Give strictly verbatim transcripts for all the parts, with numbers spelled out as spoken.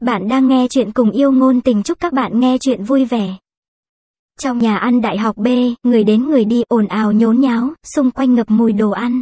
Bạn đang nghe chuyện cùng yêu ngôn tình, chúc các bạn nghe chuyện vui vẻ. Trong nhà ăn đại học B, người đến người đi, ồn ào nhốn nháo, xung quanh ngập mùi đồ ăn.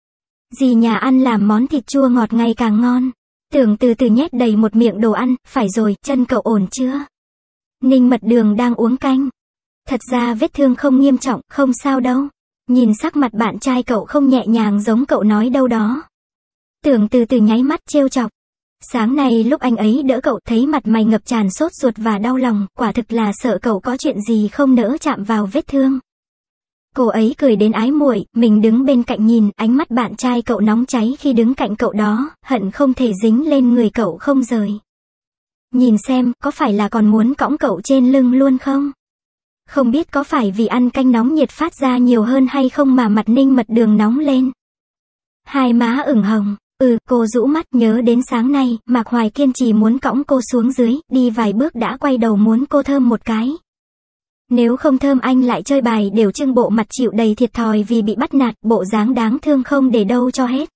Dì nhà ăn làm món thịt chua ngọt ngày càng ngon. Tưởng từ từ nhét đầy một miệng đồ ăn, phải rồi, chân cậu ổn chưa? Ninh Mật Đường đang uống canh. Thật ra vết thương không nghiêm trọng, không sao đâu. Nhìn sắc mặt bạn trai cậu không nhẹ nhàng giống cậu nói đâu đó. Tưởng từ từ nháy mắt trêu chọc. Sáng nay lúc anh ấy đỡ cậu thấy mặt mày ngập tràn sốt ruột và đau lòng, quả thực là sợ cậu có chuyện gì không nỡ chạm vào vết thương. Cô ấy cười đến ái muội, mình đứng bên cạnh nhìn, ánh mắt bạn trai cậu nóng cháy khi đứng cạnh cậu đó, hận không thể dính lên người cậu không rời. Nhìn xem, có phải là còn muốn cõng cậu trên lưng luôn không? Không biết có phải vì ăn canh nóng nhiệt phát ra nhiều hơn hay không mà mặt Ninh Mật Đường nóng lên. Hai má ửng hồng. Ừ, cô rũ mắt nhớ đến sáng nay, Mạc Hoài kiên trì muốn cõng cô xuống dưới, đi vài bước đã quay đầu muốn cô thơm một cái. Nếu không thơm anh lại chơi bài đều trưng bộ mặt chịu đầy thiệt thòi vì bị bắt nạt, bộ dáng đáng thương không để đâu cho hết.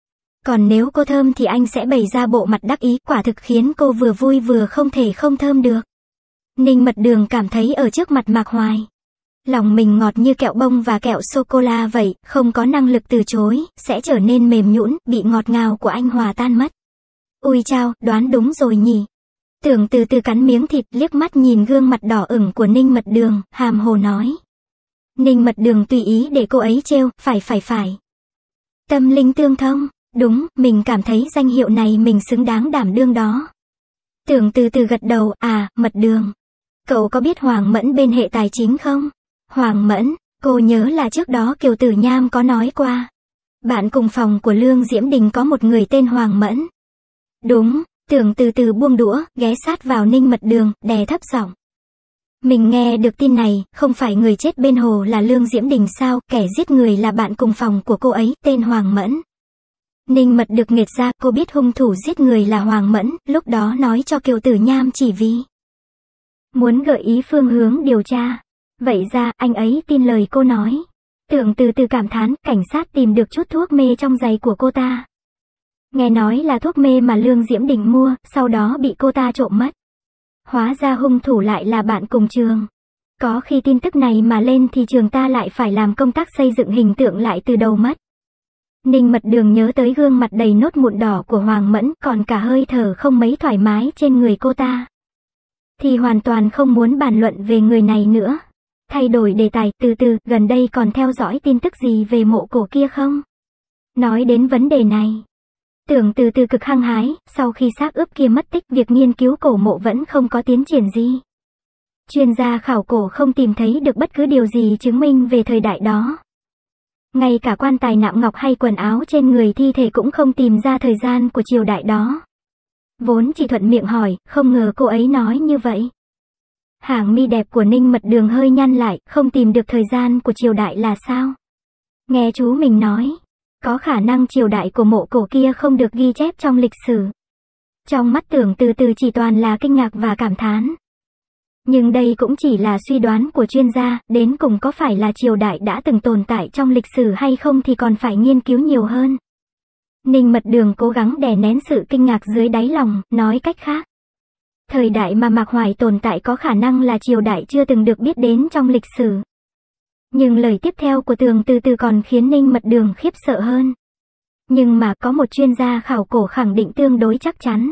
Còn nếu cô thơm thì anh sẽ bày ra bộ mặt đắc ý, quả thực khiến cô vừa vui vừa không thể không thơm được. Ninh Mật Đường cảm thấy ở trước mặt Mạc Hoài, lòng mình ngọt như kẹo bông và kẹo sô-cô-la vậy, không có năng lực từ chối, sẽ trở nên mềm nhũn, bị ngọt ngào của anh hòa tan mất. Ui chao, đoán đúng rồi nhỉ. Tưởng từ từ cắn miếng thịt, liếc mắt nhìn gương mặt đỏ ửng của Ninh Mật Đường, hàm hồ nói. Ninh Mật Đường tùy ý để cô ấy trêu, phải phải phải. Tâm linh tương thông, đúng, mình cảm thấy danh hiệu này mình xứng đáng đảm đương đó. Tưởng từ từ gật đầu, à, Mật Đường. Cậu có biết Hoàng Mẫn bên hệ tài chính không? Hoàng Mẫn, cô nhớ là trước đó Kiều Tử Nham có nói qua. Bạn cùng phòng của Lương Diễm Đình có một người tên Hoàng Mẫn. Đúng, Tưởng từ từ buông đũa, ghé sát vào Ninh Mật Đường, đè thấp giọng. Mình nghe được tin này, không phải người chết bên hồ là Lương Diễm Đình sao, kẻ giết người là bạn cùng phòng của cô ấy, tên Hoàng Mẫn. Ninh Mật được nghệt ra, cô biết hung thủ giết người là Hoàng Mẫn, lúc đó nói cho Kiều Tử Nham chỉ vì muốn gợi ý phương hướng điều tra. Vậy ra, anh ấy tin lời cô nói. Tưởng từ từ cảm thán, cảnh sát tìm được chút thuốc mê trong giày của cô ta. Nghe nói là thuốc mê mà Lương Diễm Đình mua, sau đó bị cô ta trộm mất. Hóa ra hung thủ lại là bạn cùng trường. Có khi tin tức này mà lên thì trường ta lại phải làm công tác xây dựng hình tượng lại từ đầu mất. Ninh Mật Đường nhớ tới gương mặt đầy nốt mụn đỏ của Hoàng Mẫn, còn cả hơi thở không mấy thoải mái trên người cô ta. Thì hoàn toàn không muốn bàn luận về người này nữa. Thay đổi đề tài, từ từ, gần đây còn theo dõi tin tức gì về mộ cổ kia không? Nói đến vấn đề này, Tưởng từ từ cực hăng hái, sau khi xác ướp kia mất tích, việc nghiên cứu cổ mộ vẫn không có tiến triển gì. Chuyên gia khảo cổ không tìm thấy được bất cứ điều gì chứng minh về thời đại đó. Ngay cả quan tài nạm ngọc hay quần áo trên người thi thể cũng không tìm ra thời gian của triều đại đó. Vốn chỉ thuận miệng hỏi, không ngờ cô ấy nói như vậy. Hàng mi đẹp của Ninh Mật Đường hơi nhăn lại, không tìm được thời gian của triều đại là sao? Nghe chú mình nói, có khả năng triều đại của mộ cổ kia không được ghi chép trong lịch sử. Trong mắt Tưởng từ từ chỉ toàn là kinh ngạc và cảm thán. Nhưng đây cũng chỉ là suy đoán của chuyên gia, đến cùng có phải là triều đại đã từng tồn tại trong lịch sử hay không thì còn phải nghiên cứu nhiều hơn. Ninh Mật Đường cố gắng đè nén sự kinh ngạc dưới đáy lòng, nói cách khác. Thời đại mà Mạc Hoài tồn tại có khả năng là triều đại chưa từng được biết đến trong lịch sử. Nhưng lời tiếp theo của Tưởng từ từ còn khiến Ninh Mật Đường khiếp sợ hơn. Nhưng mà có một chuyên gia khảo cổ khẳng định tương đối chắc chắn.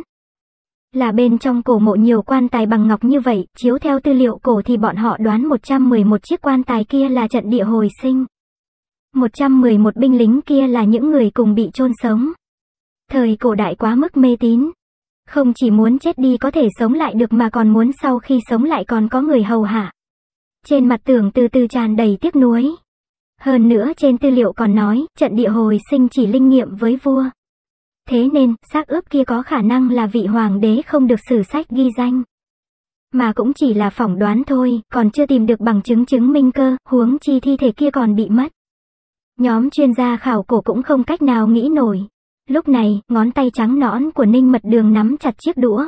Là bên trong cổ mộ nhiều quan tài bằng ngọc như vậy, chiếu theo tư liệu cổ thì bọn họ đoán một trăm mười một chiếc quan tài kia là trận địa hồi sinh. một trăm mười một binh lính kia là những người cùng bị chôn sống. Thời cổ đại quá mức mê tín. Không chỉ muốn chết đi có thể sống lại được mà còn muốn sau khi sống lại còn có người hầu hạ. Trên mặt Tưởng từ từ tràn đầy tiếc nuối. Hơn nữa trên tư liệu còn nói, trận địa hồi sinh chỉ linh nghiệm với vua. Thế nên, xác ướp kia có khả năng là vị hoàng đế không được sử sách ghi danh. Mà cũng chỉ là phỏng đoán thôi, còn chưa tìm được bằng chứng chứng minh cơ, huống chi thi thể kia còn bị mất. Nhóm chuyên gia khảo cổ cũng không cách nào nghĩ nổi. Lúc này, ngón tay trắng nõn của Ninh Mật Đường nắm chặt chiếc đũa.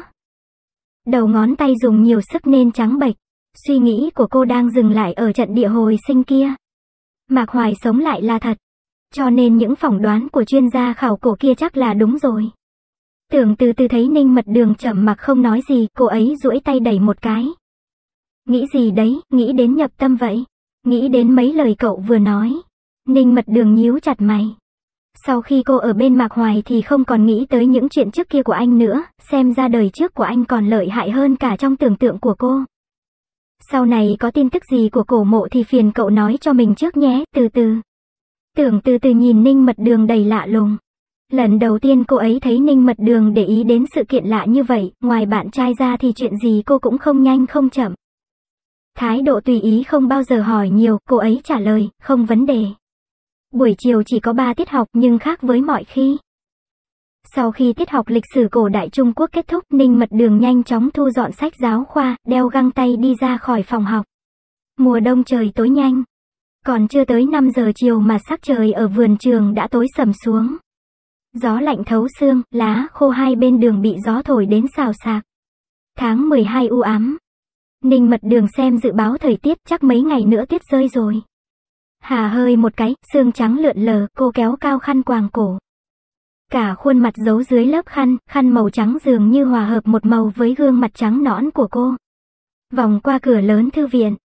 Đầu ngón tay dùng nhiều sức nên trắng bệch. Suy nghĩ của cô đang dừng lại ở trận địa hồi sinh kia. Mạc Hoài sống lại là thật. Cho nên những phỏng đoán của chuyên gia khảo cổ kia chắc là đúng rồi. Tưởng từ từ thấy Ninh Mật Đường trầm mặc không nói gì, cô ấy duỗi tay đẩy một cái. Nghĩ gì đấy, nghĩ đến nhập tâm vậy. Nghĩ đến mấy lời cậu vừa nói. Ninh Mật Đường nhíu chặt mày. Sau khi cô ở bên Mạc Hoài thì không còn nghĩ tới những chuyện trước kia của anh nữa, xem ra đời trước của anh còn lợi hại hơn cả trong tưởng tượng của cô. Sau này có tin tức gì của Cổ Mộ thì phiền cậu nói cho mình trước nhé, từ từ. Tưởng từ từ nhìn Ninh Mật Đường đầy lạ lùng. Lần đầu tiên cô ấy thấy Ninh Mật Đường để ý đến sự kiện lạ như vậy, ngoài bạn trai ra thì chuyện gì cô cũng không nhanh không chậm. Thái độ tùy ý không bao giờ hỏi nhiều, cô ấy trả lời, không vấn đề. Buổi chiều chỉ có ba tiết học nhưng khác với mọi khi. Sau khi tiết học lịch sử cổ đại Trung Quốc kết thúc, Ninh Mật Đường nhanh chóng thu dọn sách giáo khoa, đeo găng tay đi ra khỏi phòng học. Mùa đông trời tối nhanh. Còn chưa tới năm giờ chiều mà sắc trời ở vườn trường đã tối sầm xuống. Gió lạnh thấu xương, lá khô hai bên đường bị gió thổi đến xào xạc. Tháng mười hai u ám. Ninh Mật Đường xem dự báo thời tiết, chắc mấy ngày nữa tuyết rơi rồi. Hà hơi một cái, sương trắng lượn lờ, cô kéo cao khăn quàng cổ. Cả khuôn mặt giấu dưới lớp khăn, khăn màu trắng dường như hòa hợp một màu với gương mặt trắng nõn của cô. Vòng qua cửa lớn thư viện.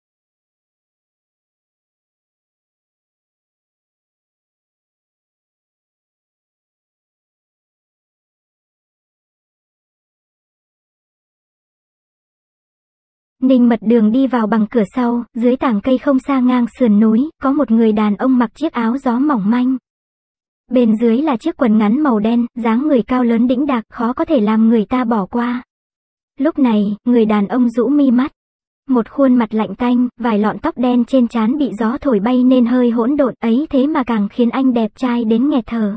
Ninh Mật Đường đi vào bằng cửa sau, dưới tảng cây không xa ngang sườn núi, có một người đàn ông mặc chiếc áo gió mỏng manh. Bên dưới là chiếc quần ngắn màu đen, dáng người cao lớn đĩnh đạc, khó có thể làm người ta bỏ qua. Lúc này, người đàn ông rũ mi mắt. Một khuôn mặt lạnh tanh, vài lọn tóc đen trên trán bị gió thổi bay nên hơi hỗn độn, ấy thế mà càng khiến anh đẹp trai đến nghẹt thở.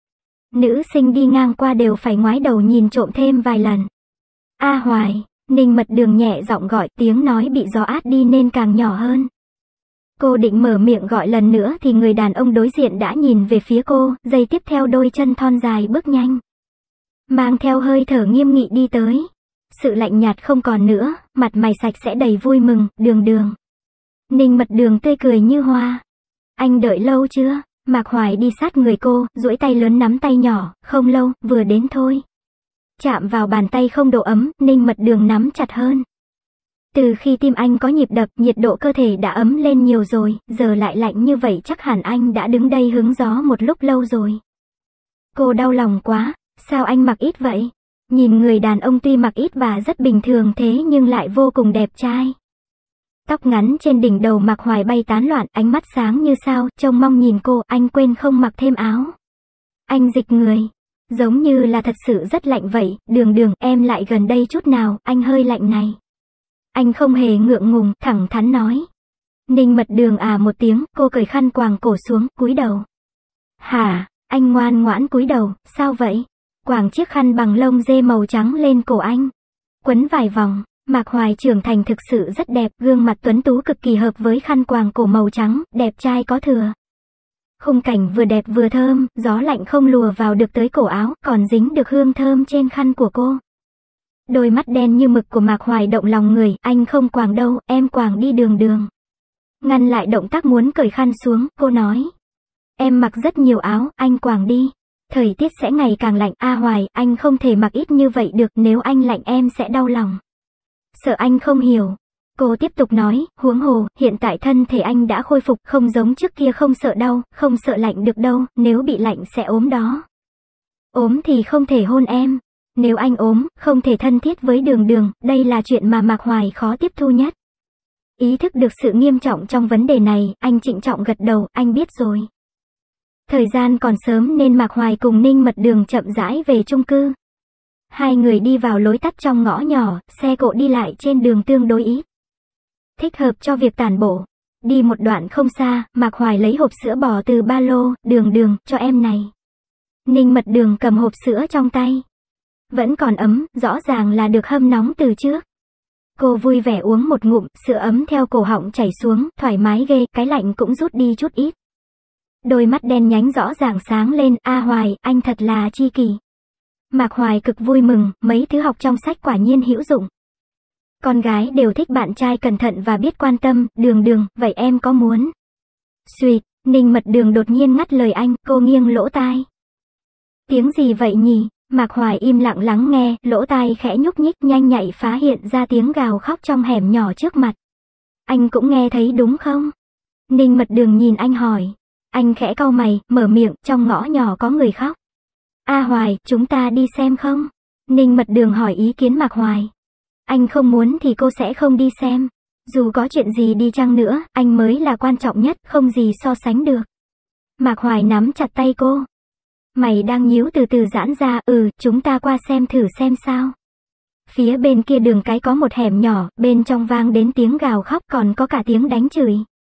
Nữ sinh đi ngang qua đều phải ngoái đầu nhìn trộm thêm vài lần. A Hoài. Ninh Mật Đường nhẹ giọng gọi, tiếng nói bị gió át đi nên càng nhỏ hơn. Cô định mở miệng gọi lần nữa thì người đàn ông đối diện đã nhìn về phía cô, giây tiếp theo đôi chân thon dài bước nhanh. Mang theo hơi thở nghiêm nghị đi tới. Sự lạnh nhạt không còn nữa, mặt mày sạch sẽ đầy vui mừng, Đường Đường. Ninh Mật Đường tươi cười như hoa. Anh đợi lâu chưa? Mạc Hoài đi sát người cô, duỗi tay lớn nắm tay nhỏ, không lâu, vừa đến thôi. Chạm vào bàn tay không độ ấm, Ninh Mật Đường nắm chặt hơn. Từ khi tim anh có nhịp đập, nhiệt độ cơ thể đã ấm lên nhiều rồi, giờ lại lạnh như vậy chắc hẳn anh đã đứng đây hứng gió một lúc lâu rồi. Cô đau lòng quá, sao anh mặc ít vậy? Nhìn người đàn ông tuy mặc ít và rất bình thường thế nhưng lại vô cùng đẹp trai. Tóc ngắn trên đỉnh đầu Mạc Hoài bay tán loạn, ánh mắt sáng như sao, trông mong nhìn cô, anh quên không mặc thêm áo. Anh dịch người. Giống như là thật sự rất lạnh vậy, Đường Đường, em lại gần đây chút nào, anh hơi lạnh này. Anh không hề ngượng ngùng, thẳng thắn nói. Ninh Mật Đường à một tiếng, cô cởi khăn quàng cổ xuống, cúi đầu. Hả, anh ngoan ngoãn cúi đầu, sao vậy? Quàng chiếc khăn bằng lông dê màu trắng lên cổ anh. Quấn vài vòng, Mạc Hoài trưởng thành thực sự rất đẹp, gương mặt tuấn tú cực kỳ hợp với khăn quàng cổ màu trắng, đẹp trai có thừa. Khung cảnh vừa đẹp vừa thơm, gió lạnh không lùa vào được tới cổ áo, còn dính được hương thơm trên khăn của cô. Đôi mắt đen như mực của Mạc Hoài động lòng người, anh không quàng đâu, em quàng đi Đường Đường. Ngăn lại động tác muốn cởi khăn xuống, cô nói. Em mặc rất nhiều áo, anh quàng đi. Thời tiết sẽ ngày càng lạnh, A Hoài, anh không thể mặc ít như vậy được, nếu anh lạnh em sẽ đau lòng. Sợ anh không hiểu. Cô tiếp tục nói, huống hồ, hiện tại thân thể anh đã khôi phục, không giống trước kia không sợ đau, không sợ lạnh được đâu, nếu bị lạnh sẽ ốm đó. Ốm thì không thể hôn em. Nếu anh ốm, không thể thân thiết với Đường Đường, đây là chuyện mà Mạc Hoài khó tiếp thu nhất. Ý thức được sự nghiêm trọng trong vấn đề này, anh trịnh trọng gật đầu, anh biết rồi. Thời gian còn sớm nên Mạc Hoài cùng Ninh Mật Đường chậm rãi về chung cư. Hai người đi vào lối tắt trong ngõ nhỏ, xe cộ đi lại trên đường tương đối ít. Thích hợp cho việc tản bộ. Đi một đoạn không xa, Mạc Hoài lấy hộp sữa bò từ ba lô, Đường Đường, cho em này. Ninh Mật Đường cầm hộp sữa trong tay. Vẫn còn ấm, rõ ràng là được hâm nóng từ trước. Cô vui vẻ uống một ngụm, sữa ấm theo cổ họng chảy xuống, thoải mái ghê, cái lạnh cũng rút đi chút ít. Đôi mắt đen nhánh rõ ràng sáng lên, A Hoài, anh thật là chi kỷ. Mạc Hoài cực vui mừng, mấy thứ học trong sách quả nhiên hữu dụng. Con gái đều thích bạn trai cẩn thận và biết quan tâm, Đường Đường, vậy em có muốn? Xuyệt, Ninh Mật Đường đột nhiên ngắt lời anh, cô nghiêng lỗ tai. Tiếng gì vậy nhỉ? Mạc Hoài im lặng lắng nghe, lỗ tai khẽ nhúc nhích, nhanh nhạy phá hiện ra tiếng gào khóc trong hẻm nhỏ trước mặt. Anh cũng nghe thấy đúng không? Ninh Mật Đường nhìn anh hỏi. Anh khẽ cau mày, mở miệng, trong ngõ nhỏ có người khóc. A Hoài, chúng ta đi xem không? Ninh Mật Đường hỏi ý kiến Mạc Hoài. Anh không muốn thì cô sẽ không đi xem. Dù có chuyện gì đi chăng nữa, anh mới là quan trọng nhất, không gì so sánh được. Mạc Hoài nắm chặt tay cô. Mày đang nhíu từ từ giãn ra, ừ, chúng ta qua xem thử xem sao. Phía bên kia đường cái có một hẻm nhỏ, bên trong vang đến tiếng gào khóc còn có cả tiếng đánh chửi.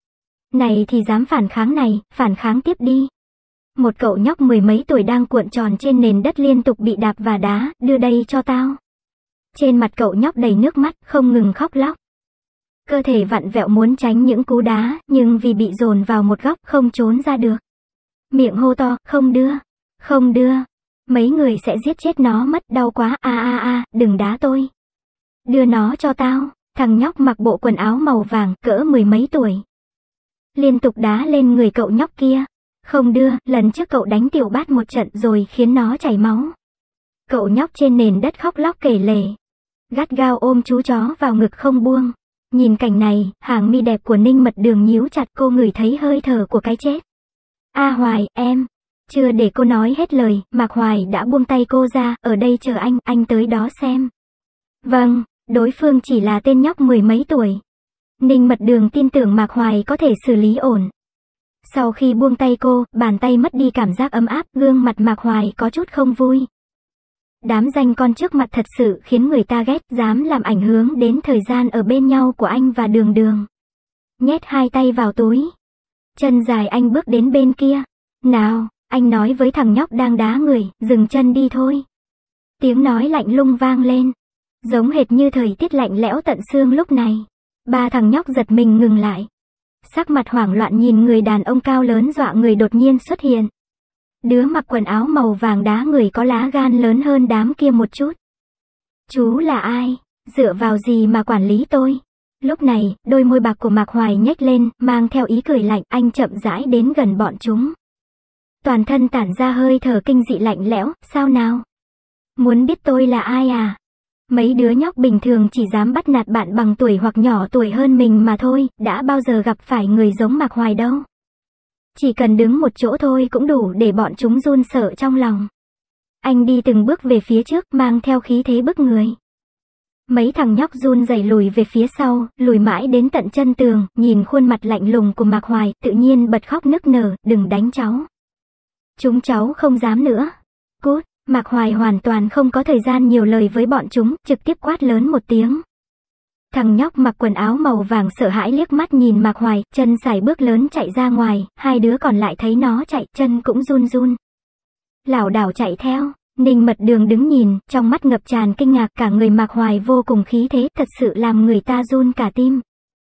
Này thì dám phản kháng này, phản kháng tiếp đi. Một cậu nhóc mười mấy tuổi đang cuộn tròn trên nền đất liên tục bị đạp và đá, đưa đây cho tao. Trên mặt cậu nhóc đầy nước mắt, không ngừng khóc lóc. Cơ thể vặn vẹo muốn tránh những cú đá, nhưng vì bị dồn vào một góc không trốn ra được. Miệng hô to, không đưa, không đưa. Mấy người sẽ giết chết nó mất, đau quá, a a a, đừng đá tôi. Đưa nó cho tao. Thằng nhóc mặc bộ quần áo màu vàng, cỡ mười mấy tuổi. Liên tục đá lên người cậu nhóc kia. Không đưa, lần trước cậu đánh Tiểu Bát một trận rồi khiến nó chảy máu. Cậu nhóc trên nền đất khóc lóc kể lể. Gắt gao ôm chú chó vào ngực không buông. Nhìn cảnh này, hàng mi đẹp của Ninh Mật Đường nhíu chặt, cô ngửi thấy hơi thở của cái chết. A Hoài, em. Chưa để cô nói hết lời, Mạc Hoài đã buông tay cô ra, ở đây chờ anh, anh tới đó xem. Vâng, đối phương chỉ là tên nhóc mười mấy tuổi. Ninh Mật Đường tin tưởng Mạc Hoài có thể xử lý ổn. Sau khi buông tay cô, bàn tay mất đi cảm giác ấm áp, gương mặt Mạc Hoài có chút không vui. Đám danh con trước mặt thật sự khiến người ta ghét, dám làm ảnh hưởng đến thời gian ở bên nhau của anh và Đường Đường. Nhét hai tay vào túi. Chân dài anh bước đến bên kia. Nào, anh nói với thằng nhóc đang đá người, dừng chân đi thôi. Tiếng nói lạnh lùng vang lên. Giống hệt như thời tiết lạnh lẽo tận xương lúc này. Ba thằng nhóc giật mình ngừng lại. Sắc mặt hoảng loạn nhìn người đàn ông cao lớn dọa người đột nhiên xuất hiện. Đứa mặc quần áo màu vàng đá người có lá gan lớn hơn đám kia một chút. Chú là ai? Dựa vào gì mà quản lý tôi? Lúc này, đôi môi bạc của Mạc Hoài nhếch lên, mang theo ý cười lạnh, anh chậm rãi đến gần bọn chúng. Toàn thân tản ra hơi thở kinh dị lạnh lẽo, sao nào? Muốn biết tôi là ai à? Mấy đứa nhóc bình thường chỉ dám bắt nạt bạn bằng tuổi hoặc nhỏ tuổi hơn mình mà thôi, đã bao giờ gặp phải người giống Mạc Hoài đâu. Chỉ cần đứng một chỗ thôi cũng đủ để bọn chúng run sợ trong lòng. Anh đi từng bước về phía trước, mang theo khí thế bức người. Mấy thằng nhóc run rẩy lùi về phía sau, lùi mãi đến tận chân tường, nhìn khuôn mặt lạnh lùng của Mạc Hoài, tự nhiên bật khóc nức nở, đừng đánh cháu. Chúng cháu không dám nữa. Cút. Mạc Hoài hoàn toàn không có thời gian nhiều lời với bọn chúng, trực tiếp quát lớn một tiếng. Thằng nhóc mặc quần áo màu vàng sợ hãi liếc mắt nhìn Mạc Hoài, chân sải bước lớn chạy ra ngoài, hai đứa còn lại thấy nó chạy, chân cũng run run. Lảo đảo chạy theo, Ninh Mật Đường đứng nhìn, trong mắt ngập tràn kinh ngạc, cả người Mạc Hoài vô cùng khí thế, thật sự làm người ta run cả tim.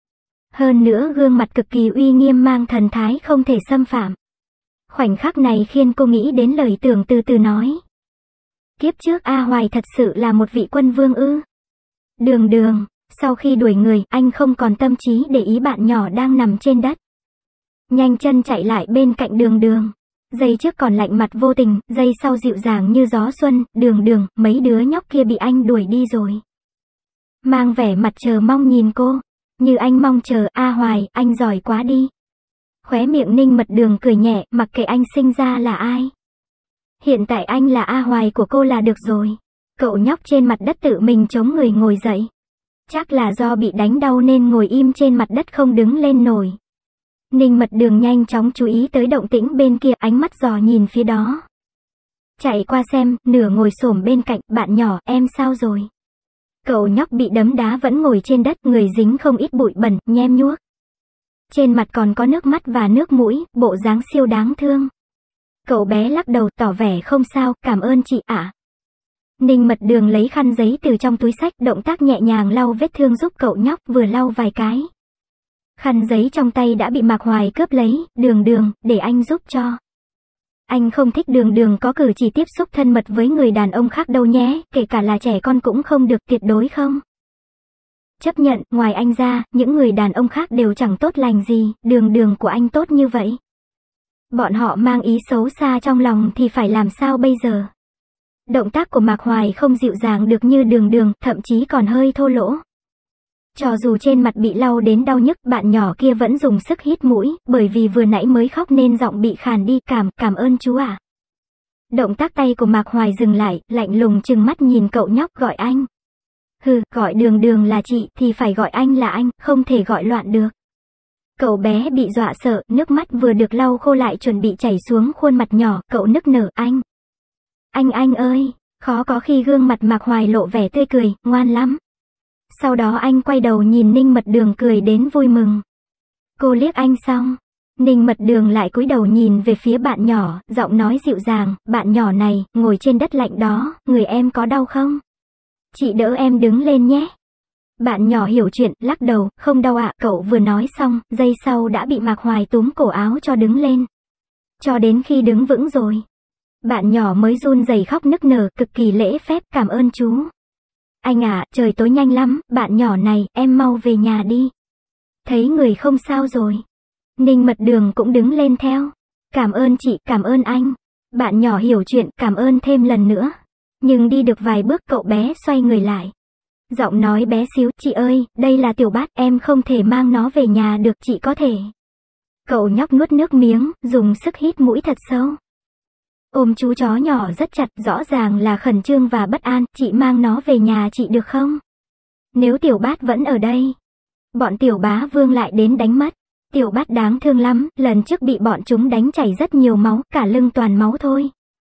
Hơn nữa gương mặt cực kỳ uy nghiêm mang thần thái không thể xâm phạm. Khoảnh khắc này khiến cô nghĩ đến lời Tưởng từ từ nói. Kiếp trước A Hoài thật sự là một vị quân vương ư? Đường Đường, sau khi đuổi người, anh không còn tâm trí để ý bạn nhỏ đang nằm trên đất. Nhanh chân chạy lại bên cạnh Đường Đường. Giây trước còn lạnh mặt vô tình, giây sau dịu dàng như gió xuân, Đường Đường, mấy đứa nhóc kia bị anh đuổi đi rồi. Mang vẻ mặt chờ mong nhìn cô, như anh mong chờ. A Hoài, anh giỏi quá đi. Khóe miệng Ninh Mật Đường cười nhẹ, mặc kệ anh sinh ra là ai. Hiện tại anh là A Hoài của cô là được rồi. Cậu nhóc trên mặt đất tự mình chống người ngồi dậy. Chắc là do bị đánh đau nên ngồi im trên mặt đất không đứng lên nổi. Ninh Mật Đường nhanh chóng chú ý tới động tĩnh bên kia, ánh mắt dò nhìn phía đó. Chạy qua xem, nửa ngồi xổm bên cạnh, bạn nhỏ, em sao rồi? Cậu nhóc bị đấm đá vẫn ngồi trên đất, người dính không ít bụi bẩn, nhem nhuốc. Trên mặt còn có nước mắt và nước mũi, bộ dáng siêu đáng thương. Cậu bé lắc đầu tỏ vẻ không sao, cảm ơn chị ạ. Ninh Mật Đường lấy khăn giấy từ trong túi xách, động tác nhẹ nhàng lau vết thương giúp cậu nhóc, vừa lau vài cái. Khăn giấy trong tay đã bị Mạc Hoài cướp lấy, Đường Đường, để anh giúp cho. Anh không thích Đường Đường có cử chỉ tiếp xúc thân mật với người đàn ông khác đâu nhé, kể cả là trẻ con cũng không được, tuyệt đối không. Chấp nhận, ngoài anh ra, những người đàn ông khác đều chẳng tốt lành gì, Đường Đường của anh tốt như vậy. Bọn họ mang ý xấu xa trong lòng thì phải làm sao bây giờ? Động tác của Mạc Hoài không dịu dàng được như Đường Đường, thậm chí còn hơi thô lỗ. Cho dù trên mặt bị lau đến đau nhức, bạn nhỏ kia vẫn dùng sức hít mũi, bởi vì vừa nãy mới khóc nên giọng bị khàn đi. Cảm, cảm ơn chú ạ. Động tác tay của Mạc Hoài dừng lại, lạnh lùng trừng mắt nhìn cậu nhóc. Gọi anh. Hừ, gọi Đường Đường là chị thì phải gọi anh là anh, không thể gọi loạn được. Cậu bé bị dọa sợ, nước mắt vừa được lau khô lại chuẩn bị chảy xuống khuôn mặt nhỏ, cậu nức nở. Anh. Anh anh ơi, khó có khi gương mặt Mạc Hoài lộ vẻ tươi cười, ngoan lắm. Sau đó anh quay đầu nhìn Ninh Mật Đường cười đến vui mừng. Cô liếc anh xong, Ninh Mật Đường lại cúi đầu nhìn về phía bạn nhỏ, giọng nói dịu dàng, bạn nhỏ này, ngồi trên đất lạnh đó, người em có đau không? Chị đỡ em đứng lên nhé. Bạn nhỏ hiểu chuyện, lắc đầu, không đau ạ. Cậu vừa nói xong, giây sau đã bị Mạc Hoài túm cổ áo cho đứng lên. Cho đến khi đứng vững rồi, bạn nhỏ mới run rẩy khóc nức nở, cực kỳ lễ phép. Cảm ơn chú. Anh à, trời tối nhanh lắm, bạn nhỏ này, em mau về nhà đi. Thấy người không sao rồi. Ninh Mật Đường cũng đứng lên theo. Cảm ơn chị, cảm ơn anh. Bạn nhỏ hiểu chuyện, cảm ơn thêm lần nữa. Nhưng đi được vài bước cậu bé xoay người lại. Giọng nói bé xíu, chị ơi, đây là Tiểu Bát, em không thể mang nó về nhà được, chị có thể. Cậu nhóc nuốt nước miếng, dùng sức hít mũi thật sâu. Ôm chú chó nhỏ rất chặt, rõ ràng là khẩn trương và bất an. Chị mang nó về nhà chị được không? Nếu Tiểu Bát vẫn ở đây, bọn Tiểu Bá Vương lại đến đánh mất. Tiểu Bát đáng thương lắm, lần trước bị bọn chúng đánh chảy rất nhiều máu, cả lưng toàn máu thôi.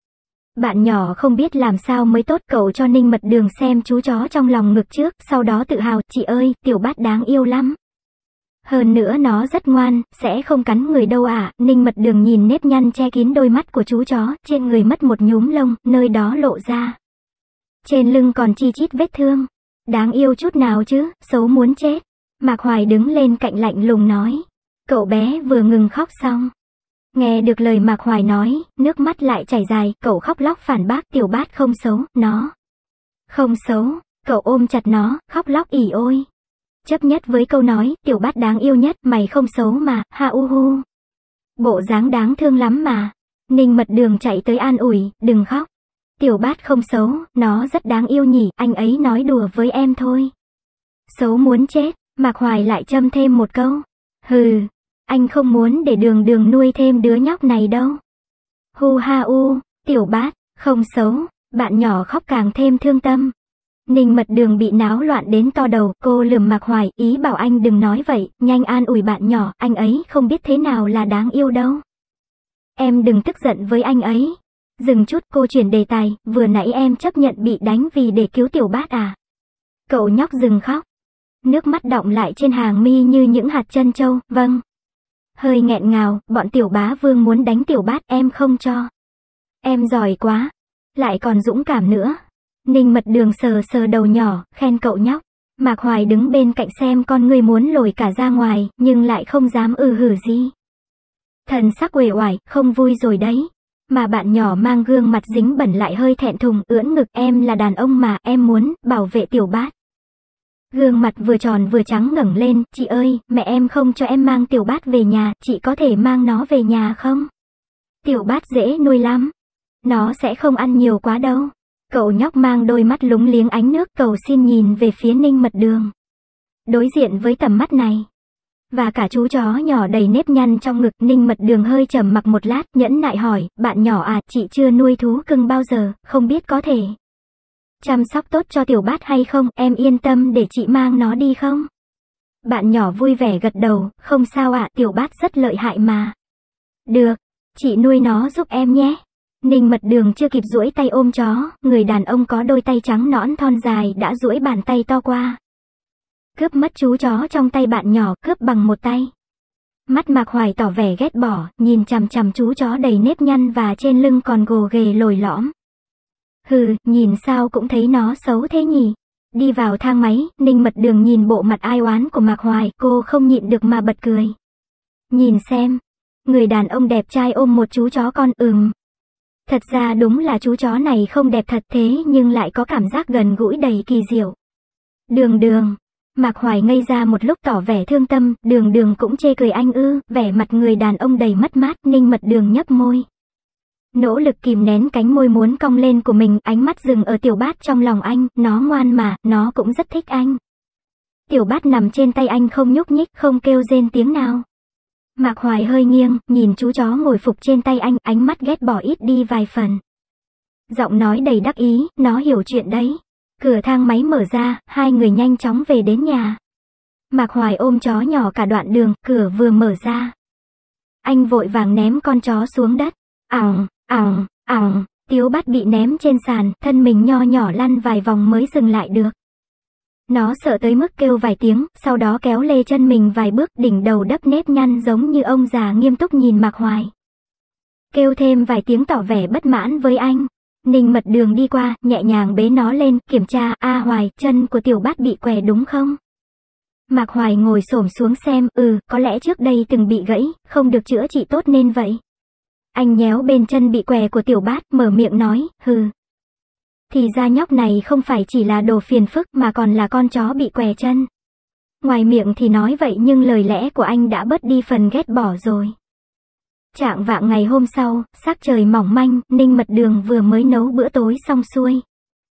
Bạn nhỏ không biết làm sao mới tốt, cậu cho Ninh Mật Đường xem chú chó trong lòng ngực trước, sau đó tự hào, chị ơi, Tiểu Bát đáng yêu lắm. Hơn nữa nó rất ngoan, sẽ không cắn người đâu ạ. À. Ninh Mật Đường nhìn nếp nhăn che kín đôi mắt của chú chó, trên người mất một nhúm lông, nơi đó lộ ra. Trên lưng còn chi chít vết thương. Đáng yêu chút nào chứ, xấu muốn chết. Mạc Hoài đứng lên cạnh lạnh lùng nói. Cậu bé vừa ngừng khóc xong. Nghe được lời Mạc Hoài nói, nước mắt lại chảy dài, cậu khóc lóc phản bác. Tiểu Bát không xấu, nó không xấu. Cậu ôm chặt nó, khóc lóc ỉ ôi. Chấp nhất với câu nói, Tiểu Bát đáng yêu nhất, mày không xấu mà, ha u hu. Bộ dáng đáng thương lắm mà. Ninh Mật Đường chạy tới an ủi, đừng khóc. Tiểu Bát không xấu, nó rất đáng yêu nhỉ, anh ấy nói đùa với em thôi. Xấu muốn chết, Mạc Hoài lại châm thêm một câu. Hừ, anh không muốn để Đường Đường nuôi thêm đứa nhóc này đâu. Hu ha u, Tiểu Bát, không xấu, bạn nhỏ khóc càng thêm thương tâm. Ninh Mật Đường bị náo loạn đến to đầu, cô lườm Mạc Hoài, ý bảo anh đừng nói vậy, nhanh an ủi bạn nhỏ, anh ấy không biết thế nào là đáng yêu đâu. Em đừng tức giận với anh ấy. Dừng chút, cô chuyển đề tài, vừa nãy em chấp nhận bị đánh vì để cứu Tiểu Bát à? Cậu nhóc dừng khóc. Nước mắt đọng lại trên hàng mi như những hạt trân châu, vâng. Hơi nghẹn ngào, bọn Tiểu Bá Vương muốn đánh Tiểu Bát, em không cho. Em giỏi quá, lại còn dũng cảm nữa. Ninh Mật Đường sờ sờ đầu nhỏ, khen cậu nhóc. Mạc Hoài đứng bên cạnh xem con người muốn lồi cả ra ngoài, nhưng lại không dám ừ hử gì. Thần sắc uể oải, không vui rồi đấy. Mà bạn nhỏ mang gương mặt dính bẩn lại hơi thẹn thùng, ưỡn ngực, em là đàn ông mà, em muốn bảo vệ Tiểu Bát. Gương mặt vừa tròn vừa trắng ngẩng lên, chị ơi, mẹ em không cho em mang Tiểu Bát về nhà, chị có thể mang nó về nhà không? Tiểu Bát dễ nuôi lắm. Nó sẽ không ăn nhiều quá đâu. Cậu nhóc mang đôi mắt lúng liếng ánh nước cầu xin nhìn về phía Ninh Mật Đường. Đối diện với tầm mắt này, và cả chú chó nhỏ đầy nếp nhăn trong ngực, Ninh Mật Đường hơi trầm mặc một lát, nhẫn nại hỏi, bạn nhỏ à, chị chưa nuôi thú cưng bao giờ, không biết có thể chăm sóc tốt cho Tiểu Bát hay không, em yên tâm để chị mang nó đi không? Bạn nhỏ vui vẻ gật đầu, không sao ạ, Tiểu Bát rất lợi hại mà. Được, chị nuôi nó giúp em nhé. Ninh Mật Đường chưa kịp duỗi tay ôm chó, người đàn ông có đôi tay trắng nõn thon dài đã duỗi bàn tay to qua. Cướp mất chú chó trong tay bạn nhỏ, cướp bằng một tay. Mắt Mạc Hoài tỏ vẻ ghét bỏ, nhìn chằm chằm chú chó đầy nếp nhăn và trên lưng còn gồ ghề lồi lõm. Hừ, nhìn sao cũng thấy nó xấu thế nhỉ. Đi vào thang máy, Ninh Mật Đường nhìn bộ mặt ai oán của Mạc Hoài, cô không nhịn được mà bật cười. Nhìn xem, người đàn ông đẹp trai ôm một chú chó con, ừm. Thật ra đúng là chú chó này không đẹp thật thế nhưng lại có cảm giác gần gũi đầy kỳ diệu. Đường Đường. Mạc Hoài ngây ra một lúc tỏ vẻ thương tâm, Đường Đường cũng chê cười anh ư, vẻ mặt người đàn ông đầy mất mát, Ninh Mật Đường nhấp môi. nỗ lực kìm nén cánh môi muốn cong lên của mình, ánh mắt dừng ở Tiểu Bát trong lòng anh, nó ngoan mà, nó cũng rất thích anh. Tiểu Bát nằm trên tay anh không nhúc nhích, không kêu rên tiếng nào. Mạc Hoài hơi nghiêng, nhìn chú chó ngồi phục trên tay anh, ánh mắt ghét bỏ ít đi vài phần. Giọng nói đầy đắc ý, nó hiểu chuyện đấy. Cửa thang máy mở ra, hai người nhanh chóng về đến nhà. Mạc Hoài ôm chó nhỏ cả đoạn đường, cửa vừa mở ra. Anh vội vàng ném con chó xuống đất. Ỏng, ỏng, ỏng, Tiểu Bát bị ném trên sàn, thân mình nho nhỏ lăn vài vòng mới dừng lại được. Nó sợ tới mức kêu vài tiếng, sau đó kéo lê chân mình vài bước, đỉnh đầu đắp nếp nhăn giống như ông già nghiêm túc nhìn Mạc Hoài. Kêu thêm vài tiếng tỏ vẻ bất mãn với anh. Ninh Mật Đường đi qua, nhẹ nhàng bế nó lên, kiểm tra, a Hoài, chân của Tiểu Bát bị què đúng không? Mạc Hoài ngồi xổm xuống xem, ừ, có lẽ trước đây từng bị gãy, không được chữa trị tốt nên vậy. Anh nhéo bên chân bị què của Tiểu Bát, mở miệng nói, hừ. Thì ra nhóc này không phải chỉ là đồ phiền phức mà còn là con chó bị què chân. Ngoài miệng thì nói vậy nhưng lời lẽ của anh đã bớt đi phần ghét bỏ rồi. Chạng vạng ngày hôm sau, sắc trời mỏng manh, Ninh Mật Đường vừa mới nấu bữa tối xong xuôi.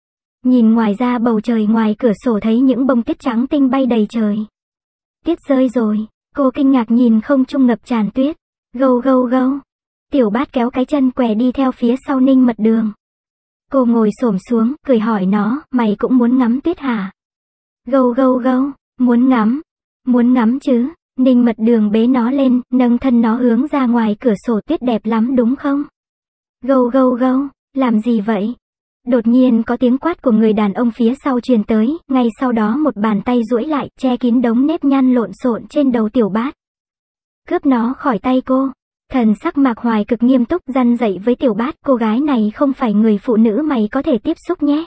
Nhìn ngoài ra bầu trời ngoài cửa sổ thấy những bông tuyết trắng tinh bay đầy trời. Tuyết rơi rồi, cô kinh ngạc nhìn không trung ngập tràn tuyết. Gâu gâu gâu. Tiểu Bát kéo cái chân què đi theo phía sau Ninh Mật Đường. Cô ngồi xổm xuống, cười hỏi nó, mày cũng muốn ngắm tuyết hả? Gâu gâu gâu, muốn ngắm, muốn ngắm chứ. Ninh Mật Đường bế nó lên, nâng thân nó hướng ra ngoài cửa sổ, tuyết đẹp lắm đúng không? Gâu gâu gâu, làm gì vậy? Đột nhiên có tiếng quát của người đàn ông phía sau truyền tới, ngay sau đó một bàn tay duỗi lại, che kín đống nếp nhăn lộn xộn trên đầu Tiểu Bát. Cướp nó khỏi tay cô. Thần sắc Mạc Hoài cực nghiêm túc răn dạy với Tiểu Bát, cô gái này không phải người phụ nữ mày có thể tiếp xúc nhé.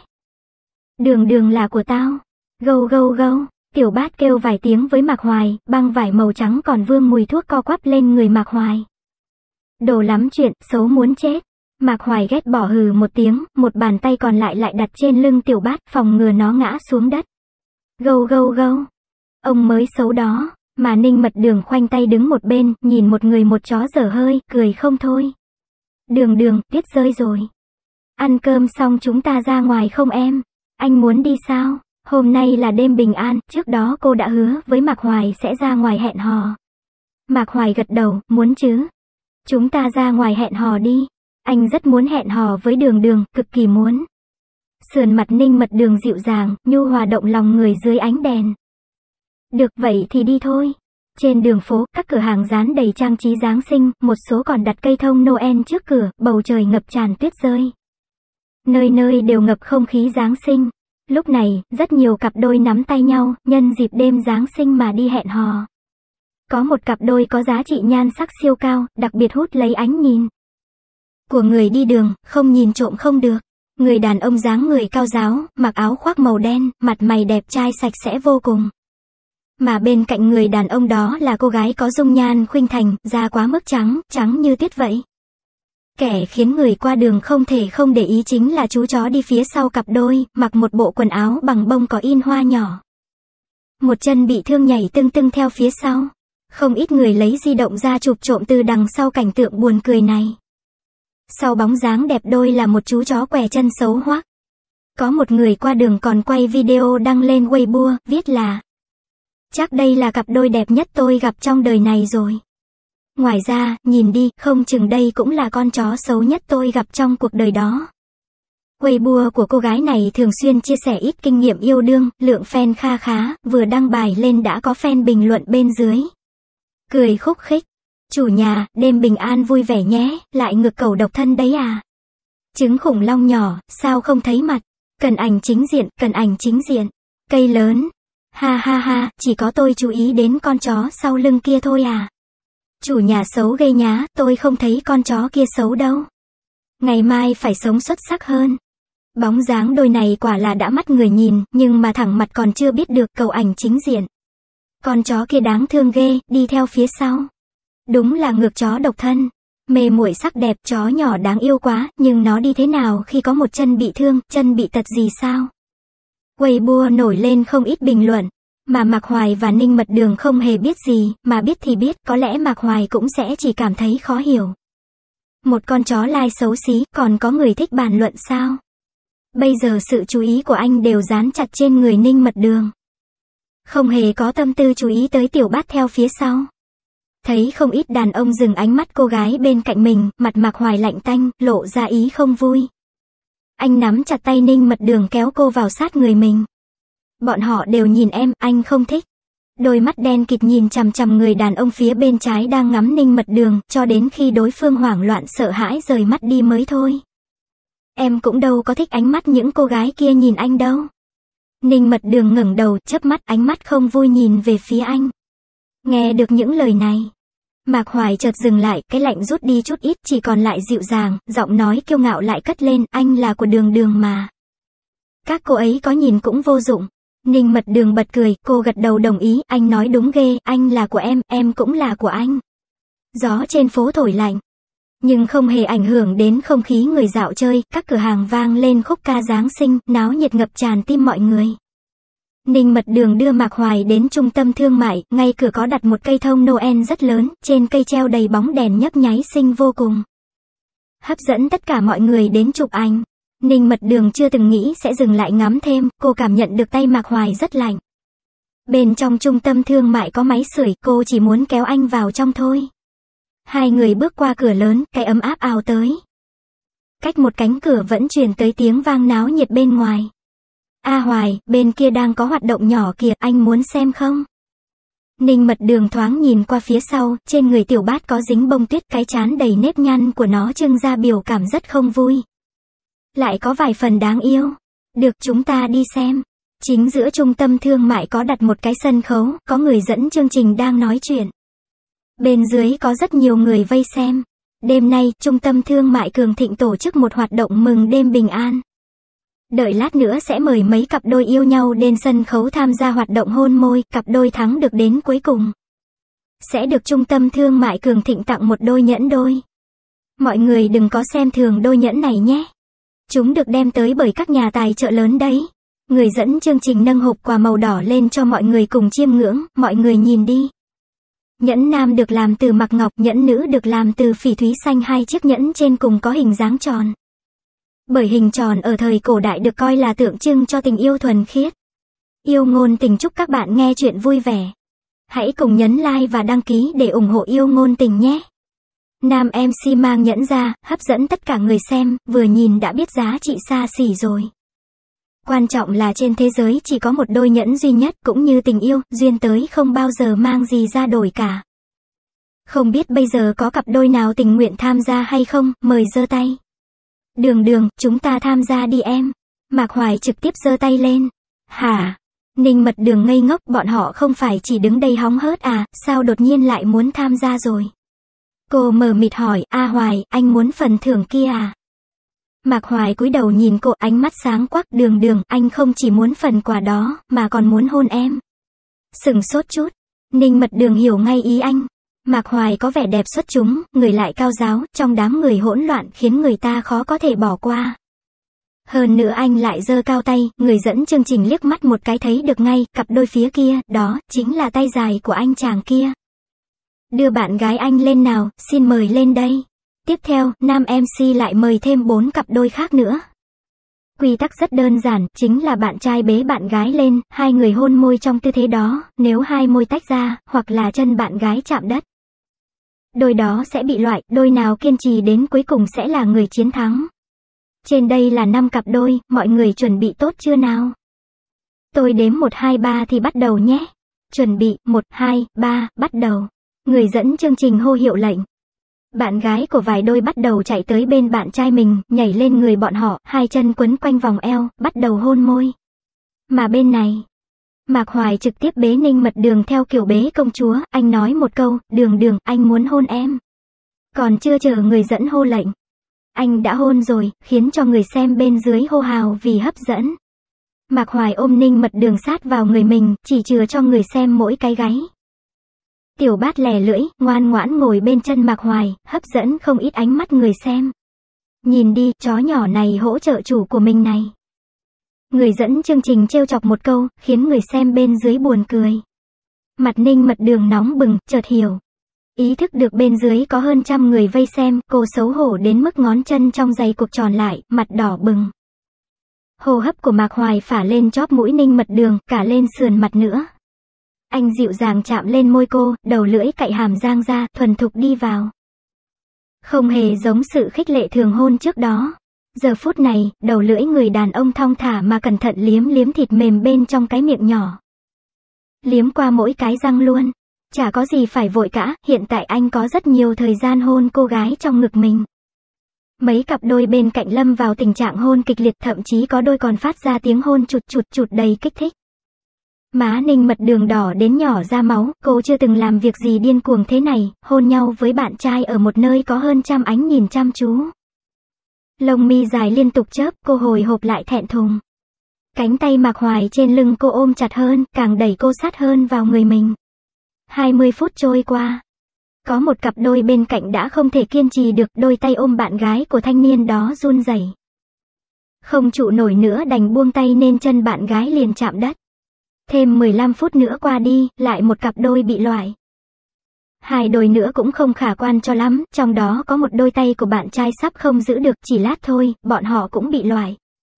Đường Đường là của tao. Gâu gâu gâu. Tiểu Bát kêu vài tiếng với Mạc Hoài, băng vải màu trắng còn vương mùi thuốc co quắp lên người Mạc Hoài. Đồ lắm chuyện, xấu muốn chết. Mạc Hoài ghét bỏ hừ một tiếng, một bàn tay còn lại lại đặt trên lưng Tiểu Bát, phòng ngừa nó ngã xuống đất. Gâu gâu gâu. Ông mới xấu đó, mà Ninh Mật Đường khoanh tay đứng một bên, nhìn một người một chó dở hơi, cười không thôi. Đường Đường, tuyết rơi rồi. Ăn cơm xong chúng ta ra ngoài không em? Anh muốn đi sao? Hôm nay là đêm bình an, trước đó cô đã hứa với Mạc Hoài sẽ ra ngoài hẹn hò. Mạc Hoài gật đầu, muốn chứ. Chúng ta ra ngoài hẹn hò đi. Anh rất muốn hẹn hò với Đường Đường, cực kỳ muốn. Sườn mặt Ninh Mật Đường dịu dàng, nhu hòa động lòng người dưới ánh đèn. Được vậy thì đi thôi. Trên đường phố, các cửa hàng dán đầy trang trí Giáng sinh, một số còn đặt cây thông Noel trước cửa, bầu trời ngập tràn tuyết rơi. Nơi nơi đều ngập không khí Giáng sinh. Lúc này, rất nhiều cặp đôi nắm tay nhau, nhân dịp đêm Giáng sinh mà đi hẹn hò. Có một cặp đôi có giá trị nhan sắc siêu cao, đặc biệt hút lấy ánh nhìn của người đi đường, không nhìn trộm không được. Người đàn ông dáng người cao ráo, mặc áo khoác màu đen, mặt mày đẹp trai sạch sẽ vô cùng. Mà bên cạnh người đàn ông đó là cô gái có dung nhan khuynh thành, da quá mức trắng, trắng như tuyết vậy. Kẻ khiến người qua đường không thể không để ý chính là chú chó đi phía sau cặp đôi, mặc một bộ quần áo bằng bông có in hoa nhỏ. Một chân bị thương nhảy tưng tưng theo phía sau. Không ít người lấy di động ra chụp trộm từ đằng sau cảnh tượng buồn cười này. Sau bóng dáng đẹp đôi là một chú chó què chân xấu hoắc. Có một người qua đường còn quay video đăng lên Weibo, viết là: chắc đây là cặp đôi đẹp nhất tôi gặp trong đời này rồi. Ngoài ra, nhìn đi, không chừng đây cũng là con chó xấu nhất tôi gặp trong cuộc đời đó. Weibo của cô gái này thường xuyên chia sẻ ít kinh nghiệm yêu đương, lượng fan kha khá, vừa đăng bài lên đã có fan bình luận bên dưới. Cười khúc khích. Chủ nhà, đêm bình an vui vẻ nhé, lại ngược cầu độc thân đấy à. Trứng khủng long nhỏ, sao không thấy mặt. Cần ảnh chính diện, cần ảnh chính diện. Cây lớn. Ha ha ha, chỉ có tôi chú ý đến con chó sau lưng kia thôi à. Chủ nhà xấu gây nhá, tôi không thấy con chó kia xấu đâu. Ngày mai phải sống xuất sắc hơn. Bóng dáng đôi này quả là đã mắt người nhìn, nhưng mà thẳng mặt còn chưa biết được cầu ảnh chính diện. Con chó kia đáng thương ghê, đi theo phía sau. Đúng là ngược chó độc thân. Mê muội sắc đẹp, chó nhỏ đáng yêu quá, nhưng nó đi thế nào khi có một chân bị thương, chân bị tật gì sao? Weibo nổi lên không ít bình luận. Mà Mạc Hoài và Ninh Mật Đường không hề biết gì, mà biết thì biết, có lẽ Mạc Hoài cũng sẽ chỉ cảm thấy khó hiểu. Một con chó lai xấu xí, còn có người thích bàn luận sao? Bây giờ sự chú ý của anh đều dán chặt trên người Ninh Mật Đường. Không hề có tâm tư chú ý tới Tiểu Bát theo phía sau. Thấy không ít đàn ông dừng ánh mắt cô gái bên cạnh mình, mặt Mạc Hoài lạnh tanh, lộ ra ý không vui. Anh nắm chặt tay Ninh Mật Đường kéo cô vào sát người mình. Bọn họ đều nhìn em, anh không thích. Đôi mắt đen kịt nhìn chằm chằm người đàn ông phía bên trái đang ngắm Ninh Mật Đường, cho đến khi đối phương hoảng loạn sợ hãi rời mắt đi mới thôi. Em cũng đâu có thích ánh mắt những cô gái kia nhìn anh đâu. Ninh Mật Đường ngẩng đầu, chớp mắt, ánh mắt không vui nhìn về phía anh. Nghe được những lời này, Mạc Hoài chợt dừng lại, cái lạnh rút đi chút ít, chỉ còn lại dịu dàng, giọng nói kiêu ngạo lại cất lên, anh là của Đường Đường mà. Các cô ấy có nhìn cũng vô dụng. Ninh Mật Đường bật cười, cô gật đầu đồng ý, anh nói đúng ghê, anh là của em, em cũng là của anh. Gió trên phố thổi lạnh, nhưng không hề ảnh hưởng đến không khí người dạo chơi, các cửa hàng vang lên khúc ca Giáng sinh, náo nhiệt ngập tràn tim mọi người. Ninh Mật Đường đưa Mạc Hoài đến trung tâm thương mại, ngay cửa có đặt một cây thông Noel rất lớn, trên cây treo đầy bóng đèn nhấp nháy xinh vô cùng. Hấp dẫn tất cả mọi người đến chụp ảnh. Ninh Mật Đường chưa từng nghĩ sẽ dừng lại ngắm thêm, cô cảm nhận được tay Mạc Hoài rất lạnh. Bên trong trung tâm thương mại có máy sưởi, cô chỉ muốn kéo anh vào trong thôi. Hai người bước qua cửa lớn, cái ấm áp ào tới. Cách một cánh cửa vẫn truyền tới tiếng vang náo nhiệt bên ngoài. A Hoài, bên kia đang có hoạt động nhỏ kìa, anh muốn xem không? Ninh Mật Đường thoáng nhìn qua phía sau, trên người Tiểu Bát có dính bông tuyết, cái trán đầy nếp nhăn của nó trưng ra biểu cảm rất không vui. Lại có vài phần đáng yêu. Được, chúng ta đi xem. Chính giữa trung tâm thương mại có đặt một cái sân khấu, có người dẫn chương trình đang nói chuyện. Bên dưới có rất nhiều người vây xem. Đêm nay, trung tâm thương mại Cường Thịnh tổ chức một hoạt động mừng đêm bình an. Đợi lát nữa sẽ mời mấy cặp đôi yêu nhau đến sân khấu tham gia hoạt động hôn môi, cặp đôi thắng được đến cuối cùng sẽ được trung tâm thương mại Cường Thịnh tặng một đôi nhẫn đôi. Mọi người đừng có xem thường đôi nhẫn này nhé. Chúng được đem tới bởi các nhà tài trợ lớn đấy. Người dẫn chương trình nâng hộp quà màu đỏ lên cho mọi người cùng chiêm ngưỡng, mọi người nhìn đi. Nhẫn nam được làm từ mạc ngọc, nhẫn nữ được làm từ phỉ thúy xanh, hai chiếc nhẫn trên cùng có hình dáng tròn. Bởi hình tròn ở thời cổ đại được coi là tượng trưng cho tình yêu thuần khiết. Yêu ngôn tình chúc các bạn nghe chuyện vui vẻ. Hãy cùng nhấn like và đăng ký để ủng hộ yêu ngôn tình nhé. Nam em xê mang nhẫn ra, hấp dẫn tất cả người xem, vừa nhìn đã biết giá trị xa xỉ rồi. Quan trọng là trên thế giới chỉ có một đôi nhẫn duy nhất, cũng như tình yêu, duyên tới không bao giờ mang gì ra đổi cả. Không biết bây giờ có cặp đôi nào tình nguyện tham gia hay không, mời giơ tay. Đường Đường, chúng ta tham gia đi em. Mạc Hoài trực tiếp giơ tay lên. Hả? Ninh Mật Đường ngây ngốc, bọn họ không phải chỉ đứng đây hóng hớt à, sao đột nhiên lại muốn tham gia rồi? Cô mờ mịt hỏi, A Hoài, anh muốn phần thưởng kia à? Mạc Hoài cúi đầu nhìn cô, ánh mắt sáng quắc, Đường Đường, anh không chỉ muốn phần quà đó, mà còn muốn hôn em. Sửng sốt chút, Ninh Mật Đường hiểu ngay ý anh. Mạc Hoài có vẻ đẹp xuất chúng, người lại cao giáo, trong đám người hỗn loạn khiến người ta khó có thể bỏ qua. Hơn nữa anh lại giơ cao tay, người dẫn chương trình liếc mắt một cái thấy được ngay, cặp đôi phía kia, đó, chính là tay dài của anh chàng kia. Đưa bạn gái anh lên nào, xin mời lên đây. Tiếp theo, nam em xê lại mời thêm bốn cặp đôi khác nữa. Quy tắc rất đơn giản, chính là bạn trai bế bạn gái lên, hai người hôn môi trong tư thế đó, nếu hai môi tách ra, hoặc là chân bạn gái chạm đất, đôi đó sẽ bị loại, đôi nào kiên trì đến cuối cùng sẽ là người chiến thắng. Trên đây là năm cặp đôi, mọi người chuẩn bị tốt chưa nào? Tôi đếm một hai ba thì bắt đầu nhé. Chuẩn bị, một hai ba, bắt đầu. Người dẫn chương trình hô hiệu lệnh. Bạn gái của vài đôi bắt đầu chạy tới bên bạn trai mình, nhảy lên người bọn họ, hai chân quấn quanh vòng eo, bắt đầu hôn môi. Mà bên này, Mạc Hoài trực tiếp bế Ninh Mật Đường theo kiểu bế công chúa, anh nói một câu, Đường Đường, anh muốn hôn em. Còn chưa chờ người dẫn hô lệnh, anh đã hôn rồi, khiến cho người xem bên dưới hô hào vì hấp dẫn. Mạc Hoài ôm Ninh Mật Đường sát vào người mình, chỉ chừa cho người xem mỗi cái gáy. Tiểu Bát lè lưỡi, ngoan ngoãn ngồi bên chân Mạc Hoài, hấp dẫn không ít ánh mắt người xem. Nhìn đi, chó nhỏ này hỗ trợ chủ của mình này. Người dẫn chương trình trêu chọc một câu, khiến người xem bên dưới buồn cười. Mặt Ninh Mật Đường nóng bừng, chợt hiểu. Ý thức được bên dưới có hơn trăm người vây xem, cô xấu hổ đến mức ngón chân trong giày cuộc tròn lại, mặt đỏ bừng. Hô hấp của Mạc Hoài phả lên chóp mũi Ninh Mật Đường, cả lên sườn mặt nữa. Anh dịu dàng chạm lên môi cô, đầu lưỡi cạy hàm giang ra, thuần thục đi vào. Không hề giống sự khích lệ thường hôn trước đó. Giờ phút này, đầu lưỡi người đàn ông thong thả mà cẩn thận liếm liếm thịt mềm bên trong cái miệng nhỏ. Liếm qua mỗi cái răng luôn. Chả có gì phải vội cả, hiện tại anh có rất nhiều thời gian hôn cô gái trong ngực mình. Mấy cặp đôi bên cạnh lâm vào tình trạng hôn kịch liệt, thậm chí có đôi còn phát ra tiếng hôn chụt chụt chụt đầy kích thích. Má Ninh Mật Đường đỏ đến nhỏ ra máu, cô chưa từng làm việc gì điên cuồng thế này, hôn nhau với bạn trai ở một nơi có hơn trăm ánh nhìn chăm chú. Lông mi dài liên tục chớp, cô hồi hộp lại thẹn thùng. Cánh tay Mạc Hoài trên lưng cô ôm chặt hơn, càng đẩy cô sát hơn vào người mình. hai mươi phút trôi qua. Có một cặp đôi bên cạnh đã không thể kiên trì được, đôi tay ôm bạn gái của thanh niên đó run rẩy. Không trụ nổi nữa đành buông tay nên chân bạn gái liền chạm đất. Thêm mười lăm phút nữa qua đi, lại một cặp đôi bị loại. Hai đôi nữa cũng không khả quan cho lắm, trong đó có một đôi tay của bạn trai sắp không giữ được, chỉ lát thôi, bọn họ cũng bị loại.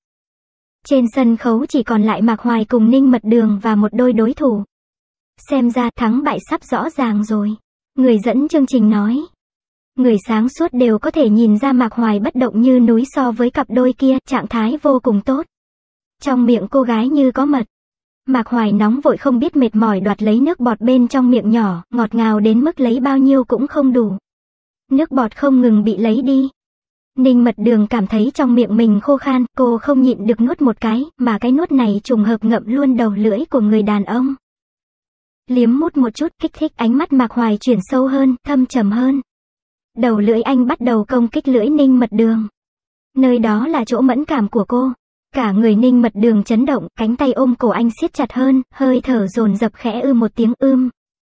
Trên sân khấu chỉ còn lại Mạc Hoài cùng Ninh Mật Đường và một đôi đối thủ. Xem ra thắng bại sắp rõ ràng rồi. Người dẫn chương trình nói. Người sáng suốt đều có thể nhìn ra Mạc Hoài bất động như núi so với cặp đôi kia, trạng thái vô cùng tốt. Trong miệng cô gái như có mật. Mạc Hoài nóng vội không biết mệt mỏi đoạt lấy nước bọt bên trong miệng nhỏ, ngọt ngào đến mức lấy bao nhiêu cũng không đủ. Nước bọt không ngừng bị lấy đi. Ninh Mật Đường cảm thấy trong miệng mình khô khan, cô không nhịn được nuốt một cái, mà cái nuốt này trùng hợp ngậm luôn đầu lưỡi của người đàn ông. Liếm mút một chút, kích thích ánh mắt Mạc Hoài chuyển sâu hơn, thâm trầm hơn. Đầu lưỡi anh bắt đầu công kích lưỡi Ninh Mật Đường. Nơi đó là chỗ mẫn cảm của cô. Cả người Ninh Mật Đường chấn động, cánh tay ôm cổ anh siết chặt hơn, hơi thở dồn dập khẽ ư một tiếng ưm.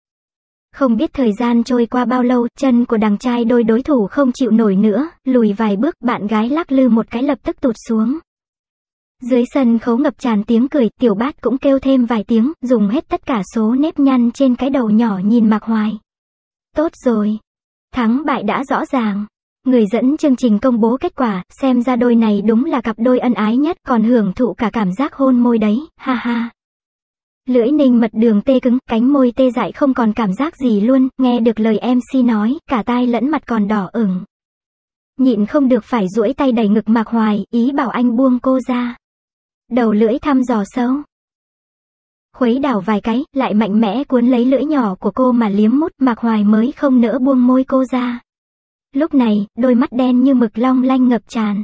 Không biết thời gian trôi qua bao lâu, chân của đằng trai đôi đối thủ không chịu nổi nữa, lùi vài bước, bạn gái lắc lư một cái lập tức tụt xuống. Dưới sân khấu ngập tràn tiếng cười, Tiểu Bát cũng kêu thêm vài tiếng, dùng hết tất cả số nếp nhăn trên cái đầu nhỏ nhìn Mạc Hoài. Tốt rồi. Thắng bại đã rõ ràng. Người dẫn chương trình công bố kết quả, xem ra đôi này đúng là cặp đôi ân ái nhất, còn hưởng thụ cả cảm giác hôn môi đấy, ha ha. Lưỡi Ninh Mật Đường tê cứng, cánh môi tê dại không còn cảm giác gì luôn, nghe được lời em xê nói, cả tai lẫn mặt còn đỏ ửng. Nhịn không được phải duỗi tay đẩy ngực Mạc Hoài, ý bảo anh buông cô ra. Đầu lưỡi thăm dò sâu. Khuấy đảo vài cái, lại mạnh mẽ cuốn lấy lưỡi nhỏ của cô mà liếm mút, Mạc Hoài mới không nỡ buông môi cô ra. Lúc này, đôi mắt đen như mực long lanh ngập tràn.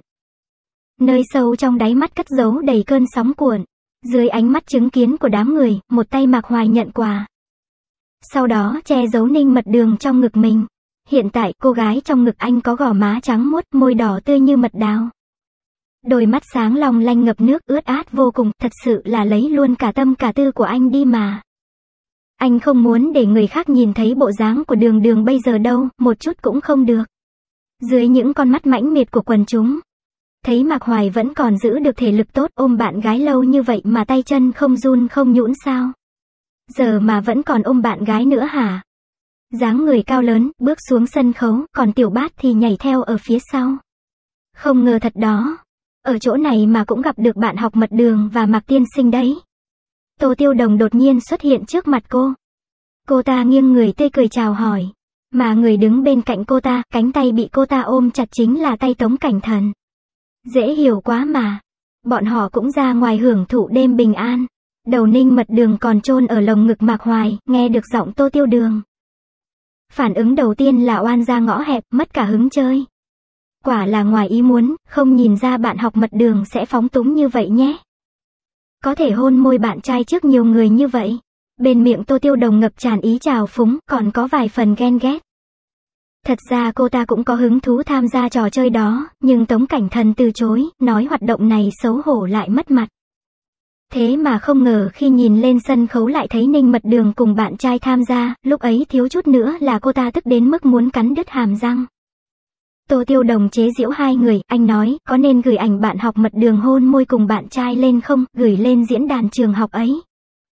Nơi sâu trong đáy mắt cất giấu đầy cơn sóng cuộn. Dưới ánh mắt chứng kiến của đám người, một tay Mạc Hoài nhận quà. Sau đó che giấu Ninh Mật Đường trong ngực mình. Hiện tại cô gái trong ngực anh có gò má trắng muốt, môi đỏ tươi như mật đào. Đôi mắt sáng long lanh ngập nước, ướt át vô cùng, thật sự là lấy luôn cả tâm cả tư của anh đi mà. Anh không muốn để người khác nhìn thấy bộ dáng của Đường Đường bây giờ đâu, một chút cũng không được. Dưới những con mắt mãnh miệt của quần chúng, thấy Mạc Hoài vẫn còn giữ được thể lực tốt, ôm bạn gái lâu như vậy mà tay chân không run không nhũn sao? Giờ mà vẫn còn ôm bạn gái nữa hả? Dáng người cao lớn, bước xuống sân khấu, còn Tiểu Bát thì nhảy theo ở phía sau. Không ngờ thật đó, ở chỗ này mà cũng gặp được bạn học Mật Đường và Mạc tiên sinh đấy. Tô Tiêu Đồng đột nhiên xuất hiện trước mặt cô. Cô ta nghiêng người tươi cười chào hỏi. Mà người đứng bên cạnh cô ta, cánh tay bị cô ta ôm chặt chính là tay Tống Cảnh Thần. Dễ hiểu quá mà. Bọn họ cũng ra ngoài hưởng thụ đêm bình an. Đầu Ninh Mật Đường còn chôn ở lồng ngực Mạc Hoài, nghe được giọng Tô Tiêu Đường. Phản ứng đầu tiên là oan ra ngõ hẹp, mất cả hứng chơi. Quả là ngoài ý muốn, không nhìn ra bạn học Mật Đường sẽ phóng túng như vậy nhé. Có thể hôn môi bạn trai trước nhiều người như vậy. Bên miệng Tô Tiêu Đồng ngập tràn ý trào phúng, còn có vài phần ghen ghét. Thật ra cô ta cũng có hứng thú tham gia trò chơi đó, nhưng Tống Cảnh Thần từ chối, nói hoạt động này xấu hổ lại mất mặt. Thế mà không ngờ khi nhìn lên sân khấu lại thấy Ninh Mật Đường cùng bạn trai tham gia, lúc ấy thiếu chút nữa là cô ta tức đến mức muốn cắn đứt hàm răng. Tô Tiêu Đồng chế giễu hai người, anh nói, có nên gửi ảnh bạn học Mật Đường hôn môi cùng bạn trai lên không, gửi lên diễn đàn trường học ấy.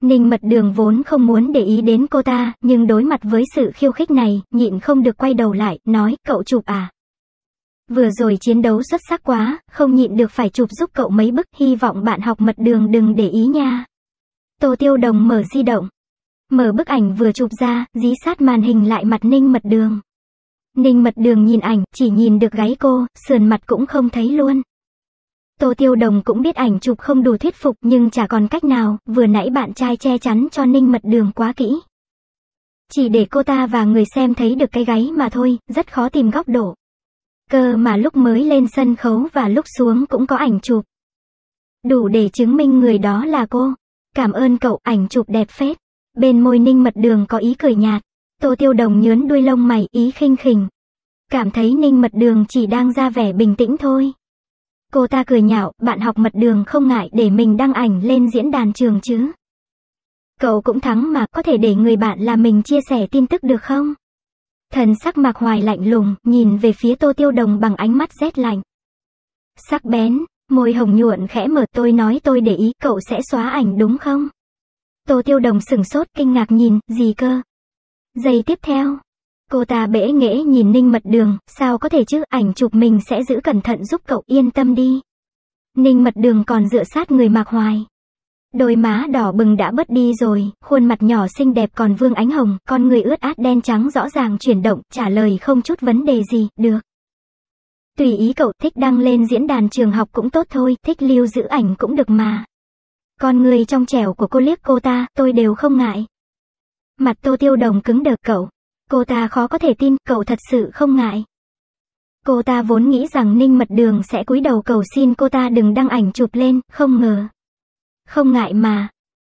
Ninh Mật Đường vốn không muốn để ý đến cô ta, nhưng đối mặt với sự khiêu khích này, nhịn không được quay đầu lại, nói, cậu chụp à? Vừa rồi chiến đấu xuất sắc quá, không nhịn được phải chụp giúp cậu mấy bức, hy vọng bạn học Mật Đường đừng để ý nha. Tô Tiêu Đồng mở di động. Mở bức ảnh vừa chụp ra, dí sát màn hình lại mặt Ninh Mật Đường. Ninh Mật Đường nhìn ảnh, chỉ nhìn được gáy cô, sườn mặt cũng không thấy luôn. Tô Tiêu Đồng cũng biết ảnh chụp không đủ thuyết phục nhưng chả còn cách nào, vừa nãy bạn trai che chắn cho Ninh Mật Đường quá kỹ. Chỉ để cô ta và người xem thấy được cái gáy mà thôi, rất khó tìm góc độ. Cơ mà lúc mới lên sân khấu và lúc xuống cũng có ảnh chụp. Đủ để chứng minh người đó là cô. Cảm ơn cậu, ảnh chụp đẹp phết. Bên môi Ninh Mật Đường có ý cười nhạt. Tô Tiêu Đồng nhớn đuôi lông mày, ý khinh khỉnh. Cảm thấy Ninh Mật Đường chỉ đang ra vẻ bình tĩnh thôi. Cô ta cười nhạo, bạn học Mật Đường không ngại để mình đăng ảnh lên diễn đàn trường chứ. Cậu cũng thắng mà, có thể để người bạn là mình chia sẻ tin tức được không? Thần sắc Mạc Hoài lạnh lùng, nhìn về phía Tô Tiêu Đồng bằng ánh mắt rét lạnh. Sắc bén, môi hồng nhuận khẽ mở, tôi nói tôi để ý, cậu sẽ xóa ảnh đúng không? Tô Tiêu Đồng sửng sốt, kinh ngạc nhìn, gì cơ? Giây tiếp theo, cô ta bẽ nghễ nhìn Ninh Mật Đường, sao có thể chứ, ảnh chụp mình sẽ giữ cẩn thận giúp cậu, yên tâm đi. Ninh Mật Đường còn dựa sát người Mạc Hoài. Đôi má đỏ bừng đã bớt đi rồi, khuôn mặt nhỏ xinh đẹp còn vương ánh hồng, con người ướt át đen trắng rõ ràng chuyển động, trả lời không chút vấn đề gì, được. Tùy ý cậu, thích đăng lên diễn đàn trường học cũng tốt thôi, thích lưu giữ ảnh cũng được mà. Con người trong trẻo của cô liếc cô ta, tôi đều không ngại. Mặt Tô Tiêu Đồng cứng đờ, cậu. Cô ta khó có thể tin, cậu thật sự không ngại. Cô ta vốn nghĩ rằng Ninh Mật Đường sẽ cúi đầu cầu xin cô ta đừng đăng ảnh chụp lên, không ngờ. Không ngại mà.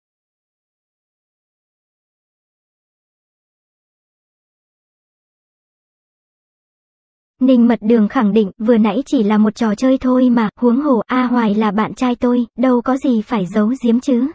Ninh Mật Đường khẳng định, vừa nãy chỉ là một trò chơi thôi mà, huống hồ A Hoài là bạn trai tôi, đâu có gì phải giấu giếm chứ.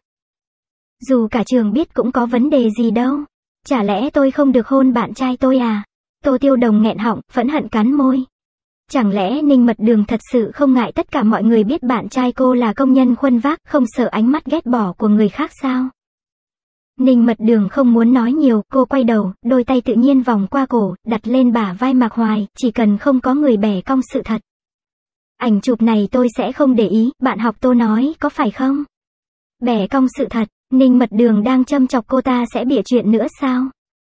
Dù cả trường biết cũng có vấn đề gì đâu. Chả lẽ tôi không được hôn bạn trai tôi à? Tô Tiêu Đồng nghẹn họng, phẫn hận cắn môi. Chẳng lẽ Ninh Mật Đường thật sự không ngại tất cả mọi người biết bạn trai cô là công nhân khuân vác, không sợ ánh mắt ghét bỏ của người khác sao? Ninh Mật Đường không muốn nói nhiều, cô quay đầu, đôi tay tự nhiên vòng qua cổ, đặt lên bả vai Mạc Hoài, chỉ cần không có người bẻ cong sự thật. Ảnh chụp này tôi sẽ không để ý, bạn học Tô nói, có phải không? Bẻ cong sự thật, Ninh Mật Đường đang châm chọc cô ta sẽ bịa chuyện nữa sao?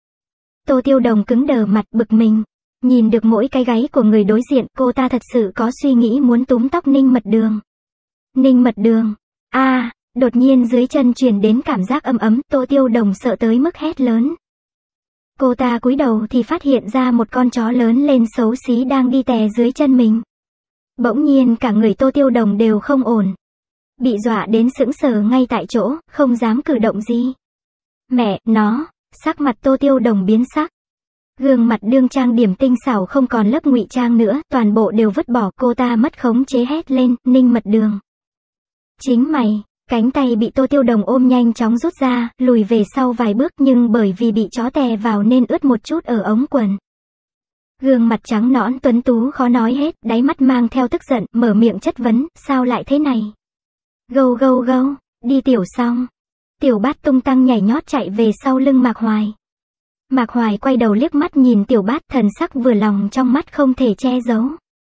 Tô Tiêu Đồng cứng đờ mặt, bực mình. Nhìn được mỗi cái gáy của người đối diện, cô ta thật sự có suy nghĩ muốn túm tóc Ninh Mật Đường. Ninh Mật Đường, a à, đột nhiên dưới chân truyền đến cảm giác ấm ấm, Tô Tiêu Đồng sợ tới mức hét lớn. Cô ta cúi đầu thì phát hiện ra một con chó lớn lên xấu xí đang đi tè dưới chân mình. Bỗng nhiên cả người Tô Tiêu Đồng đều không ổn. Bị dọa đến sững sờ ngay tại chỗ, không dám cử động gì. Mẹ, nó, sắc mặt Tô Tiêu Đồng biến sắc. Gương mặt đương trang điểm tinh xảo không còn lớp ngụy trang nữa, toàn bộ đều vứt bỏ, cô ta mất khống chế hét lên, Ninh Mật Đường. Chính mày, cánh tay bị Tô Tiêu Đồng ôm nhanh chóng rút ra, lùi về sau vài bước nhưng bởi vì bị chó tè vào nên ướt một chút ở ống quần. Gương mặt trắng nõn tuấn tú khó nói hết, đáy mắt mang theo tức giận, mở miệng chất vấn, sao lại thế này? Gâu gâu gâu, đi tiểu xong. Tiểu Bát tung tăng nhảy nhót chạy về sau lưng Mạc Hoài. Mạc Hoài quay đầu liếc mắt nhìn Tiểu Bát, thần sắc vừa lòng trong mắt không thể che giấu.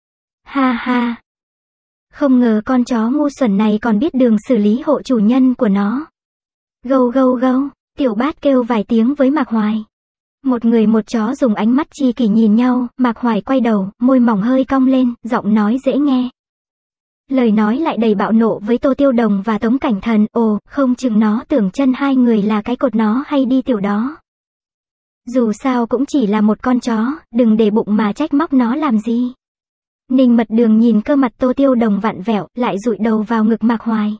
Ha ha. Không ngờ con chó ngu xuẩn này còn biết đường xử lý hộ chủ nhân của nó. Gâu gâu gâu, Tiểu Bát kêu vài tiếng với Mạc Hoài. Một người một chó dùng ánh mắt chi kỷ nhìn nhau, Mạc Hoài quay đầu, môi mỏng hơi cong lên, giọng nói dễ nghe. Lời nói lại đầy bạo nộ với Tô Tiêu Đồng và Tống Cảnh Thần, ồ, không chừng nó tưởng chân hai người là cái cột nó hay đi tiểu đó. Dù sao cũng chỉ là một con chó, đừng để bụng mà trách móc nó làm gì. Ninh Mật Đường nhìn cơ mặt Tô Tiêu Đồng vặn vẹo, lại dụi đầu vào ngực Mạc Hoài.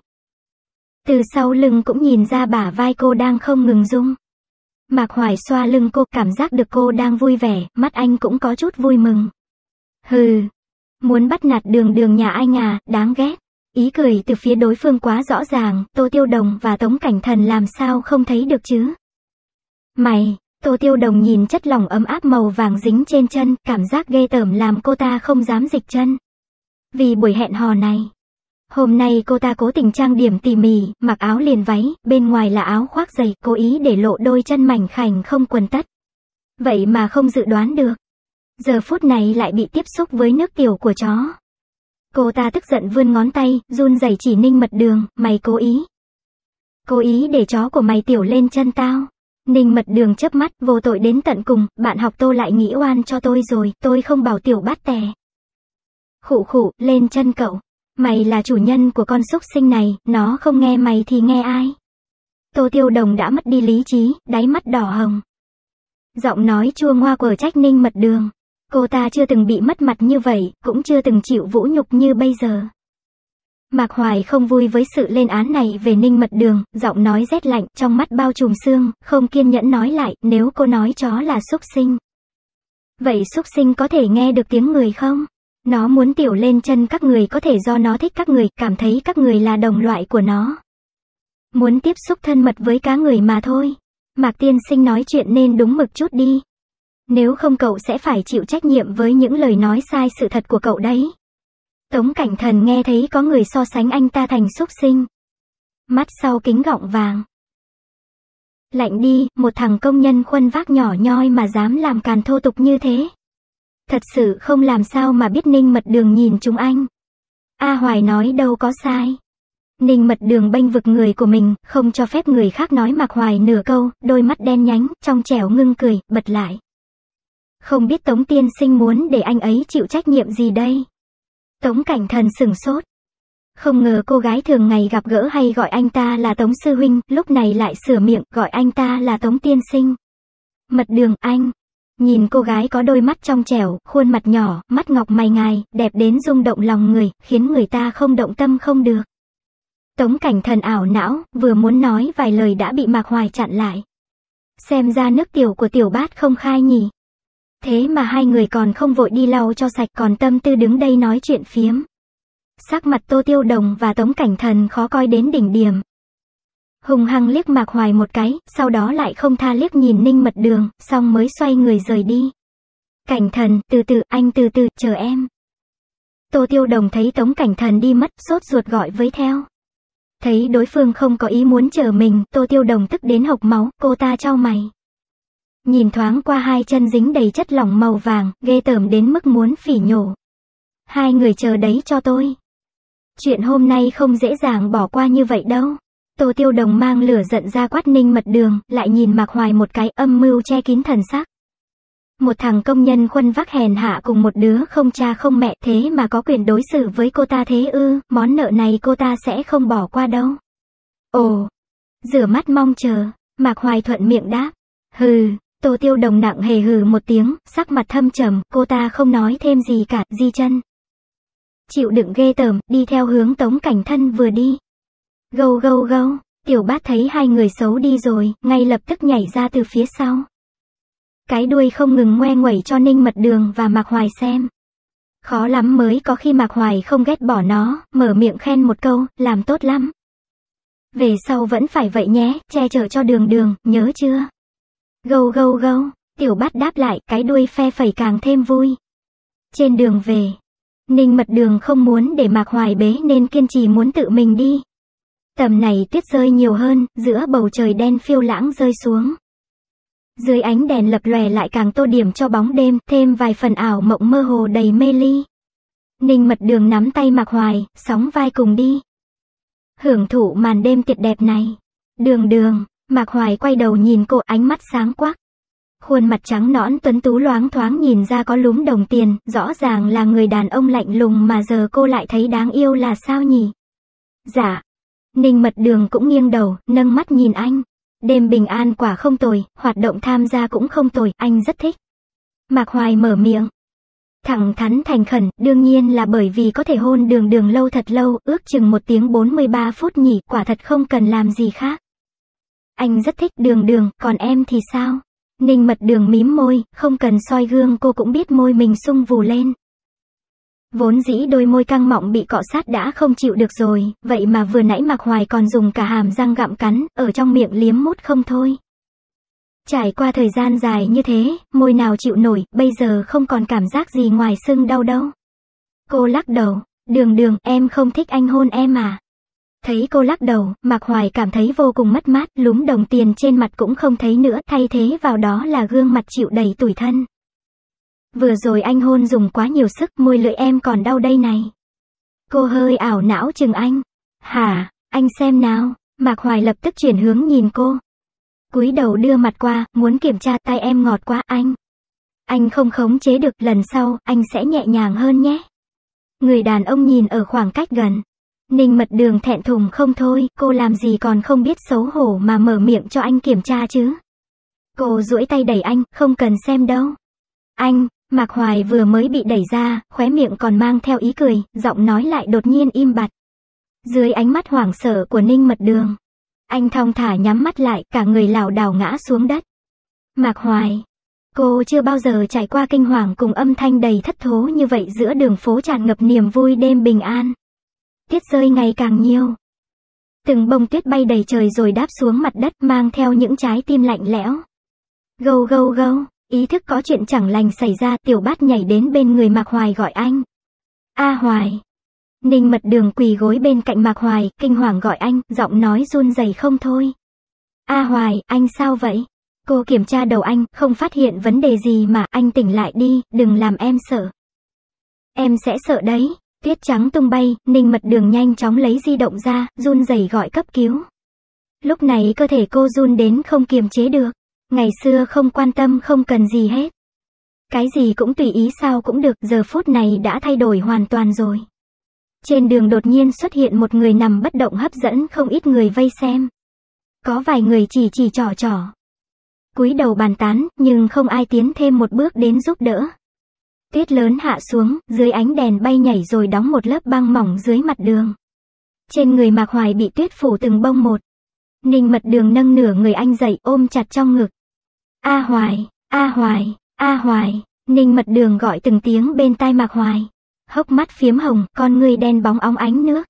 Từ sau lưng cũng nhìn ra bả vai cô đang không ngừng rung. Mạc Hoài xoa lưng cô, cảm giác được cô đang vui vẻ, mắt anh cũng có chút vui mừng. Hừ, muốn bắt nạt Đường Đường nhà anh à, đáng ghét. Ý cười từ phía đối phương quá rõ ràng, Tô Tiêu Đồng và Tống Cảnh Thần làm sao không thấy được chứ. Mày, Tô Tiêu Đồng nhìn chất lỏng ấm áp màu vàng dính trên chân, cảm giác ghê tởm làm cô ta không dám dịch chân. Vì buổi hẹn hò này, Hôm nay cô ta cố tình trang điểm tỉ mỉ, mặc áo liền váy, bên ngoài là áo khoác dày, cố ý để lộ đôi chân mảnh khảnh không quần tất. Vậy mà không dự đoán được. Giờ phút này lại bị tiếp xúc với nước tiểu của chó. Cô ta tức giận vươn ngón tay, run rẩy chỉ Ninh Mật Đường, mày cố ý. Cố ý để chó của mày tiểu lên chân tao. Ninh Mật Đường chớp mắt, vô tội đến tận cùng, bạn học Tô lại nghĩ oan cho tôi rồi, tôi không bảo tiểu bắt tè. Khụ khụ, lên chân cậu. Mày là chủ nhân của con súc sinh này, nó không nghe mày thì nghe ai? Tô Tiêu Đồng đã mất đi lý trí, đáy mắt đỏ hồng. Giọng nói chua ngoa quở trách Ninh Mật Đường. Cô ta chưa từng bị mất mặt như vậy, cũng chưa từng chịu vũ nhục như bây giờ. Mạc Hoài không vui với sự lên án này về Ninh Mật Đường, giọng nói rét lạnh, trong mắt bao trùm sương, không kiên nhẫn nói lại, nếu cô nói chó là súc sinh. Vậy súc sinh có thể nghe được tiếng người không? Nó muốn tiểu lên chân các người có thể do nó thích các người, cảm thấy các người là đồng loại của nó. Muốn tiếp xúc thân mật với cá người mà thôi. Mạc tiên sinh nói chuyện nên đúng mực chút đi. Nếu không cậu sẽ phải chịu trách nhiệm với những lời nói sai sự thật của cậu đấy. Tống Cảnh Thần nghe thấy có người so sánh anh ta thành súc sinh. Mắt sau kính gọng vàng. Lạnh đi, một thằng công nhân khuân vác nhỏ nhoi mà dám làm càn thô tục như thế. Thật sự không làm sao mà biết Ninh Mật Đường nhìn chúng anh. A Hoài nói đâu có sai. Ninh Mật Đường bênh vực người của mình, không cho phép người khác nói Mạc Hoài nửa câu, đôi mắt đen nhánh, trong trẻo ngưng cười, bật lại. Không biết Tống tiên sinh muốn để anh ấy chịu trách nhiệm gì đây? Tống Cảnh Thần sửng sốt. Không ngờ cô gái thường ngày gặp gỡ hay gọi anh ta là Tống sư huynh, lúc này lại sửa miệng gọi anh ta là Tống tiên sinh. Mật Đường, anh. Nhìn cô gái có đôi mắt trong trẻo, khuôn mặt nhỏ, mắt ngọc mày ngài, đẹp đến rung động lòng người, khiến người ta không động tâm không được. Tống Cảnh Thần ảo não, vừa muốn nói vài lời đã bị Mạc Hoài chặn lại. Xem ra nước tiểu của tiểu bát không khai nhỉ. Thế mà hai người còn không vội đi lau cho sạch, còn tâm tư đứng đây nói chuyện phiếm. Sắc mặt Tô Tiêu Đồng và Tống Cảnh Thần khó coi đến đỉnh điểm. Hùng hăng liếc Mạc Hoài một cái, sau đó lại không tha liếc nhìn Ninh Mật Đường, xong mới xoay người rời đi. Cảnh Thần, từ từ, anh từ từ, chờ em. Tô Tiêu Đồng thấy Tống Cảnh Thần đi mất, sốt ruột gọi với theo. Thấy đối phương không có ý muốn chờ mình, Tô Tiêu Đồng tức đến hộc máu, cô ta chau mày. Nhìn thoáng qua hai chân dính đầy chất lỏng màu vàng, ghê tởm đến mức muốn phỉ nhổ. Hai người chờ đấy cho tôi. Chuyện hôm nay không dễ dàng bỏ qua như vậy đâu. Tô Tiêu Đồng mang lửa giận ra quát Ninh Mật Đường, lại nhìn Mạc Hoài một cái, âm mưu che kín thần sắc. Một thằng công nhân khuân vác hèn hạ cùng một đứa không cha không mẹ, thế mà có quyền đối xử với cô ta thế ư, món nợ này cô ta sẽ không bỏ qua đâu. Ồ, rửa mắt mong chờ, Mạc Hoài thuận miệng đáp. Hừ. Tô Tiêu Đồng nặng hề hừ một tiếng, sắc mặt thâm trầm, cô ta không nói thêm gì cả, di chân. Chịu đựng ghê tởm, đi theo hướng Tống Cảnh Thân vừa đi. Gâu gâu gâu, tiểu bát thấy hai người xấu đi rồi, ngay lập tức nhảy ra từ phía sau. Cái đuôi không ngừng ngoe nguẩy cho Ninh Mật Đường và Mạc Hoài xem. Khó lắm mới có khi Mạc Hoài không ghét bỏ nó, mở miệng khen một câu, làm tốt lắm. Về sau vẫn phải vậy nhé, che chở cho Đường Đường, nhớ chưa? Gâu gâu gâu, tiểu bát đáp lại, cái đuôi phe phẩy càng thêm vui. Trên đường về, Ninh Mật Đường không muốn để Mạc Hoài bế nên kiên trì muốn tự mình đi. Tầm này tuyết rơi nhiều hơn, giữa bầu trời đen phiêu lãng rơi xuống. Dưới ánh đèn lập lòe lại càng tô điểm cho bóng đêm, thêm vài phần ảo mộng mơ hồ đầy mê ly. Ninh Mật Đường nắm tay Mạc Hoài, sóng vai cùng đi. Hưởng thụ màn đêm tuyệt đẹp này. Đường Đường. Mạc Hoài quay đầu nhìn cô, ánh mắt sáng quắc. Khuôn mặt trắng nõn tuấn tú loáng thoáng nhìn ra có lúm đồng tiền, rõ ràng là người đàn ông lạnh lùng mà giờ cô lại thấy đáng yêu là sao nhỉ? Dạ. Ninh Mật Đường cũng nghiêng đầu, nâng mắt nhìn anh. Đêm bình an quả không tồi, hoạt động tham gia cũng không tồi, anh rất thích. Mạc Hoài mở miệng. Thẳng thắn thành khẩn, đương nhiên là bởi vì có thể hôn Đường Đường lâu thật lâu, ước chừng một tiếng bốn mươi ba phút nhỉ, quả thật không cần làm gì khác. Anh rất thích Đường Đường, còn em thì sao? Ninh Mật Đường mím môi, không cần soi gương cô cũng biết môi mình sung vù lên. Vốn dĩ đôi môi căng mọng bị cọ sát đã không chịu được rồi, vậy mà vừa nãy Mạc Hoài còn dùng cả hàm răng gặm cắn, ở trong miệng liếm mút không thôi. Trải qua thời gian dài như thế, môi nào chịu nổi, bây giờ không còn cảm giác gì ngoài sưng đau đâu. Cô lắc đầu, Đường Đường, em không thích anh hôn em à? Thấy cô lắc đầu, Mạc Hoài cảm thấy vô cùng mất mát, lúm đồng tiền trên mặt cũng không thấy nữa, thay thế vào đó là gương mặt chịu đầy tủi thân. Vừa rồi anh hôn dùng quá nhiều sức, môi lưỡi em còn đau đây này. Cô hơi ảo não chừng anh. Hả, anh xem nào. Mạc Hoài lập tức chuyển hướng nhìn cô. Cúi đầu đưa mặt qua, muốn kiểm tra, tay em ngọt quá anh. Anh không khống chế được, lần sau, anh sẽ nhẹ nhàng hơn nhé. Người đàn ông nhìn ở khoảng cách gần. Ninh Mật Đường thẹn thùng không thôi, cô làm gì còn không biết xấu hổ mà mở miệng cho anh kiểm tra chứ. Cô duỗi tay đẩy anh, không cần xem đâu. Anh, Mạc Hoài vừa mới bị đẩy ra, khóe miệng còn mang theo ý cười, giọng nói lại đột nhiên im bặt. Dưới ánh mắt hoảng sợ của Ninh Mật Đường, anh thong thả nhắm mắt lại, cả người lảo đảo ngã xuống đất. Mạc Hoài, cô chưa bao giờ trải qua kinh hoàng cùng âm thanh đầy thất thố như vậy giữa đường phố tràn ngập niềm vui đêm bình an. Tuyết rơi ngày càng nhiều. Từng bông tuyết bay đầy trời rồi đáp xuống mặt đất mang theo những trái tim lạnh lẽo. Gâu gâu gâu, ý thức có chuyện chẳng lành xảy ra, Tiểu Bát nhảy đến bên người Mạc Hoài gọi anh. A Hoài. Ninh Mật Đường quỳ gối bên cạnh Mạc Hoài, kinh hoàng gọi anh, giọng nói run rẩy không thôi. A Hoài, anh sao vậy? Cô kiểm tra đầu anh, không phát hiện vấn đề gì mà, anh tỉnh lại đi, đừng làm em sợ. Em sẽ sợ đấy. Tuyết trắng tung bay, Ninh Mật Đường nhanh chóng lấy di động ra, run rẩy gọi cấp cứu. Lúc này cơ thể cô run đến không kiềm chế được. Ngày xưa không quan tâm không cần gì hết. Cái gì cũng tùy ý sao cũng được, giờ phút này đã thay đổi hoàn toàn rồi. Trên đường đột nhiên xuất hiện một người nằm bất động hấp dẫn không ít người vây xem. Có vài người chỉ chỉ trỏ trỏ. Cúi đầu bàn tán, nhưng không ai tiến thêm một bước đến giúp đỡ. Tuyết lớn hạ xuống, dưới ánh đèn bay nhảy rồi đóng một lớp băng mỏng dưới mặt đường. Trên người Mạc Hoài bị tuyết phủ từng bông một. Ninh Mật Đường nâng nửa người anh dậy ôm chặt trong ngực. A Hoài, A Hoài, A Hoài, Ninh Mật Đường gọi từng tiếng bên tai Mạc Hoài. Hốc mắt phiếm hồng, con ngươi đen bóng óng ánh nước.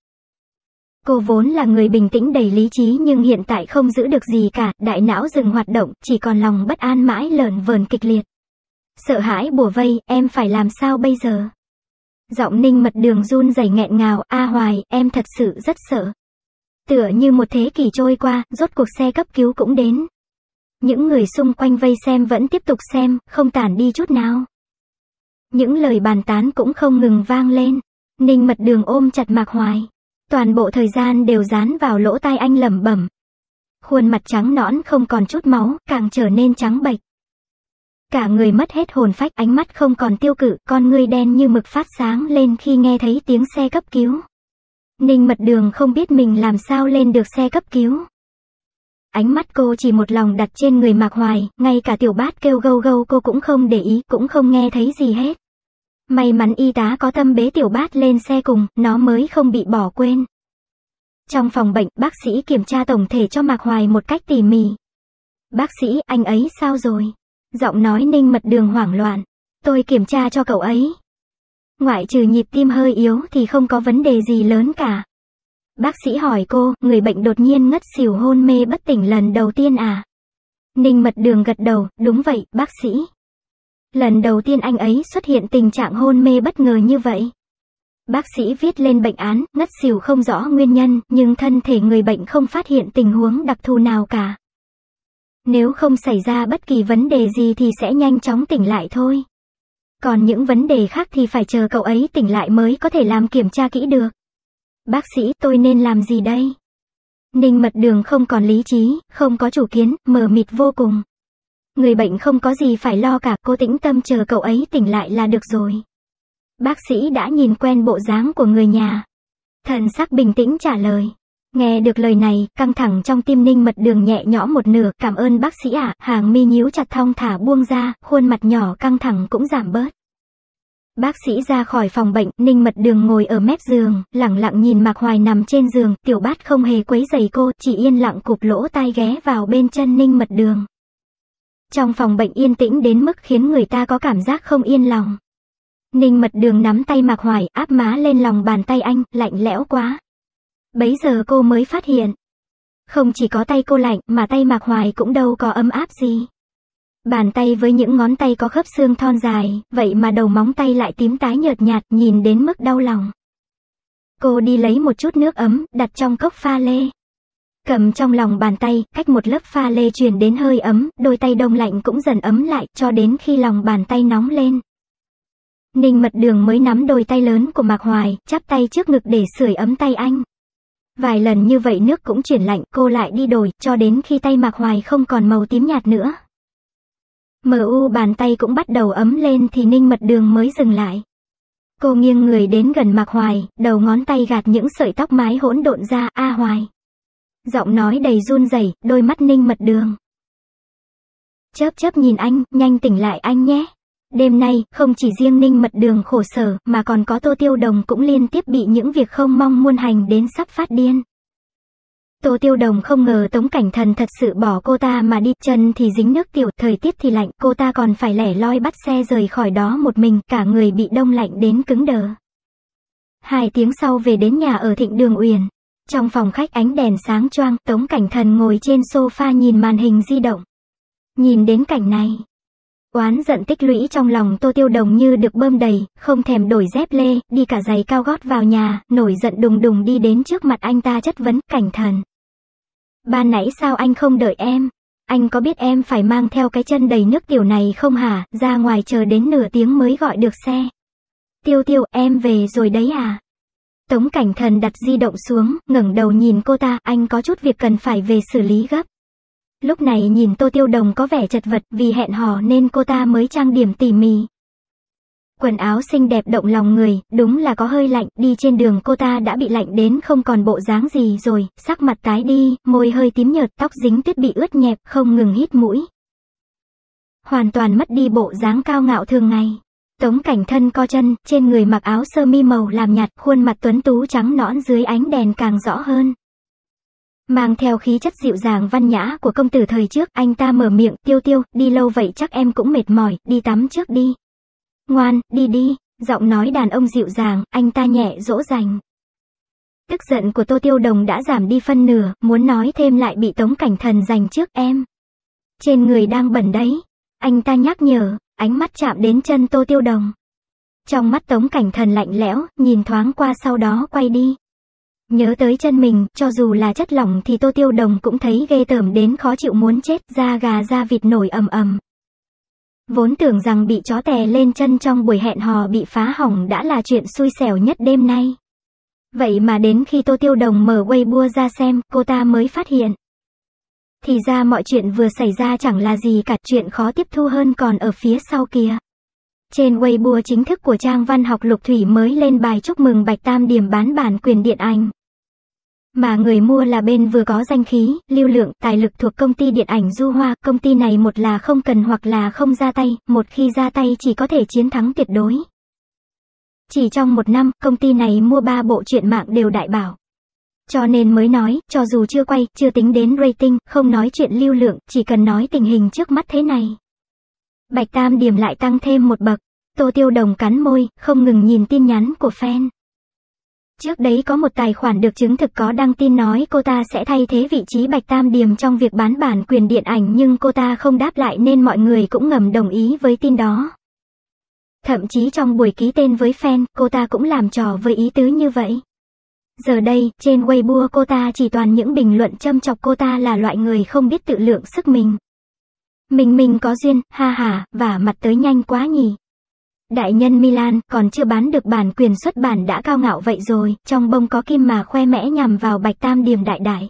Cô vốn là người bình tĩnh đầy lý trí nhưng hiện tại không giữ được gì cả, đại não dừng hoạt động, chỉ còn lòng bất an mãi lởn vởn kịch liệt. Sợ hãi bủa vây, em phải làm sao bây giờ? Giọng Ninh Mật Đường run rẩy nghẹn ngào, A Hoài, em thật sự rất sợ. Tựa như một thế kỷ trôi qua, rốt cuộc xe cấp cứu cũng đến. Những người xung quanh vây xem vẫn tiếp tục xem, không tản đi chút nào. Những lời bàn tán cũng không ngừng vang lên. Ninh Mật Đường ôm chặt Mạc Hoài. Toàn bộ thời gian đều dán vào lỗ tai anh lẩm bẩm. Khuôn mặt trắng nõn không còn chút máu, càng trở nên trắng bệch. Cả người mất hết hồn phách, ánh mắt không còn tiêu cự, con ngươi đen như mực phát sáng lên khi nghe thấy tiếng xe cấp cứu. Ninh Mật Đường không biết mình làm sao lên được xe cấp cứu. Ánh mắt cô chỉ một lòng đặt trên người Mạc Hoài, ngay cả Tiểu Bát kêu gâu gâu cô cũng không để ý, cũng không nghe thấy gì hết. May mắn y tá có tâm bế Tiểu Bát lên xe cùng, nó mới không bị bỏ quên. Trong phòng bệnh, bác sĩ kiểm tra tổng thể cho Mạc Hoài một cách tỉ mỉ. Bác sĩ, anh ấy sao rồi? Giọng nói Ninh Mật Đường hoảng loạn. Tôi kiểm tra cho cậu ấy. Ngoại trừ nhịp tim hơi yếu thì không có vấn đề gì lớn cả. Bác sĩ hỏi cô, người bệnh đột nhiên ngất xỉu hôn mê bất tỉnh lần đầu tiên à? Ninh Mật Đường gật đầu, đúng vậy, bác sĩ. Lần đầu tiên anh ấy xuất hiện tình trạng hôn mê bất ngờ như vậy. Bác sĩ viết lên bệnh án, ngất xỉu không rõ nguyên nhân, nhưng thân thể người bệnh không phát hiện tình huống đặc thù nào cả. Nếu không xảy ra bất kỳ vấn đề gì thì sẽ nhanh chóng tỉnh lại thôi. Còn những vấn đề khác thì phải chờ cậu ấy tỉnh lại mới có thể làm kiểm tra kỹ được. Bác sĩ, tôi nên làm gì đây? Ninh Mật Đường không còn lý trí, không có chủ kiến, mờ mịt vô cùng. Người bệnh không có gì phải lo cả, cô tĩnh tâm chờ cậu ấy tỉnh lại là được rồi. Bác sĩ đã nhìn quen bộ dáng của người nhà. Thần sắc bình tĩnh trả lời. Nghe được lời này, căng thẳng trong tim Ninh Mật Đường nhẹ nhõm một nửa, cảm ơn bác sĩ ạ, hàng mi nhíu chặt thong thả buông ra, khuôn mặt nhỏ căng thẳng cũng giảm bớt. Bác sĩ ra khỏi phòng bệnh, Ninh Mật Đường ngồi ở mép giường, lẳng lặng nhìn Mạc Hoài nằm trên giường, Tiểu Bát không hề quấy rầy cô, chỉ yên lặng cụp lỗ tai ghé vào bên chân Ninh Mật Đường. Trong phòng bệnh yên tĩnh đến mức khiến người ta có cảm giác không yên lòng. Ninh Mật Đường nắm tay Mạc Hoài, áp má lên lòng bàn tay anh, lạnh lẽo quá. Bấy giờ cô mới phát hiện. Không chỉ có tay cô lạnh, mà tay Mạc Hoài cũng đâu có ấm áp gì. Bàn tay với những ngón tay có khớp xương thon dài, vậy mà đầu móng tay lại tím tái nhợt nhạt, nhìn đến mức đau lòng. Cô đi lấy một chút nước ấm, đặt trong cốc pha lê. Cầm trong lòng bàn tay, cách một lớp pha lê truyền đến hơi ấm, đôi tay đông lạnh cũng dần ấm lại, cho đến khi lòng bàn tay nóng lên. Ninh Mật Đường mới nắm đôi tay lớn của Mạc Hoài, chắp tay trước ngực để sưởi ấm tay anh. Vài lần như vậy nước cũng chuyển lạnh, cô lại đi đổi, cho đến khi tay Mạc Hoài không còn màu tím nhạt nữa. Mờ u bàn tay cũng bắt đầu ấm lên thì Ninh Mật Đường mới dừng lại. Cô nghiêng người đến gần Mạc Hoài, đầu ngón tay gạt những sợi tóc mái hỗn độn ra, "A Hoài." Giọng nói đầy run rẩy, đôi mắt Ninh Mật Đường chớp chớp nhìn anh, "Nhanh tỉnh lại anh nhé." Đêm nay, không chỉ riêng Ninh Mật Đường khổ sở, mà còn có Tô Tiêu Đồng cũng liên tiếp bị những việc không mong muôn hành đến sắp phát điên. Tô Tiêu Đồng không ngờ Tống Cảnh Thần thật sự bỏ cô ta mà đi, chân thì dính nước tiểu, thời tiết thì lạnh, cô ta còn phải lẻ loi bắt xe rời khỏi đó một mình, cả người bị đông lạnh đến cứng đờ. Hai tiếng sau về đến nhà ở Thịnh Đường Uyển. Trong phòng khách ánh đèn sáng choang, Tống Cảnh Thần ngồi trên sofa nhìn màn hình di động. Nhìn đến cảnh này, oán giận tích lũy trong lòng Tô Tiêu Đồng như được bơm đầy, không thèm đổi dép lê, đi cả giày cao gót vào nhà, nổi giận đùng đùng đi đến trước mặt anh ta chất vấn, "Cảnh Thần, ban nãy sao anh không đợi em? Anh có biết em phải mang theo cái chân đầy nước tiểu này không hả? Ra ngoài chờ đến nửa tiếng mới gọi được xe." "Tiêu Tiêu, em về rồi đấy à?" Tống Cảnh Thần đặt di động xuống, ngẩng đầu nhìn cô ta, "Anh có chút việc cần phải về xử lý gấp." Lúc này nhìn Tô Tiêu Đồng có vẻ chật vật, vì hẹn hò nên cô ta mới trang điểm tỉ mỉ. Quần áo xinh đẹp động lòng người, đúng là có hơi lạnh, đi trên đường cô ta đã bị lạnh đến không còn bộ dáng gì rồi, sắc mặt tái đi, môi hơi tím nhợt, tóc dính tuyết bị ướt nhẹp, không ngừng hít mũi. Hoàn toàn mất đi bộ dáng cao ngạo thường ngày. Tống Cảnh Thân co chân, trên người mặc áo sơ mi màu làm nhạt, khuôn mặt tuấn tú trắng nõn dưới ánh đèn càng rõ hơn. Mang theo khí chất dịu dàng văn nhã của công tử thời trước, anh ta mở miệng, "Tiêu Tiêu, đi lâu vậy chắc em cũng mệt mỏi, đi tắm trước đi." "Ngoan, đi đi." Giọng nói đàn ông dịu dàng, anh ta nhẹ dỗ dành. Tức giận của Tô Tiêu Đồng đã giảm đi phân nửa, muốn nói thêm lại bị Tống Cảnh Thần giành trước, "Em, trên người đang bẩn đấy." Anh ta nhắc nhở, ánh mắt chạm đến chân Tô Tiêu Đồng. Trong mắt Tống Cảnh Thần lạnh lẽo, nhìn thoáng qua sau đó quay đi. Nhớ tới chân mình, cho dù là chất lỏng thì Tô Tiêu Đồng cũng thấy ghê tởm đến khó chịu muốn chết, da gà da vịt nổi ầm ầm. Vốn tưởng rằng bị chó tè lên chân trong buổi hẹn hò bị phá hỏng đã là chuyện xui xẻo nhất đêm nay. Vậy mà đến khi Tô Tiêu Đồng mở Weibo ra xem, cô ta mới phát hiện. Thì ra mọi chuyện vừa xảy ra chẳng là gì cả, chuyện khó tiếp thu hơn còn ở phía sau kìa. Trên Weibo chính thức của trang văn học Lục Thủy mới lên bài chúc mừng Bạch Tam Điềm bán bản quyền điện ảnh. Mà người mua là bên vừa có danh khí, lưu lượng, tài lực thuộc công ty điện ảnh Du Hoa, công ty này một là không cần hoặc là không ra tay, một khi ra tay chỉ có thể chiến thắng tuyệt đối. Chỉ trong một năm, công ty này mua ba bộ truyện mạng đều đại bảo. Cho nên mới nói, cho dù chưa quay, chưa tính đến rating, không nói chuyện lưu lượng, chỉ cần nói tình hình trước mắt thế này. Bạch Tam Điềm lại tăng thêm một bậc. Tô Tiêu Đồng cắn môi, không ngừng nhìn tin nhắn của fan. Trước đấy có một tài khoản được chứng thực có đăng tin nói cô ta sẽ thay thế vị trí Bạch Tam Điềm trong việc bán bản quyền điện ảnh, nhưng cô ta không đáp lại nên mọi người cũng ngầm đồng ý với tin đó. Thậm chí trong buổi ký tên với fan, cô ta cũng làm trò với ý tứ như vậy. Giờ đây, trên Weibo cô ta chỉ toàn những bình luận châm chọc cô ta là loại người không biết tự lượng sức mình. Mình mình có duyên, ha ha, vả mặt tới nhanh quá nhỉ. Đại nhân Milan còn chưa bán được bản quyền xuất bản đã cao ngạo vậy rồi, trong bông có kim mà khoe mẽ nhằm vào Bạch Tam Điềm đại đại.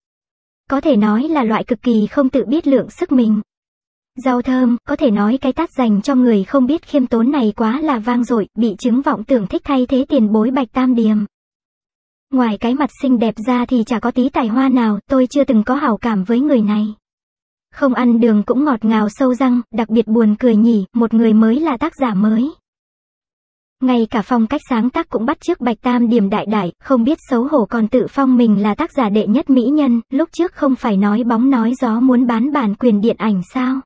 Có thể nói là loại cực kỳ không tự biết lượng sức mình. Rau thơm, có thể nói cái tát dành cho người không biết khiêm tốn này quá là vang dội, bị chứng vọng tưởng thích thay thế tiền bối Bạch Tam Điềm. Ngoài cái mặt xinh đẹp ra thì chả có tí tài hoa nào, tôi chưa từng có hảo cảm với người này. Không ăn đường cũng ngọt ngào sâu răng, đặc biệt buồn cười nhỉ, một người mới là tác giả mới. Ngay cả phong cách sáng tác cũng bắt chước Bạch Tam Điềm đại đại, không biết xấu hổ còn tự phong mình là tác giả đệ nhất mỹ nhân, lúc trước không phải nói bóng nói gió muốn bán bản quyền điện ảnh sao?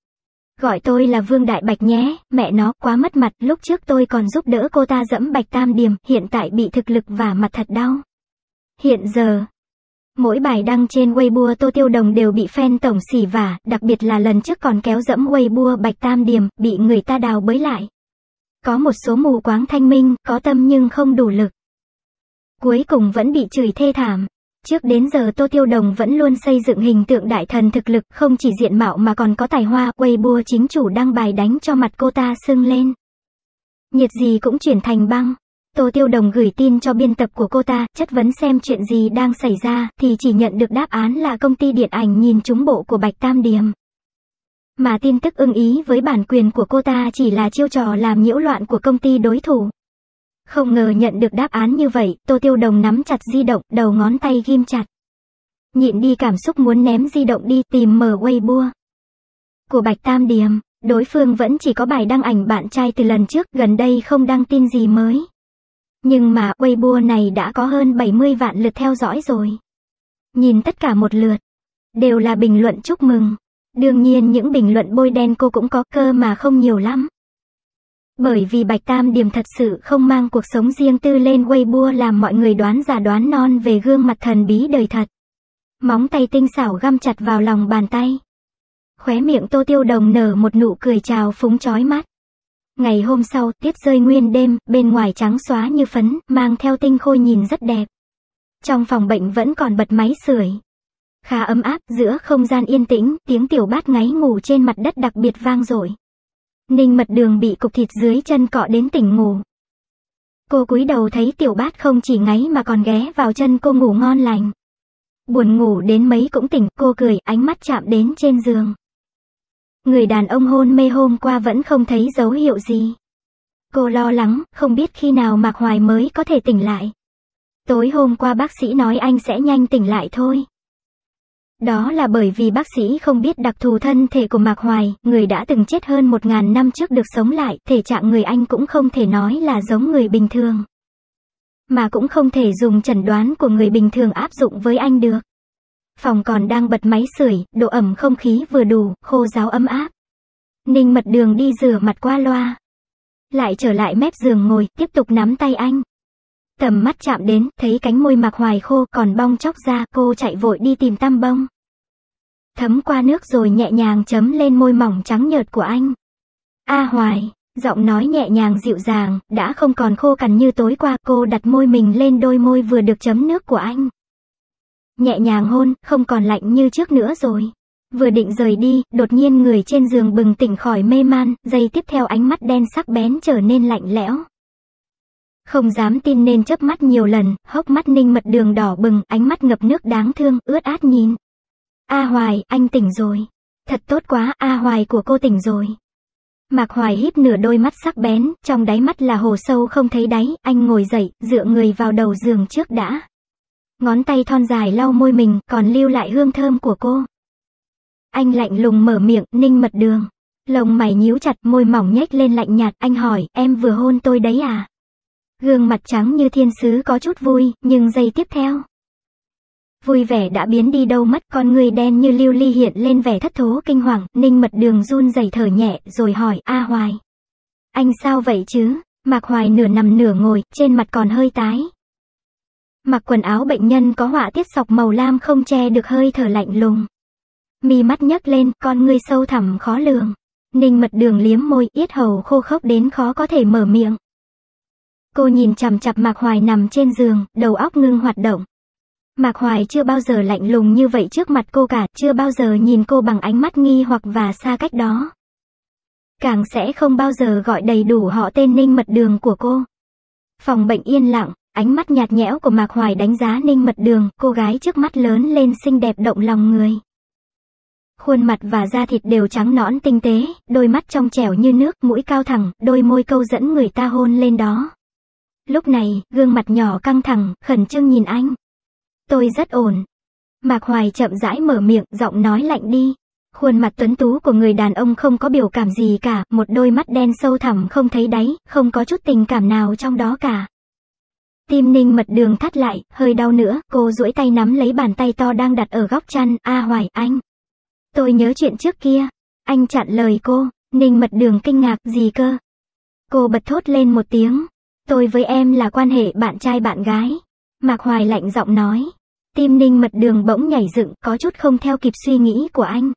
Gọi tôi là Vương Đại Bạch nhé, mẹ nó, quá mất mặt, lúc trước tôi còn giúp đỡ cô ta dẫm Bạch Tam Điềm, hiện tại bị thực lực vả mặt thật đau. Hiện giờ, mỗi bài đăng trên Weibo Tô Tiêu Đồng đều bị fan tổng xỉ vả, đặc biệt là lần trước còn kéo dẫm Weibo Bạch Tam Điềm, bị người ta đào bới lại. Có một số mù quáng thanh minh, có tâm nhưng không đủ lực. cuối cùng vẫn bị chửi thê thảm. Trước đến giờ Tô Tiêu Đồng vẫn luôn xây dựng hình tượng đại thần thực lực, không chỉ diện mạo mà còn có tài hoa. Weibo chính chủ đăng bài đánh cho mặt cô ta sưng lên. Nhiệt gì cũng chuyển thành băng. Tô Tiêu Đồng gửi tin cho biên tập của cô ta, chất vấn xem chuyện gì đang xảy ra, thì chỉ nhận được đáp án là công ty điện ảnh nhìn trúng bộ của Bạch Tam Điềm. Mà tin tức ưng ý với bản quyền của cô ta chỉ là chiêu trò làm nhiễu loạn của công ty đối thủ. Không ngờ nhận được đáp án như vậy, Tô Tiêu Đồng nắm chặt di động, đầu ngón tay ghim chặt. Nhịn đi cảm xúc muốn ném di động đi, tìm mở Weibo của Bạch Tam Điềm. Đối phương vẫn chỉ có bài đăng ảnh bạn trai từ lần trước, gần đây không đăng tin gì mới. Nhưng mà Weibo này đã có hơn bảy mươi vạn lượt theo dõi rồi. Nhìn tất cả một lượt, đều là bình luận chúc mừng. Đương nhiên những bình luận bôi đen cô cũng có, cơ mà không nhiều lắm. Bởi vì Bạch Tam Điềm thật sự không mang cuộc sống riêng tư lên Weibo làm mọi người đoán già đoán non về gương mặt thần bí đời thật. Móng tay tinh xảo găm chặt vào lòng bàn tay. Khóe miệng Tô Tiêu Đồng nở một nụ cười trào phúng chói mắt. Ngày hôm sau, tiết rơi nguyên đêm, bên ngoài trắng xóa như phấn, mang theo tinh khôi nhìn rất đẹp. Trong phòng bệnh vẫn còn bật máy sưởi. Khá ấm áp, giữa không gian yên tĩnh, tiếng tiểu bát ngáy ngủ trên mặt đất đặc biệt vang dội. Ninh Mật Đường bị cục thịt dưới chân cọ đến tỉnh ngủ. Cô cúi đầu thấy tiểu bát không chỉ ngáy mà còn ghé vào chân cô ngủ ngon lành. Buồn ngủ đến mấy cũng tỉnh, cô cười, ánh mắt chạm đến trên giường. Người đàn ông hôn mê hôm qua vẫn không thấy dấu hiệu gì. Cô lo lắng, không biết khi nào Mạc Hoài mới có thể tỉnh lại. Tối hôm qua bác sĩ nói anh sẽ nhanh tỉnh lại thôi. Đó là bởi vì bác sĩ không biết đặc thù thân thể của Mạc Hoài, người đã từng chết hơn một ngàn năm trước được sống lại, thể trạng người anh cũng không thể nói là giống người bình thường. Mà cũng không thể dùng chẩn đoán của người bình thường áp dụng với anh được. Phòng còn đang bật máy sưởi, độ ẩm không khí vừa đủ, khô ráo ấm áp. Ninh Mật Đường đi rửa mặt qua loa. Lại trở lại mép giường ngồi, tiếp tục nắm tay anh. Tầm mắt chạm đến, thấy cánh môi Mạc Hoài khô còn bong chóc ra, cô chạy vội đi tìm tăm bông. Thấm qua nước rồi nhẹ nhàng chấm lên môi mỏng trắng nhợt của anh. A Hoài, giọng nói nhẹ nhàng dịu dàng, đã không còn khô cằn như tối qua. Cô đặt môi mình lên đôi môi vừa được chấm nước của anh. Nhẹ nhàng hôn, không còn lạnh như trước nữa rồi. Vừa định rời đi, đột nhiên người trên giường bừng tỉnh khỏi mê man, giây tiếp theo ánh mắt đen sắc bén trở nên lạnh lẽo. Không dám tin nên chớp mắt nhiều lần, hốc mắt Ninh Mật Đường đỏ bừng, ánh mắt ngập nước đáng thương, ướt át nhìn. A Hoài, anh tỉnh rồi. Thật tốt quá, A Hoài của cô tỉnh rồi. Mạc Hoài híp nửa đôi mắt sắc bén, trong đáy mắt là hồ sâu không thấy đáy. Anh ngồi dậy, dựa người vào đầu giường trước đã. Ngón tay thon dài lau môi mình, còn lưu lại hương thơm của cô. Anh lạnh lùng mở miệng, Ninh Mật Đường. Lông mày nhíu chặt, môi mỏng nhếch lên lạnh nhạt. Anh hỏi, em vừa hôn tôi đấy à? Gương mặt trắng như thiên sứ có chút vui, nhưng giây tiếp theo. Vui vẻ đã biến đi đâu mất, con người đen như lưu ly hiện lên vẻ thất thố kinh hoàng. Ninh Mật Đường run rẩy thở nhẹ, rồi hỏi, A Hoài. Anh sao vậy chứ? Mạc Hoài nửa nằm nửa ngồi, trên mặt còn hơi tái. Mặc quần áo bệnh nhân có họa tiết sọc màu lam không che được hơi thở lạnh lùng. Mi mắt nhấc lên, con ngươi sâu thẳm khó lường. Ninh Mật Đường liếm môi, yết hầu khô khốc đến khó có thể mở miệng. Cô nhìn chằm chằm Mạc Hoài nằm trên giường, đầu óc ngưng hoạt động. Mạc Hoài chưa bao giờ lạnh lùng như vậy trước mặt cô cả, chưa bao giờ nhìn cô bằng ánh mắt nghi hoặc và xa cách đó. Càng sẽ không bao giờ gọi đầy đủ họ tên Ninh Mật Đường của cô. Phòng bệnh yên lặng, ánh mắt nhạt nhẽo của Mạc Hoài đánh giá Ninh Mật Đường, cô gái trước mắt lớn lên xinh đẹp động lòng người. Khuôn mặt và da thịt đều trắng nõn tinh tế, đôi mắt trong trẻo như nước, mũi cao thẳng, đôi môi câu dẫn người ta hôn lên đó. Lúc này, gương mặt nhỏ căng thẳng, khẩn trương nhìn anh. Tôi rất ổn. Mạc Hoài chậm rãi mở miệng, giọng nói lạnh đi. Khuôn mặt tuấn tú của người đàn ông không có biểu cảm gì cả, một đôi mắt đen sâu thẳm không thấy đáy, không có chút tình cảm nào trong đó cả. Tim Ninh Mật Đường thắt lại, hơi đau nữa, cô duỗi tay nắm lấy bàn tay to đang đặt ở góc chăn. A Hoài, anh. Tôi nhớ chuyện trước kia. Anh chặn lời cô. Ninh Mật Đường kinh ngạc, gì cơ? Cô bật thốt lên một tiếng. Tôi với em là quan hệ bạn trai bạn gái. Mạc Hoài lạnh giọng nói. Tim Ninh Mật Đường bỗng nhảy dựng, có chút không theo kịp suy nghĩ của anh.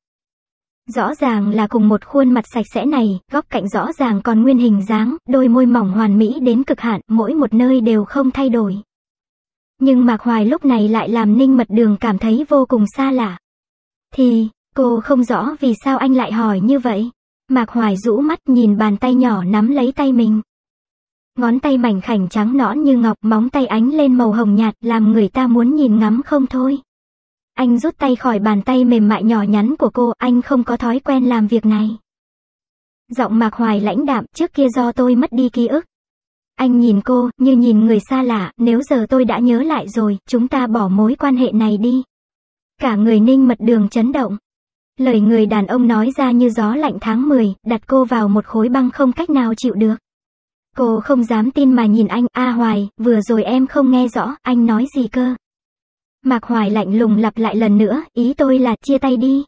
Rõ ràng là cùng một khuôn mặt sạch sẽ này, góc cạnh rõ ràng còn nguyên hình dáng, đôi môi mỏng hoàn mỹ đến cực hạn, mỗi một nơi đều không thay đổi. Nhưng Mạc Hoài lúc này lại làm Ninh Mật Đường cảm thấy vô cùng xa lạ. Thì, cô không rõ vì sao anh lại hỏi như vậy. Mạc Hoài rũ mắt nhìn bàn tay nhỏ nắm lấy tay mình. Ngón tay mảnh khảnh trắng nõn như ngọc, móng tay ánh lên màu hồng nhạt, làm người ta muốn nhìn ngắm không thôi. Anh rút tay khỏi bàn tay mềm mại nhỏ nhắn của cô, anh không có thói quen làm việc này. Giọng Mạc Hoài lãnh đạm, trước kia do tôi mất đi ký ức. Anh nhìn cô, như nhìn người xa lạ, nếu giờ tôi đã nhớ lại rồi, chúng ta bỏ mối quan hệ này đi. Cả người Ninh Mật Đường chấn động. Lời người đàn ông nói ra như gió lạnh tháng mười, đặt cô vào một khối băng không cách nào chịu được. Cô không dám tin mà nhìn anh, A Hoài, vừa rồi em không nghe rõ, anh nói gì cơ? Mạc Hoài lạnh lùng lặp lại lần nữa, ý tôi là chia tay đi.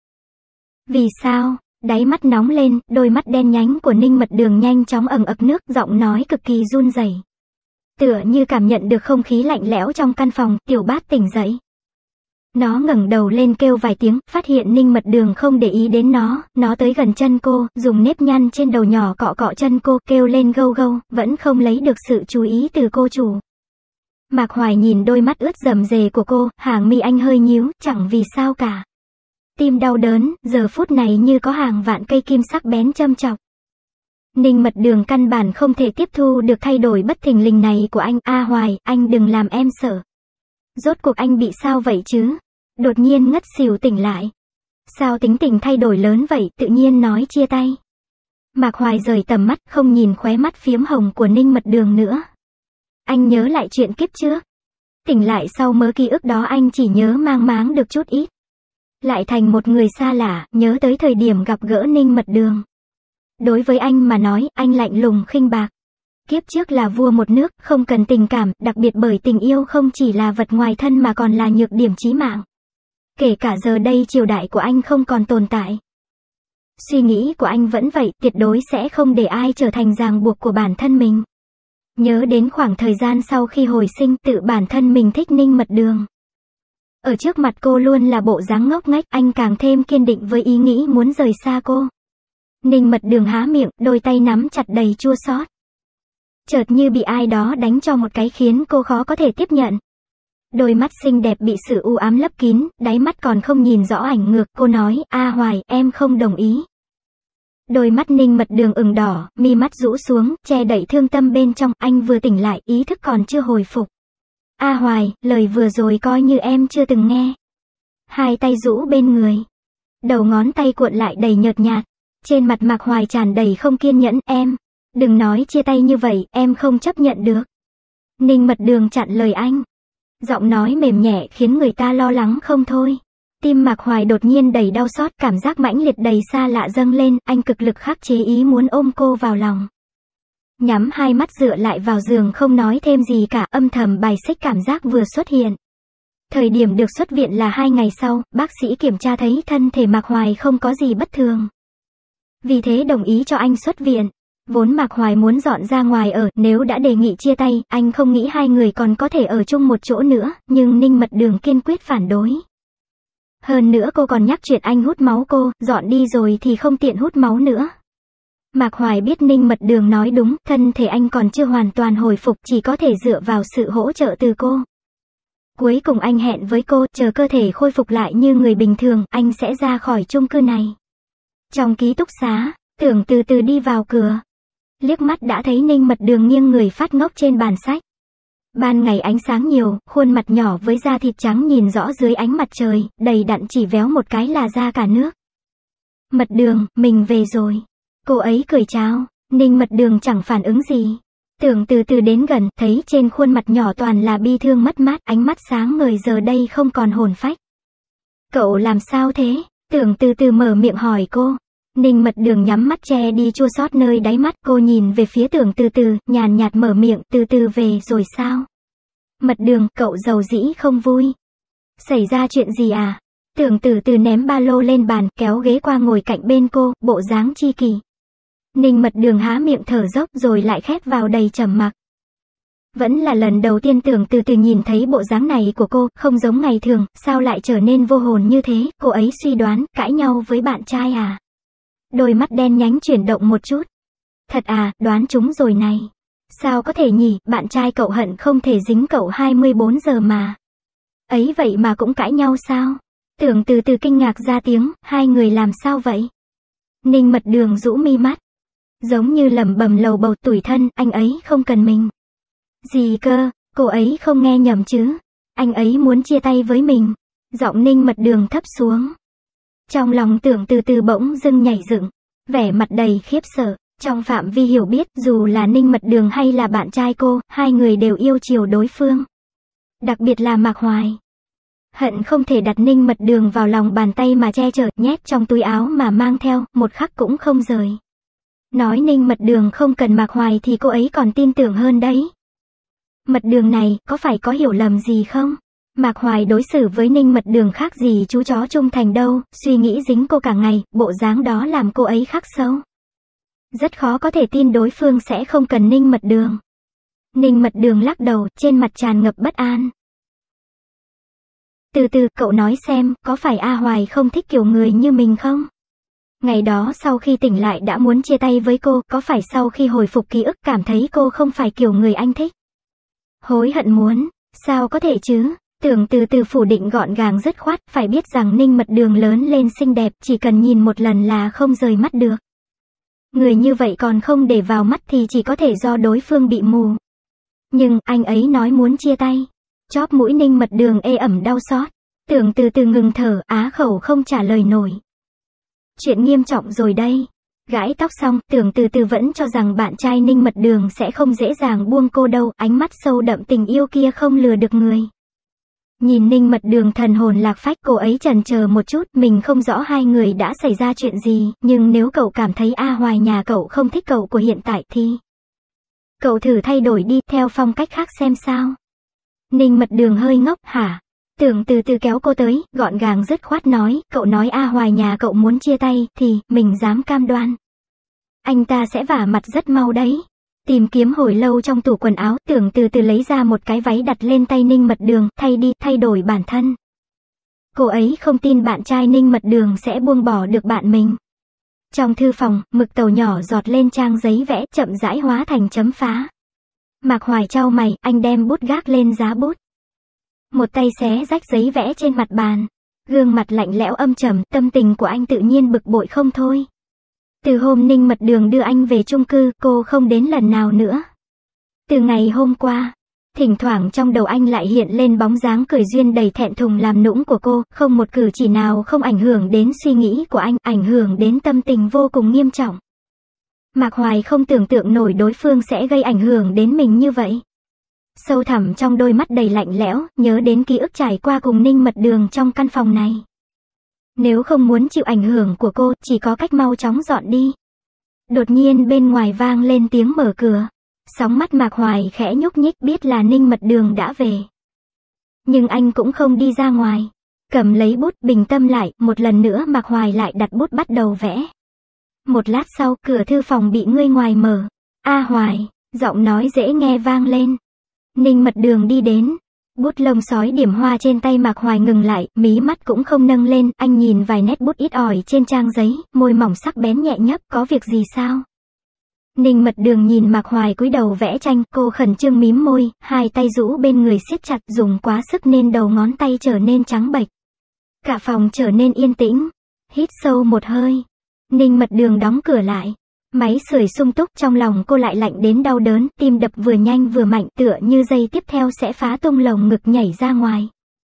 Vì sao? Đáy mắt nóng lên, đôi mắt đen nhánh của Ninh Mật Đường nhanh chóng ẩn ực nước, giọng nói cực kỳ run rẩy. Tựa như cảm nhận được không khí lạnh lẽo trong căn phòng, Tiểu Bát tỉnh dậy. Nó ngẩng đầu lên kêu vài tiếng, phát hiện Ninh Mật Đường không để ý đến nó, nó tới gần chân cô, dùng nếp nhăn trên đầu nhỏ cọ cọ chân cô, kêu lên gâu gâu, vẫn không lấy được sự chú ý từ cô chủ. Mạc Hoài nhìn đôi mắt ướt rầm rề của cô, hàng mi anh hơi nhíu, chẳng vì sao cả. Tim đau đớn, giờ phút này như có hàng vạn cây kim sắc bén châm chọc. Ninh Mật Đường căn bản không thể tiếp thu được thay đổi bất thình lình này của anh. A Hoài, anh đừng làm em sợ. Rốt cuộc anh bị sao vậy chứ? Đột nhiên ngất xỉu tỉnh lại. Sao tính tình thay đổi lớn vậy, tự nhiên nói chia tay. Mạc Hoài rời tầm mắt, không nhìn khóe mắt phiếm hồng của Ninh Mật Đường nữa. Anh nhớ lại chuyện kiếp trước. Tỉnh lại sau mớ ký ức đó anh chỉ nhớ mang máng được chút ít. Lại thành một người xa lạ, nhớ tới thời điểm gặp gỡ Ninh Mật Đường. Đối với anh mà nói, anh lạnh lùng khinh bạc. Kiếp trước là vua một nước, không cần tình cảm, đặc biệt bởi tình yêu không chỉ là vật ngoài thân mà còn là nhược điểm chí mạng. Kể cả giờ đây triều đại của anh không còn tồn tại. Suy nghĩ của anh vẫn vậy, tuyệt đối sẽ không để ai trở thành ràng buộc của bản thân mình. Nhớ đến khoảng thời gian sau khi hồi sinh, tự bản thân mình thích Ninh Mật Đường. Ở trước mặt cô luôn là bộ dáng ngốc nghếch, anh càng thêm kiên định với ý nghĩ muốn rời xa cô. Ninh Mật Đường há miệng, đôi tay nắm chặt đầy chua xót. Chợt như bị ai đó đánh cho một cái khiến cô khó có thể tiếp nhận. Đôi mắt xinh đẹp bị sự u ám lấp kín, đáy mắt còn không nhìn rõ ảnh ngược, cô nói, A Hoài, em không đồng ý. Đôi mắt Ninh Mật Đường ửng đỏ, mi mắt rũ xuống, che đậy thương tâm bên trong, anh vừa tỉnh lại, ý thức còn chưa hồi phục. A Hoài, lời vừa rồi coi như em chưa từng nghe. Hai tay rũ bên người. Đầu ngón tay cuộn lại đầy nhợt nhạt. Trên mặt Mạc Hoài tràn đầy không kiên nhẫn, em. Đừng nói chia tay như vậy, em không chấp nhận được. Ninh Mật Đường chặn lời anh. Giọng nói mềm nhẹ khiến người ta lo lắng không thôi. Tim Mạc Hoài đột nhiên đầy đau xót, cảm giác mãnh liệt đầy xa lạ dâng lên, anh cực lực khắc chế ý muốn ôm cô vào lòng. Nhắm hai mắt dựa lại vào giường không nói thêm gì cả, âm thầm bài xích cảm giác vừa xuất hiện. Thời điểm được xuất viện là hai ngày sau, bác sĩ kiểm tra thấy thân thể Mạc Hoài không có gì bất thường. Vì thế đồng ý cho anh xuất viện. Vốn Mạc Hoài muốn dọn ra ngoài ở, nếu đã đề nghị chia tay, anh không nghĩ hai người còn có thể ở chung một chỗ nữa, nhưng Ninh Mật Đường kiên quyết phản đối. Hơn nữa cô còn nhắc chuyện anh hút máu cô, dọn đi rồi thì không tiện hút máu nữa. Mạc Hoài biết Ninh Mật Đường nói đúng, thân thể anh còn chưa hoàn toàn hồi phục, chỉ có thể dựa vào sự hỗ trợ từ cô. Cuối cùng anh hẹn với cô, chờ cơ thể khôi phục lại như người bình thường, anh sẽ ra khỏi chung cư này. Trong ký túc xá, Tưởng từ từ đi vào cửa. Liếc mắt đã thấy Ninh Mật Đường nghiêng người phát ngốc trên bàn sách. Ban ngày ánh sáng nhiều, khuôn mặt nhỏ với da thịt trắng nhìn rõ dưới ánh mặt trời, đầy đặn chỉ véo một cái là ra cả nước. Mật Đường, mình về rồi. Cô ấy cười chào, Ninh Mật Đường chẳng phản ứng gì. Tưởng từ từ đến gần, thấy trên khuôn mặt nhỏ toàn là bi thương mất mát, ánh mắt sáng ngời giờ đây không còn hồn phách. Cậu làm sao thế? Tưởng từ từ mở miệng hỏi cô. Ninh Mật Đường nhắm mắt che đi chua xót nơi đáy mắt, cô nhìn về phía Tưởng từ từ, nhàn nhạt mở miệng, từ từ về rồi sao? Mật Đường, cậu giàu dĩ không vui. Xảy ra chuyện gì à? Tưởng từ từ ném ba lô lên bàn, kéo ghế qua ngồi cạnh bên cô, bộ dáng chi kỷ. Ninh Mật Đường há miệng thở dốc rồi lại khép vào đầy trầm mặc. Vẫn là lần đầu tiên Tưởng từ từ nhìn thấy bộ dáng này của cô, không giống ngày thường, sao lại trở nên vô hồn như thế, cô ấy suy đoán, cãi nhau với bạn trai à? Đôi mắt đen nhánh chuyển động một chút. Thật à, đoán chúng rồi này. Sao có thể nhỉ, bạn trai cậu hận không thể dính cậu hai mươi bốn giờ mà. Ấy vậy mà cũng cãi nhau sao? Tưởng từ từ kinh ngạc ra tiếng, hai người làm sao vậy? Ninh Mật Đường rũ mi mắt. Giống như lẩm bẩm lầu bầu, tủi thân, anh ấy không cần mình. Gì cơ, cô ấy không nghe nhầm chứ? Anh ấy muốn chia tay với mình. Giọng Ninh Mật Đường thấp xuống. Trong lòng Tưởng từ từ bỗng dưng nhảy dựng, vẻ mặt đầy khiếp sợ. Trong phạm vi hiểu biết, dù là Ninh Mật Đường hay là bạn trai cô, hai người đều yêu chiều đối phương. Đặc biệt là Mạc Hoài. Hận không thể đặt Ninh Mật Đường vào lòng bàn tay mà che chở, nhét trong túi áo mà mang theo, một khắc cũng không rời. Nói Ninh Mật Đường không cần Mạc Hoài thì cô ấy còn tin tưởng hơn đấy. Mật Đường này, có phải có hiểu lầm gì không? Mạc Hoài đối xử với Ninh Mật Đường khác gì chú chó trung thành đâu, suy nghĩ dính cô cả ngày, bộ dáng đó làm cô ấy khắc sâu. Rất khó có thể tin đối phương sẽ không cần Ninh Mật Đường. Ninh Mật Đường lắc đầu, trên mặt tràn ngập bất an. Từ từ, cậu nói xem, có phải A Hoài không thích kiểu người như mình không? Ngày đó sau khi tỉnh lại đã muốn chia tay với cô, có phải sau khi hồi phục ký ức cảm thấy cô không phải kiểu người anh thích? Hối hận muốn, sao có thể chứ? Tưởng từ từ phủ định gọn gàng dứt khoát, phải biết rằng Ninh Mật Đường lớn lên xinh đẹp, chỉ cần nhìn một lần là không rời mắt được. Người như vậy còn không để vào mắt thì chỉ có thể do đối phương bị mù. Nhưng, anh ấy nói muốn chia tay. Chóp mũi Ninh Mật Đường ê ẩm đau xót. Tưởng từ từ ngừng thở, á khẩu không trả lời nổi. Chuyện nghiêm trọng rồi đây. Gãi tóc xong, Tưởng từ từ vẫn cho rằng bạn trai Ninh Mật Đường sẽ không dễ dàng buông cô đâu, ánh mắt sâu đậm tình yêu kia không lừa được người. Nhìn Ninh Mật Đường thần hồn lạc phách, cô ấy chần chờ một chút, mình không rõ hai người đã xảy ra chuyện gì, nhưng nếu cậu cảm thấy A Hoài nhà cậu không thích cậu của hiện tại thì cậu thử thay đổi đi, theo phong cách khác xem sao. Ninh Mật Đường hơi ngốc, hả? Tưởng từ từ kéo cô tới, gọn gàng dứt khoát nói, cậu nói A Hoài nhà cậu muốn chia tay, thì, mình dám cam đoan. Anh ta sẽ vả mặt rất mau đấy. Tìm kiếm hồi lâu trong tủ quần áo, Tưởng từ từ lấy ra một cái váy đặt lên tay Ninh Mật Đường, thay đi, thay đổi bản thân. Cô ấy không tin bạn trai Ninh Mật Đường sẽ buông bỏ được bạn mình. Trong thư phòng, mực tàu nhỏ giọt lên trang giấy vẽ, chậm rãi hóa thành chấm phá. Mạc Hoài chau mày, anh đem bút gác lên giá bút. Một tay xé rách giấy vẽ trên mặt bàn. Gương mặt lạnh lẽo âm trầm, tâm tình của anh tự nhiên bực bội không thôi. Từ hôm Ninh Mật Đường đưa anh về chung cư, cô không đến lần nào nữa. Từ ngày hôm qua, thỉnh thoảng trong đầu anh lại hiện lên bóng dáng cười duyên đầy thẹn thùng làm nũng của cô, không một cử chỉ nào không ảnh hưởng đến suy nghĩ của anh, ảnh hưởng đến tâm tình vô cùng nghiêm trọng. Mạc Hoài không tưởng tượng nổi đối phương sẽ gây ảnh hưởng đến mình như vậy. Sâu thẳm trong đôi mắt đầy lạnh lẽo, nhớ đến ký ức trải qua cùng Ninh Mật Đường trong căn phòng này. Nếu không muốn chịu ảnh hưởng của cô, chỉ có cách mau chóng dọn đi. Đột nhiên bên ngoài vang lên tiếng mở cửa. Sóng mắt Mạc Hoài khẽ nhúc nhích, biết là Ninh Mật Đường đã về. Nhưng anh cũng không đi ra ngoài. Cầm lấy bút, bình tâm lại, một lần nữa Mạc Hoài lại đặt bút bắt đầu vẽ. Một lát sau, cửa thư phòng bị người ngoài mở. A Hoài, giọng nói dễ nghe vang lên. Ninh Mật Đường đi đến. Bút lông sói điểm hoa trên tay Mạc Hoài ngừng lại, mí mắt cũng không nâng lên, anh nhìn vài nét bút ít ỏi trên trang giấy, môi mỏng sắc bén nhẹ nhấp, có việc gì sao? Ninh Mật Đường nhìn Mạc Hoài cúi đầu vẽ tranh, cô khẩn trương mím môi, hai tay rũ bên người siết chặt, dùng quá sức nên đầu ngón tay trở nên trắng bệch. Cả phòng trở nên yên tĩnh. Hít sâu một hơi. Ninh Mật Đường đóng cửa lại. Máy sưởi sung túc, trong lòng cô lại lạnh đến đau đớn, tim đập vừa nhanh vừa mạnh, tựa như giây tiếp theo sẽ phá tung lồng ngực nhảy ra ngoài.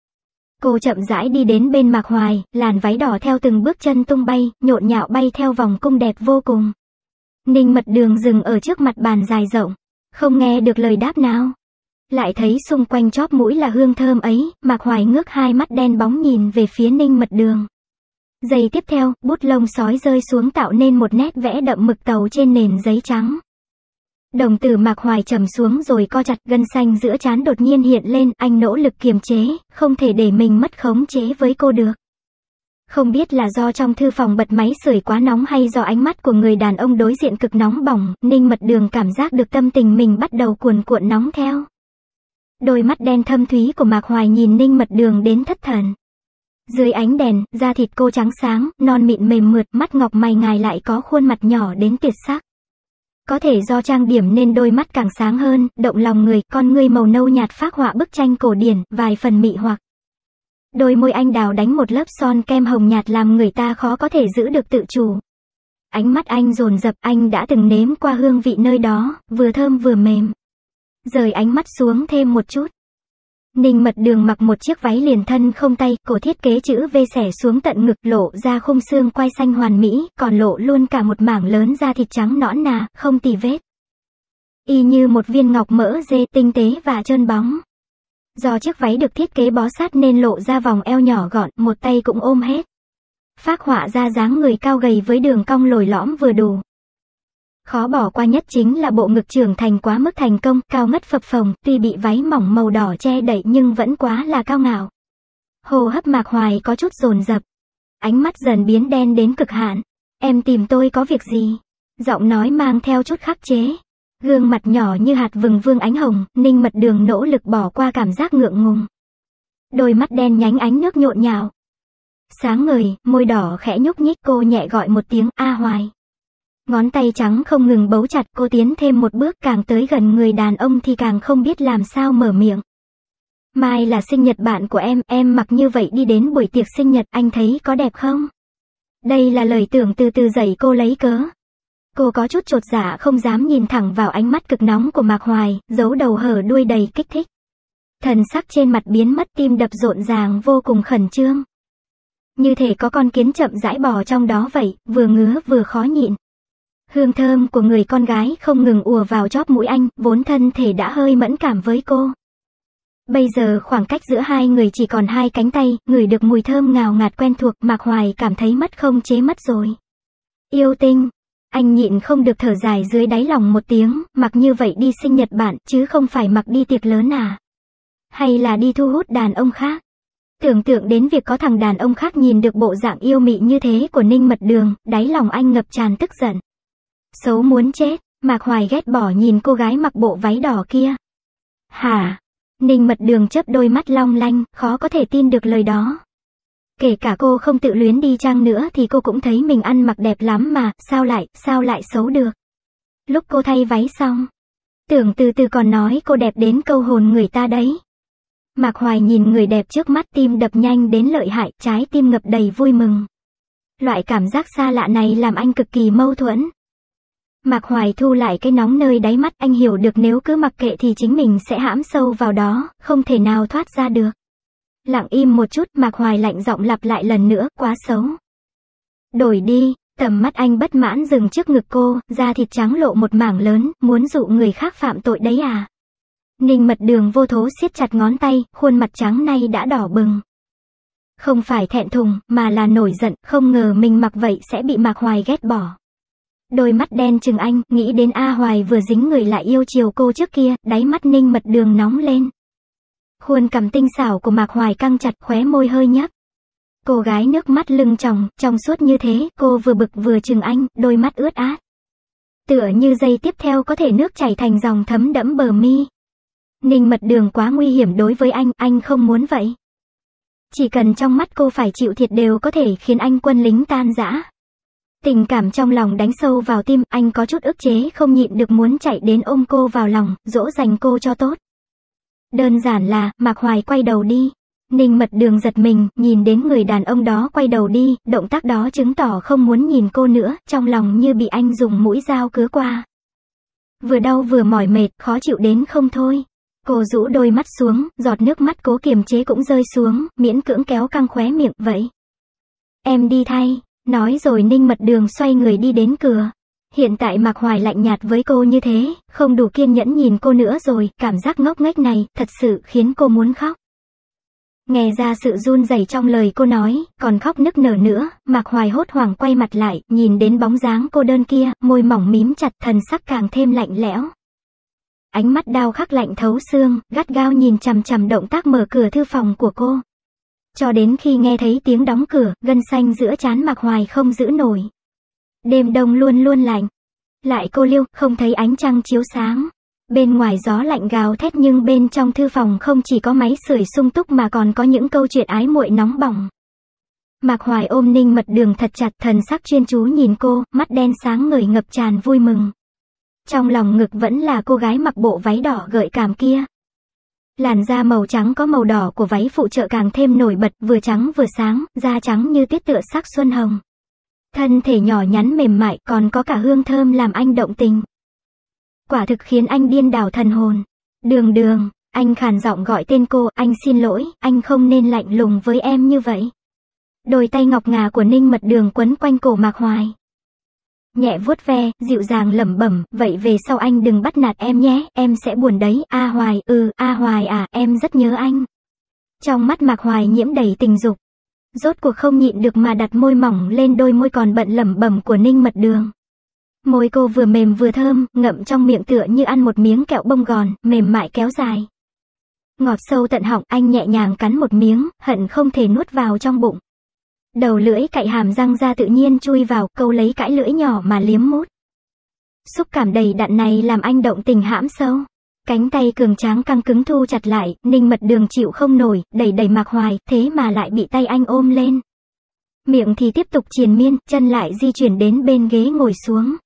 Cô chậm rãi đi đến bên Mạc Hoài, làn váy đỏ theo từng bước chân tung bay, nhộn nhạo bay theo vòng cung đẹp vô cùng. Ninh Mật Đường dừng ở trước mặt bàn dài rộng, không nghe được lời đáp nào. Lại thấy xung quanh chóp mũi là hương thơm ấy, Mạc Hoài ngước hai mắt đen bóng nhìn về phía Ninh Mật Đường. Giây tiếp theo, bút lông sói rơi xuống tạo nên một nét vẽ đậm mực tàu trên nền giấy trắng. Đồng tử Mạc Hoài trầm xuống rồi co chặt, gân xanh giữa trán đột nhiên hiện lên, anh nỗ lực kiềm chế, không thể để mình mất khống chế với cô được. Không biết là do trong thư phòng bật máy sưởi quá nóng hay do ánh mắt của người đàn ông đối diện cực nóng bỏng, Ninh Mật Đường cảm giác được tâm tình mình bắt đầu cuồn cuộn nóng theo. Đôi mắt đen thâm thúy của Mạc Hoài nhìn Ninh Mật Đường đến thất thần. Dưới ánh đèn, da thịt cô trắng sáng, non mịn mềm mượt, mắt ngọc mày ngài lại có khuôn mặt nhỏ đến tuyệt sắc. Có thể do trang điểm nên đôi mắt càng sáng hơn, động lòng người, con ngươi màu nâu nhạt phác họa bức tranh cổ điển, vài phần mị hoặc. Đôi môi anh đào đánh một lớp son kem hồng nhạt làm người ta khó có thể giữ được tự chủ. Ánh mắt anh dồn dập, anh đã từng nếm qua hương vị nơi đó, vừa thơm vừa mềm. Rời ánh mắt xuống thêm một chút. Ninh Mật Đường mặc một chiếc váy liền thân không tay, cổ thiết kế chữ V xẻ xuống tận ngực, lộ ra khung xương quai xanh hoàn mỹ, còn lộ luôn cả một mảng lớn da thịt trắng nõn nà, không tì vết. Y như một viên ngọc mỡ dê, tinh tế và trơn bóng. Do chiếc váy được thiết kế bó sát nên lộ ra vòng eo nhỏ gọn, một tay cũng ôm hết. Phác họa ra dáng người cao gầy với đường cong lồi lõm vừa đủ. Khó bỏ qua nhất chính là bộ ngực trưởng thành quá mức thành công, cao ngất phập phồng, tuy bị váy mỏng màu đỏ che đậy nhưng vẫn quá là cao ngạo. Hô hấp Mạc Hoài có chút dồn dập. Ánh mắt dần biến đen đến cực hạn. Em tìm tôi có việc gì? Giọng nói mang theo chút khắc chế. Gương mặt nhỏ như hạt vừng vương ánh hồng, Ninh Mật Đường nỗ lực bỏ qua cảm giác ngượng ngùng. Đôi mắt đen nhánh ánh nước nhộn nhạo. Sáng ngời, môi đỏ khẽ nhúc nhích, cô nhẹ gọi một tiếng A Hoài. Ngón tay trắng không ngừng bấu chặt, cô tiến thêm một bước, càng tới gần người đàn ông thì càng không biết làm sao mở miệng. Mai là sinh nhật bạn của em, em mặc như vậy đi đến buổi tiệc sinh nhật, anh thấy có đẹp không? Đây là lời tưởng từ từ dạy cô lấy cớ. Cô có chút chột dạ không dám nhìn thẳng vào ánh mắt cực nóng của Mạc Hoài, giấu đầu hở đuôi đầy kích thích. Thần sắc trên mặt biến mất, tim đập rộn ràng vô cùng khẩn trương. Như thể có con kiến chậm rãi bò trong đó vậy, vừa ngứa vừa khó nhịn. Hương thơm của người con gái không ngừng ùa vào chóp mũi anh, vốn thân thể đã hơi mẫn cảm với cô. Bây giờ khoảng cách giữa hai người chỉ còn hai cánh tay, ngửi được mùi thơm ngào ngạt quen thuộc, Mạc Hoài cảm thấy mất không chế mất rồi. Yêu tinh, anh nhịn không được thở dài dưới đáy lòng một tiếng, mặc như vậy đi sinh nhật bạn, chứ không phải mặc đi tiệc lớn à? Hay là đi thu hút đàn ông khác? Tưởng tượng đến việc có thằng đàn ông khác nhìn được bộ dạng yêu mị như thế của Ninh Mật Đường, đáy lòng anh ngập tràn tức giận. Xấu muốn chết, Mạc Hoài ghét bỏ nhìn cô gái mặc bộ váy đỏ kia. Hả? Ninh Mật Đường chớp đôi mắt long lanh, khó có thể tin được lời đó. Kể cả cô không tự luyến đi chăng nữa thì cô cũng thấy mình ăn mặc đẹp lắm mà, sao lại, sao lại xấu được. Lúc cô thay váy xong, tưởng từ từ còn nói cô đẹp đến câu hồn người ta đấy. Mạc Hoài nhìn người đẹp trước mắt, tim đập nhanh đến lợi hại, trái tim ngập đầy vui mừng. Loại cảm giác xa lạ này làm anh cực kỳ mâu thuẫn. Mạc Hoài thu lại cái nóng nơi đáy mắt, anh hiểu được nếu cứ mặc kệ thì chính mình sẽ hãm sâu vào đó, không thể nào thoát ra được. Lặng im một chút, Mạc Hoài lạnh giọng lặp lại lần nữa, quá xấu. Đổi đi, tầm mắt anh bất mãn dừng trước ngực cô, da thịt trắng lộ một mảng lớn, muốn dụ người khác phạm tội đấy à? Ninh Mật Đường vô thố siết chặt ngón tay, khuôn mặt trắng nay đã đỏ bừng. Không phải thẹn thùng, mà là nổi giận, không ngờ mình mặc vậy sẽ bị Mạc Hoài ghét bỏ. Đôi mắt đen trừng anh, nghĩ đến A Hoài vừa dính người lại yêu chiều cô trước kia, đáy mắt Ninh Mật Đường nóng lên. Khuôn cằm tinh xảo của Mạc Hoài căng chặt, khóe môi hơi nhấp. Cô gái nước mắt lưng tròng, trong suốt như thế, cô vừa bực vừa trừng anh, đôi mắt ướt át. Tựa như giây tiếp theo có thể nước chảy thành dòng thấm đẫm bờ mi. Ninh Mật Đường quá nguy hiểm đối với anh, anh không muốn vậy. Chỉ cần trong mắt cô phải chịu thiệt đều có thể khiến anh quân lính tan rã. Tình cảm trong lòng đánh sâu vào tim, anh có chút ức chế không nhịn được muốn chạy đến ôm cô vào lòng, dỗ dành cô cho tốt. Đơn giản là, Mạc Hoài quay đầu đi. Ninh Mật Đường giật mình, nhìn đến người đàn ông đó quay đầu đi, động tác đó chứng tỏ không muốn nhìn cô nữa, trong lòng như bị anh dùng mũi dao cứa qua. Vừa đau vừa mỏi mệt, khó chịu đến không thôi. Cô rũ đôi mắt xuống, giọt nước mắt cố kiềm chế cũng rơi xuống, miễn cưỡng kéo căng khóe miệng, vậy. Em đi thay, nói rồi Ninh Mật Đường xoay người đi đến cửa. Hiện tại Mạc Hoài lạnh nhạt với cô như thế, không đủ kiên nhẫn nhìn cô nữa rồi, cảm giác ngốc nghếch này, thật sự khiến cô muốn khóc. Nghe ra sự run rẩy trong lời cô nói, còn khóc nức nở nữa, Mạc Hoài hốt hoảng quay mặt lại, nhìn đến bóng dáng cô đơn kia, môi mỏng mím chặt, thần sắc càng thêm lạnh lẽo. Ánh mắt đau khắc lạnh thấu xương, gắt gao nhìn chằm chằm động tác mở cửa thư phòng của cô. Cho đến khi nghe thấy tiếng đóng cửa, gân xanh giữa trán Mạc Hoài không giữ nổi. Đêm đông luôn luôn lạnh. Lại cô liêu, không thấy ánh trăng chiếu sáng. Bên ngoài gió lạnh gào thét nhưng bên trong thư phòng không chỉ có máy sưởi sung túc mà còn có những câu chuyện ái muội nóng bỏng. Mạc Hoài ôm Ninh Mật Đường thật chặt, thần sắc chuyên chú nhìn cô, mắt đen sáng ngời ngập tràn vui mừng. Trong lòng ngực vẫn là cô gái mặc bộ váy đỏ gợi cảm kia. Làn da màu trắng có màu đỏ của váy phụ trợ càng thêm nổi bật, vừa trắng vừa sáng, da trắng như tuyết tựa sắc xuân hồng. Thân thể nhỏ nhắn mềm mại, còn có cả hương thơm làm anh động tình. Quả thực khiến anh điên đảo thần hồn. Đường Đường, anh khàn giọng gọi tên cô, anh xin lỗi, anh không nên lạnh lùng với em như vậy. Đôi tay ngọc ngà của Ninh Mật Đường quấn quanh cổ Mạc Hoài. Nhẹ vuốt ve, dịu dàng lẩm bẩm, vậy về sau anh đừng bắt nạt em nhé, em sẽ buồn đấy. A Hoài, ừ, A Hoài à, em rất nhớ anh. Trong mắt Mạc Hoài nhiễm đầy tình dục. Rốt cuộc không nhịn được mà đặt môi mỏng lên đôi môi còn bận lẩm bẩm của Ninh Mật Đường. Môi cô vừa mềm vừa thơm, ngậm trong miệng tựa như ăn một miếng kẹo bông gòn, mềm mại kéo dài. Ngọt sâu tận họng, anh nhẹ nhàng cắn một miếng, hận không thể nuốt vào trong bụng. Đầu lưỡi cạy hàm răng ra tự nhiên chui vào, câu lấy cái lưỡi nhỏ mà liếm mút. Xúc cảm đầy đặn này làm anh động tình hãm sâu. Cánh tay cường tráng căng cứng thu chặt lại, Ninh Mật Đường chịu không nổi, đẩy đẩy Mạc Hoài, thế mà lại bị tay anh ôm lên. Miệng thì tiếp tục triền miên, chân lại di chuyển đến bên ghế ngồi xuống.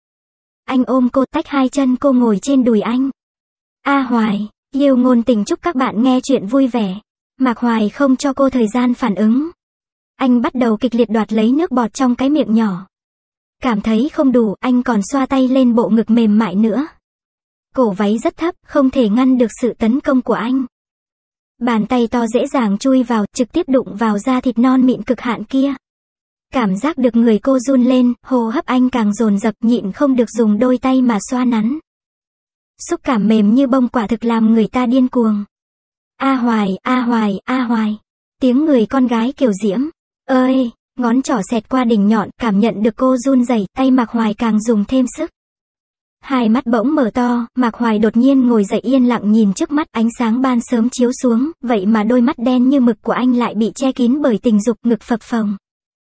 Anh ôm cô, tách hai chân cô ngồi trên đùi anh. A Hoài, yêu ngôn tình chúc các bạn nghe chuyện vui vẻ. Mạc Hoài không cho cô thời gian phản ứng. Anh bắt đầu kịch liệt đoạt lấy nước bọt trong cái miệng nhỏ. Cảm thấy không đủ, anh còn xoa tay lên bộ ngực mềm mại nữa. Cổ váy rất thấp, không thể ngăn được sự tấn công của anh. Bàn tay to dễ dàng chui vào, trực tiếp đụng vào da thịt non mịn cực hạn kia. Cảm giác được người cô run lên, hô hấp anh càng dồn dập, nhịn không được dùng đôi tay mà xoa nắn. Xúc cảm mềm như bông quả thực làm người ta điên cuồng. A Hoài, A Hoài, A Hoài. Tiếng người con gái kiều diễm. Ơi, ngón trỏ xẹt qua đỉnh nhọn, cảm nhận được cô run rẩy, tay Mạc Hoài càng dùng thêm sức. Hai mắt bỗng mở to, Mạc Hoài đột nhiên ngồi dậy yên lặng nhìn trước mắt, ánh sáng ban sớm chiếu xuống, vậy mà đôi mắt đen như mực của anh lại bị che kín bởi tình dục, ngực phập phồng.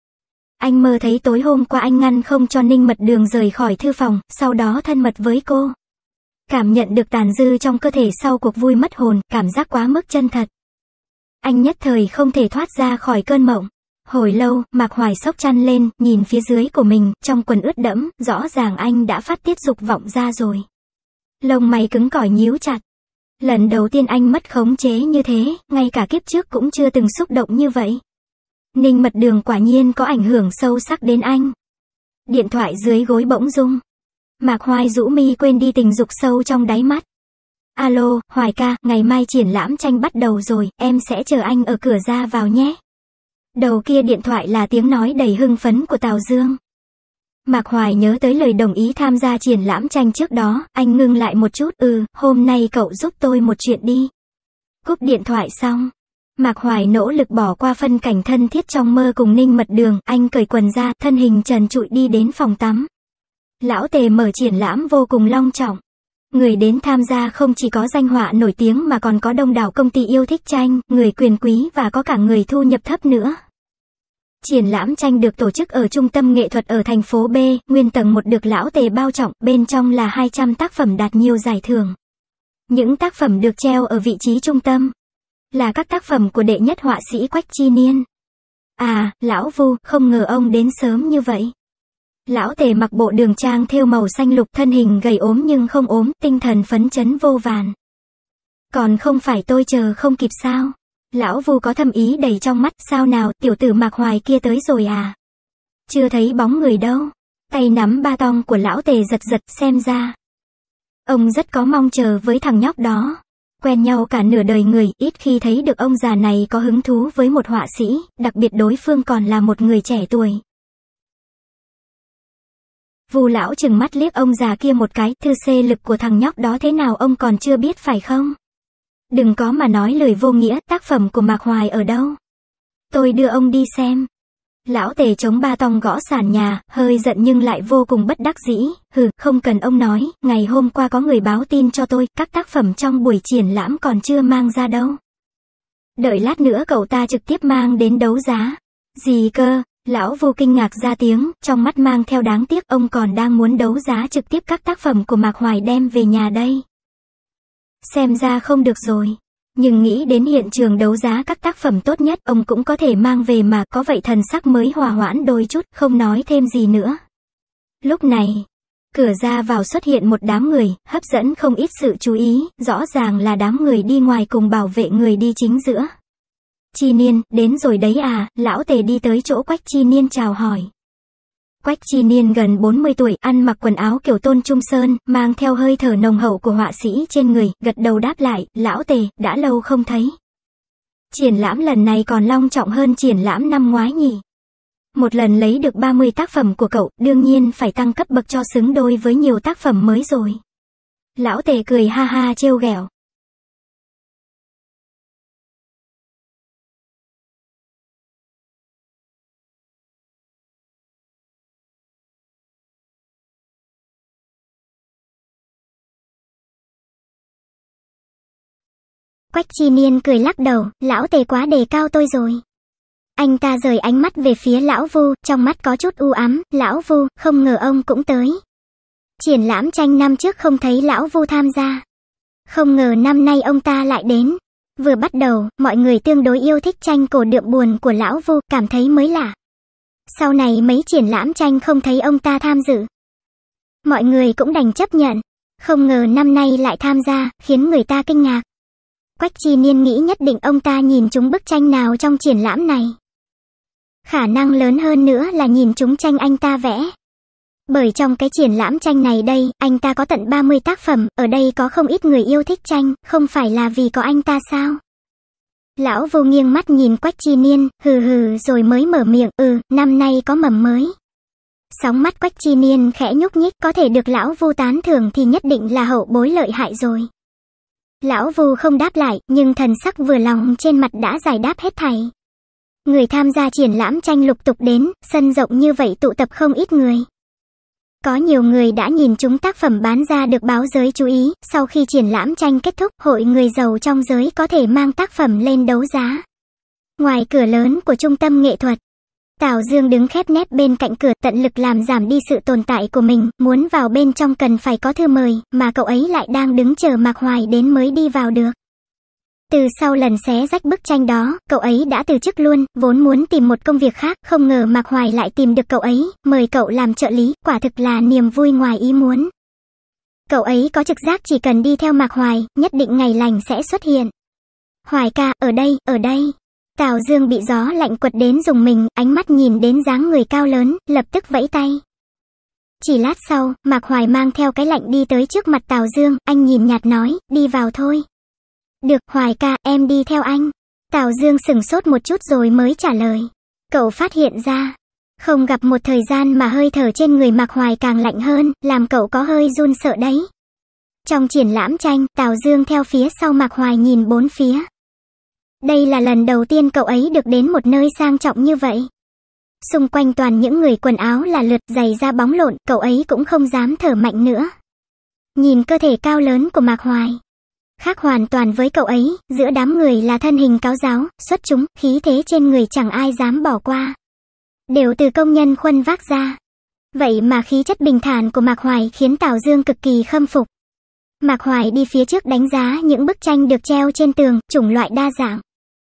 Anh mơ thấy tối hôm qua anh ngăn không cho Ninh Mật Đường rời khỏi thư phòng, sau đó thân mật với cô. Cảm nhận được tàn dư trong cơ thể sau cuộc vui mất hồn, cảm giác quá mức chân thật. Anh nhất thời không thể thoát ra khỏi cơn mộng. Hồi lâu, Mạc Hoài xốc chăn lên, nhìn phía dưới của mình, trong quần ướt đẫm, rõ ràng anh đã phát tiết dục vọng ra rồi. Lông mày cứng cỏi nhíu chặt. Lần đầu tiên anh mất khống chế như thế, ngay cả kiếp trước cũng chưa từng xúc động như vậy. Ninh Mật Đường quả nhiên có ảnh hưởng sâu sắc đến anh. Điện thoại dưới gối bỗng rung. Mạc Hoài rũ mi quên đi tình dục sâu trong đáy mắt. Alo, Hoài ca, ngày mai triển lãm tranh bắt đầu rồi, em sẽ chờ anh ở cửa ra vào nhé. Đầu kia điện thoại là tiếng nói đầy hưng phấn của Tào Dương. Mạc Hoài nhớ tới lời đồng ý tham gia triển lãm tranh trước đó, anh ngưng lại một chút, ừ, hôm nay cậu giúp tôi một chuyện đi. Cúp điện thoại xong, Mạc Hoài nỗ lực bỏ qua phân cảnh thân thiết trong mơ cùng Ninh Mật Đường, anh cởi quần ra, thân hình trần trụi đi đến phòng tắm. Lão Tề mở triển lãm vô cùng long trọng. Người đến tham gia không chỉ có danh họa nổi tiếng mà còn có đông đảo công ty yêu thích tranh, người quyền quý và có cả người thu nhập thấp nữa. Triển lãm tranh được tổ chức ở trung tâm nghệ thuật ở thành phố B, nguyên tầng một được Lão Tề bao trọng, bên trong là hai trăm tác phẩm đạt nhiều giải thưởng. Những tác phẩm được treo ở vị trí trung tâm là các tác phẩm của đệ nhất họa sĩ Quách Chi Niên. À, Lão Vu, không ngờ ông đến sớm như vậy. Lão Tề mặc bộ đường trang thêu màu xanh lục, thân hình gầy ốm nhưng không ốm, tinh thần phấn chấn vô vàn. Còn không phải tôi chờ không kịp sao? Lão Vu có thâm ý đầy trong mắt, sao nào, tiểu tử Mạc Hoài kia tới rồi à? Chưa thấy bóng người đâu. Tay nắm ba tong của Lão Tề giật giật, xem ra ông rất có mong chờ với thằng nhóc đó. Quen nhau cả nửa đời người, ít khi thấy được ông già này có hứng thú với một họa sĩ, đặc biệt đối phương còn là một người trẻ tuổi. Vu lão trừng mắt liếc ông già kia một cái, thư xê lực của thằng nhóc đó thế nào ông còn chưa biết phải không? Đừng có mà nói lời vô nghĩa, tác phẩm của Mạc Hoài ở đâu? Tôi đưa ông đi xem. Lão Tề chống ba tong gõ sàn nhà, hơi giận nhưng lại vô cùng bất đắc dĩ, hừ, không cần ông nói, ngày hôm qua có người báo tin cho tôi, các tác phẩm trong buổi triển lãm còn chưa mang ra đâu. Đợi lát nữa cậu ta trực tiếp mang đến đấu giá. Gì cơ? Lão Vu kinh ngạc ra tiếng, trong mắt mang theo đáng tiếc, ông còn đang muốn đấu giá trực tiếp các tác phẩm của Mạc Hoài đem về nhà đây. Xem ra không được rồi. Nhưng nghĩ đến hiện trường đấu giá các tác phẩm tốt nhất, ông cũng có thể mang về mà, có vậy thần sắc mới hòa hoãn đôi chút, không nói thêm gì nữa. Lúc này, Cửa ra vào xuất hiện một đám người, hấp dẫn không ít sự chú ý, rõ ràng là đám người đi ngoài cùng bảo vệ người đi chính giữa. Chi Niên, đến rồi đấy à, lão Tề đi tới chỗ Quách Chi Niên chào hỏi. Quách Chi Niên gần bốn mươi tuổi, ăn mặc quần áo kiểu Tôn Trung Sơn, mang theo hơi thở nồng hậu của họa sĩ trên người, gật đầu đáp lại, lão Tề, đã lâu không thấy. Triển lãm lần này còn long trọng hơn triển lãm năm ngoái nhỉ. Một lần lấy được ba mươi tác phẩm của cậu, đương nhiên phải tăng cấp bậc cho xứng đôi với nhiều tác phẩm mới rồi. Lão Tề cười ha ha trêu ghẹo. Quách Chi Niên cười lắc đầu, lão Tề quá đề cao tôi rồi. Anh ta rời ánh mắt về phía lão Vu, trong mắt có chút u ám, lão Vu, không ngờ ông cũng tới. Triển lãm tranh năm trước không thấy lão Vu tham gia. Không ngờ năm nay ông ta lại đến. Vừa bắt đầu, mọi người tương đối yêu thích tranh cổ đượm buồn của lão Vu, cảm thấy mới lạ. Sau này mấy triển lãm tranh không thấy ông ta tham dự. Mọi người cũng đành chấp nhận. Không ngờ năm nay lại tham gia, khiến người ta kinh ngạc. Quách Chi Niên nghĩ nhất định ông ta nhìn trúng bức tranh nào trong triển lãm này. Khả năng lớn hơn nữa là nhìn trúng tranh anh ta vẽ. Bởi trong cái triển lãm tranh này đây, anh ta có tận ba mươi tác phẩm, ở đây có không ít người yêu thích tranh, không phải là vì có anh ta sao? Lão Vô nghiêng mắt nhìn Quách Chi Niên, hừ hừ rồi mới mở miệng, ừ, năm nay có mầm mới. Sóng mắt Quách Chi Niên khẽ nhúc nhích, có thể được lão Vô tán thưởng thì nhất định là hậu bối lợi hại rồi. Lão Vu không đáp lại, nhưng thần sắc vừa lòng trên mặt đã giải đáp hết thảy. Người tham gia triển lãm tranh lục tục đến, sân rộng như vậy tụ tập không ít người. Có nhiều người đã nhìn chúng tác phẩm bán ra được báo giới chú ý, sau khi triển lãm tranh kết thúc, hội người giàu trong giới có thể mang tác phẩm lên đấu giá. Ngoài cửa lớn của trung tâm nghệ thuật, Tào Dương đứng khép nép bên cạnh cửa, tận lực làm giảm đi sự tồn tại của mình, muốn vào bên trong cần phải có thư mời, mà cậu ấy lại đang đứng chờ Mạc Hoài đến mới đi vào được. Từ sau lần xé rách bức tranh đó, cậu ấy đã từ chức luôn, vốn muốn tìm một công việc khác, không ngờ Mạc Hoài lại tìm được cậu ấy, mời cậu làm trợ lý, quả thực là niềm vui ngoài ý muốn. Cậu ấy có trực giác chỉ cần đi theo Mạc Hoài, nhất định ngày lành sẽ xuất hiện. Hoài ca, ở đây, ở đây. Tào Dương bị gió lạnh quật đến rùng mình, ánh mắt nhìn đến dáng người cao lớn, lập tức vẫy tay. Chỉ lát sau, Mạc Hoài mang theo cái lạnh đi tới trước mặt Tào Dương, anh nhìn nhạt nói, đi vào thôi. Được, Hoài ca, em đi theo anh. Tào Dương sửng sốt một chút rồi mới trả lời. Cậu phát hiện ra, không gặp một thời gian mà hơi thở trên người Mạc Hoài càng lạnh hơn, làm cậu có hơi run sợ đấy. Trong triển lãm tranh, Tào Dương theo phía sau Mạc Hoài nhìn bốn phía. Đây là lần đầu tiên cậu ấy được đến một nơi sang trọng như vậy. Xung quanh toàn những người quần áo là lượt, giày da bóng lộn, cậu ấy cũng không dám thở mạnh nữa. Nhìn cơ thể cao lớn của Mạc Hoài, khác hoàn toàn với cậu ấy, giữa đám người là thân hình cáo giáo, xuất chúng, khí thế trên người chẳng ai dám bỏ qua. Đều từ công nhân khuân vác ra. Vậy mà khí chất bình thản của Mạc Hoài khiến Tào Dương cực kỳ khâm phục. Mạc Hoài đi phía trước đánh giá những bức tranh được treo trên tường, chủng loại đa dạng.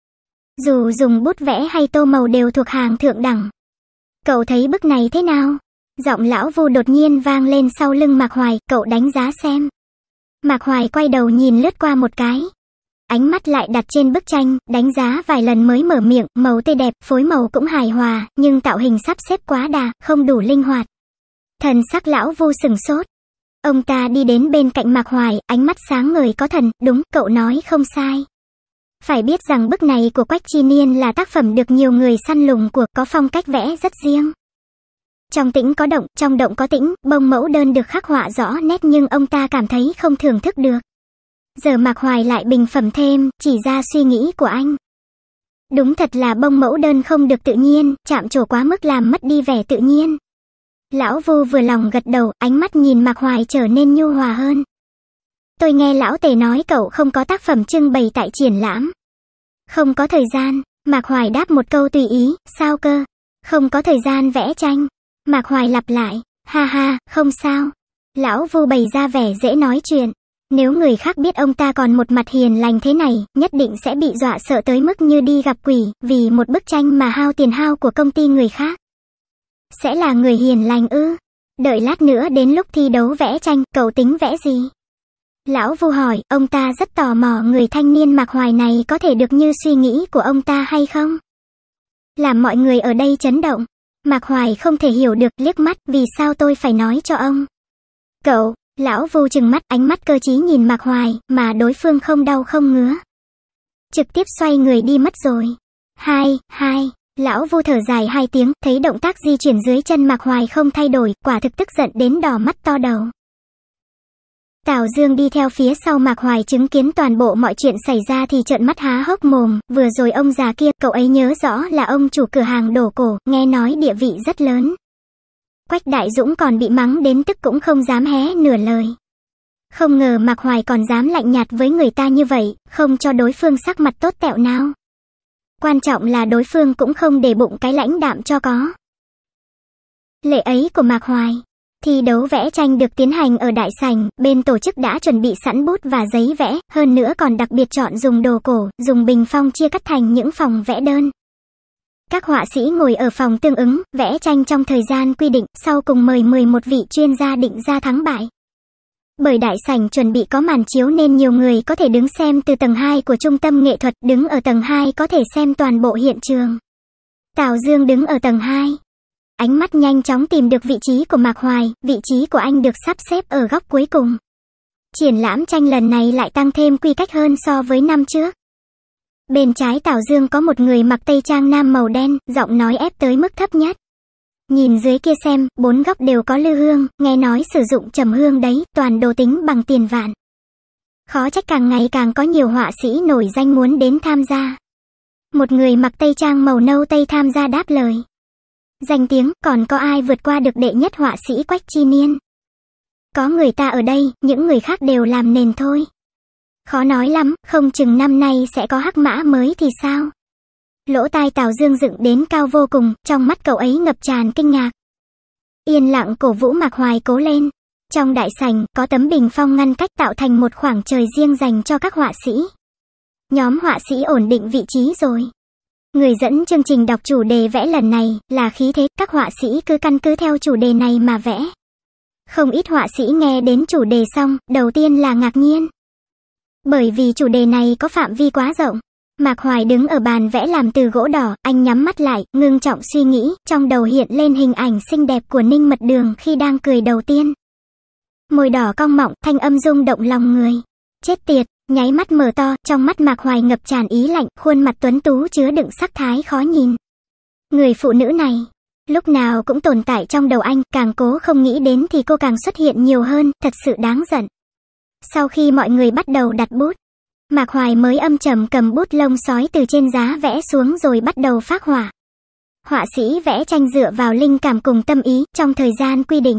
Dù dùng bút vẽ hay tô màu đều thuộc hàng thượng đẳng. Cậu thấy bức này thế nào? Giọng lão Vu đột nhiên vang lên sau lưng Mạc Hoài, cậu đánh giá xem. Mạc Hoài quay đầu nhìn lướt qua một cái. Ánh mắt lại đặt trên bức tranh, đánh giá vài lần mới mở miệng, màu tươi đẹp, phối màu cũng hài hòa, nhưng tạo hình sắp xếp quá đà, không đủ linh hoạt. Thần sắc lão Vu sừng sốt. Ông ta đi đến bên cạnh Mạc Hoài, ánh mắt sáng ngời có thần, đúng, cậu nói không sai. Phải biết rằng bức này của Quách Chi Niên là tác phẩm được nhiều người săn lùng của, có phong cách vẽ rất riêng. Trong tĩnh có động, trong động có tĩnh, bông mẫu đơn được khắc họa rõ nét nhưng ông ta cảm thấy không thưởng thức được. Giờ Mạc Hoài lại bình phẩm thêm, chỉ ra suy nghĩ của anh. Đúng thật là bông mẫu đơn không được tự nhiên, chạm trổ quá mức làm mất đi vẻ tự nhiên. Lão Vu vừa lòng gật đầu, ánh mắt nhìn Mạc Hoài trở nên nhu hòa hơn. Tôi nghe lão Tề nói cậu không có tác phẩm trưng bày tại triển lãm. Không có thời gian, Mạc Hoài đáp một câu tùy ý, sao cơ? Không có thời gian vẽ tranh. Mạc Hoài lặp lại, ha ha, không sao. Lão Vu bày ra vẻ dễ nói chuyện. Nếu người khác biết ông ta còn một mặt hiền lành thế này, nhất định sẽ bị dọa sợ tới mức như đi gặp quỷ, vì một bức tranh mà hao tiền hao của công ty người khác. Sẽ là người hiền lành ư? Đợi lát nữa đến lúc thi đấu vẽ tranh, cậu tính vẽ gì? Lão Vu hỏi, ông ta rất tò mò người thanh niên Mạc Hoài này có thể được như suy nghĩ của ông ta hay không? Làm mọi người ở đây chấn động. Mạc Hoài không thể hiểu được, liếc mắt, vì sao tôi phải nói cho ông? Cậu, lão Vu trừng mắt, ánh mắt cơ trí nhìn Mạc Hoài, mà đối phương không đau không ngứa. Trực tiếp xoay người đi mất rồi. Hai, hai, lão Vu thở dài hai tiếng, thấy động tác di chuyển dưới chân Mạc Hoài không thay đổi, quả thực tức giận đến đỏ mắt to đầu. Tào Dương đi theo phía sau Mạc Hoài chứng kiến toàn bộ mọi chuyện xảy ra thì trợn mắt há hốc mồm, vừa rồi ông già kia, cậu ấy nhớ rõ là ông chủ cửa hàng đồ cổ, nghe nói địa vị rất lớn. Quách Đại Dũng còn bị mắng đến tức cũng không dám hé nửa lời. Không ngờ Mạc Hoài còn dám lạnh nhạt với người ta như vậy, không cho đối phương sắc mặt tốt tẹo nào. Quan trọng là đối phương cũng không để bụng cái lãnh đạm cho có. Lệ ấy của Mạc Hoài. Thi đấu vẽ tranh được tiến hành ở đại sảnh, bên tổ chức đã chuẩn bị sẵn bút và giấy vẽ, hơn nữa còn đặc biệt chọn dùng đồ cổ, dùng bình phong chia cắt thành những phòng vẽ đơn. Các họa sĩ ngồi ở phòng tương ứng, vẽ tranh trong thời gian quy định, sau cùng mời mười một vị chuyên gia định ra thắng bại. Bởi đại sảnh chuẩn bị có màn chiếu nên nhiều người có thể đứng xem từ tầng hai của trung tâm nghệ thuật, đứng ở tầng hai có thể xem toàn bộ hiện trường. Tào Dương đứng ở tầng hai. Ánh mắt nhanh chóng tìm được vị trí của Mạc Hoài, vị trí của anh được sắp xếp ở góc cuối cùng. Triển lãm tranh lần này lại tăng thêm quy cách hơn so với năm trước. Bên trái Tào Dương có một người mặc tây trang nam màu đen, giọng nói ép tới mức thấp nhất. Nhìn dưới kia xem, bốn góc đều có lư hương, nghe nói sử dụng trầm hương đấy, toàn đồ tính bằng tiền vạn. Khó trách càng ngày càng có nhiều họa sĩ nổi danh muốn đến tham gia. Một người mặc tây trang màu nâu tây tham gia đáp lời. Danh tiếng, còn có ai vượt qua được đệ nhất họa sĩ Quách Chi Niên? Có người ta ở đây, những người khác đều làm nền thôi. Khó nói lắm, không chừng năm nay sẽ có hắc mã mới thì sao? Lỗ tai Tào Dương dựng đến cao vô cùng, trong mắt cậu ấy ngập tràn kinh ngạc. Yên lặng cổ vũ Mạc Hoài cố lên. Trong đại sảnh, có tấm bình phong ngăn cách tạo thành một khoảng trời riêng dành cho các họa sĩ. Nhóm họa sĩ ổn định vị trí rồi. Người dẫn chương trình đọc chủ đề vẽ lần này là khí thế, các họa sĩ cứ căn cứ theo chủ đề này mà vẽ. Không ít họa sĩ nghe đến chủ đề xong, đầu tiên là ngạc nhiên. Bởi vì chủ đề này có phạm vi quá rộng. Mạc Hoài đứng ở bàn vẽ làm từ gỗ đỏ, anh nhắm mắt lại, ngưng trọng suy nghĩ, trong đầu hiện lên hình ảnh xinh đẹp của Ninh Mật Đường khi đang cười đầu tiên. Môi đỏ cong mọng, thanh âm rung động lòng người. Chết tiệt, nháy mắt mở to, trong mắt Mạc Hoài ngập tràn ý lạnh, khuôn mặt tuấn tú chứa đựng sắc thái khó nhìn. Người phụ nữ này, lúc nào cũng tồn tại trong đầu anh, càng cố không nghĩ đến thì cô càng xuất hiện nhiều hơn, thật sự đáng giận. Sau khi mọi người bắt đầu đặt bút, Mạc Hoài mới âm trầm cầm bút lông sói từ trên giá vẽ xuống rồi bắt đầu phác họa. Họa sĩ vẽ tranh dựa vào linh cảm cùng tâm ý, trong thời gian quy định.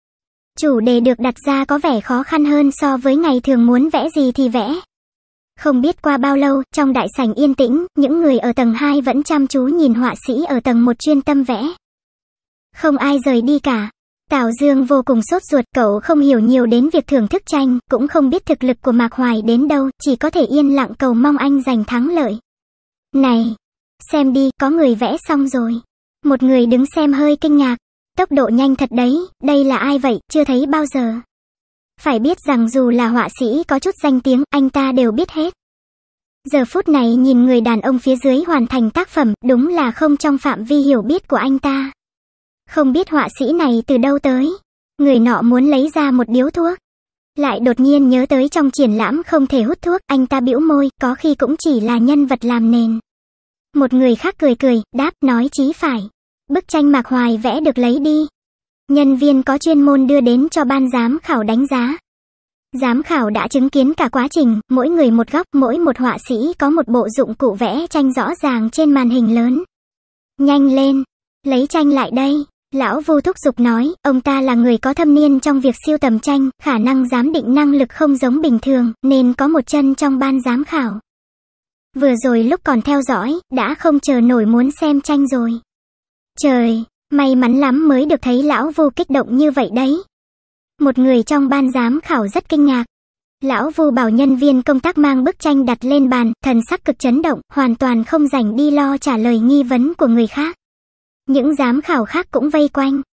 Chủ đề được đặt ra có vẻ khó khăn hơn so với ngày thường muốn vẽ gì thì vẽ. Không biết qua bao lâu, trong đại sảnh yên tĩnh, những người ở tầng hai vẫn chăm chú nhìn họa sĩ ở tầng một chuyên tâm vẽ. Không ai rời đi cả. Tào Dương vô cùng sốt ruột, cậu không hiểu nhiều đến việc thưởng thức tranh, cũng không biết thực lực của Mạc Hoài đến đâu, chỉ có thể yên lặng cầu mong anh giành thắng lợi. Này, xem đi, có người vẽ xong rồi. Một người đứng xem hơi kinh ngạc. Tốc độ nhanh thật đấy, đây là ai vậy, chưa thấy bao giờ. Phải biết rằng dù là họa sĩ có chút danh tiếng, anh ta đều biết hết. Giờ phút này nhìn người đàn ông phía dưới hoàn thành tác phẩm, đúng là không trong phạm vi hiểu biết của anh ta. Không biết họa sĩ này từ đâu tới. Người nọ muốn lấy ra một điếu thuốc. Lại đột nhiên nhớ tới trong triển lãm không thể hút thuốc, anh ta bĩu môi, có khi cũng chỉ là nhân vật làm nền. Một người khác cười cười, đáp, nói chí phải. Bức tranh Mạc Hoài vẽ được lấy đi. Nhân viên có chuyên môn đưa đến cho ban giám khảo đánh giá. Giám khảo đã chứng kiến cả quá trình, mỗi người một góc, mỗi một họa sĩ có một bộ dụng cụ vẽ tranh rõ ràng trên màn hình lớn. Nhanh lên, lấy tranh lại đây. Lão Vu thúc giục nói, ông ta là người có thâm niên trong việc siêu tầm tranh, khả năng giám định năng lực không giống bình thường, nên có một chân trong ban giám khảo. Vừa rồi lúc còn theo dõi, đã không chờ nổi muốn xem tranh rồi. Trời, may mắn lắm mới được thấy Lão Vu kích động như vậy đấy. Một người trong ban giám khảo rất kinh ngạc. Lão Vu bảo nhân viên công tác mang bức tranh đặt lên bàn, thần sắc cực chấn động, hoàn toàn không rảnh đi lo trả lời nghi vấn của người khác. Những giám khảo khác cũng vây quanh.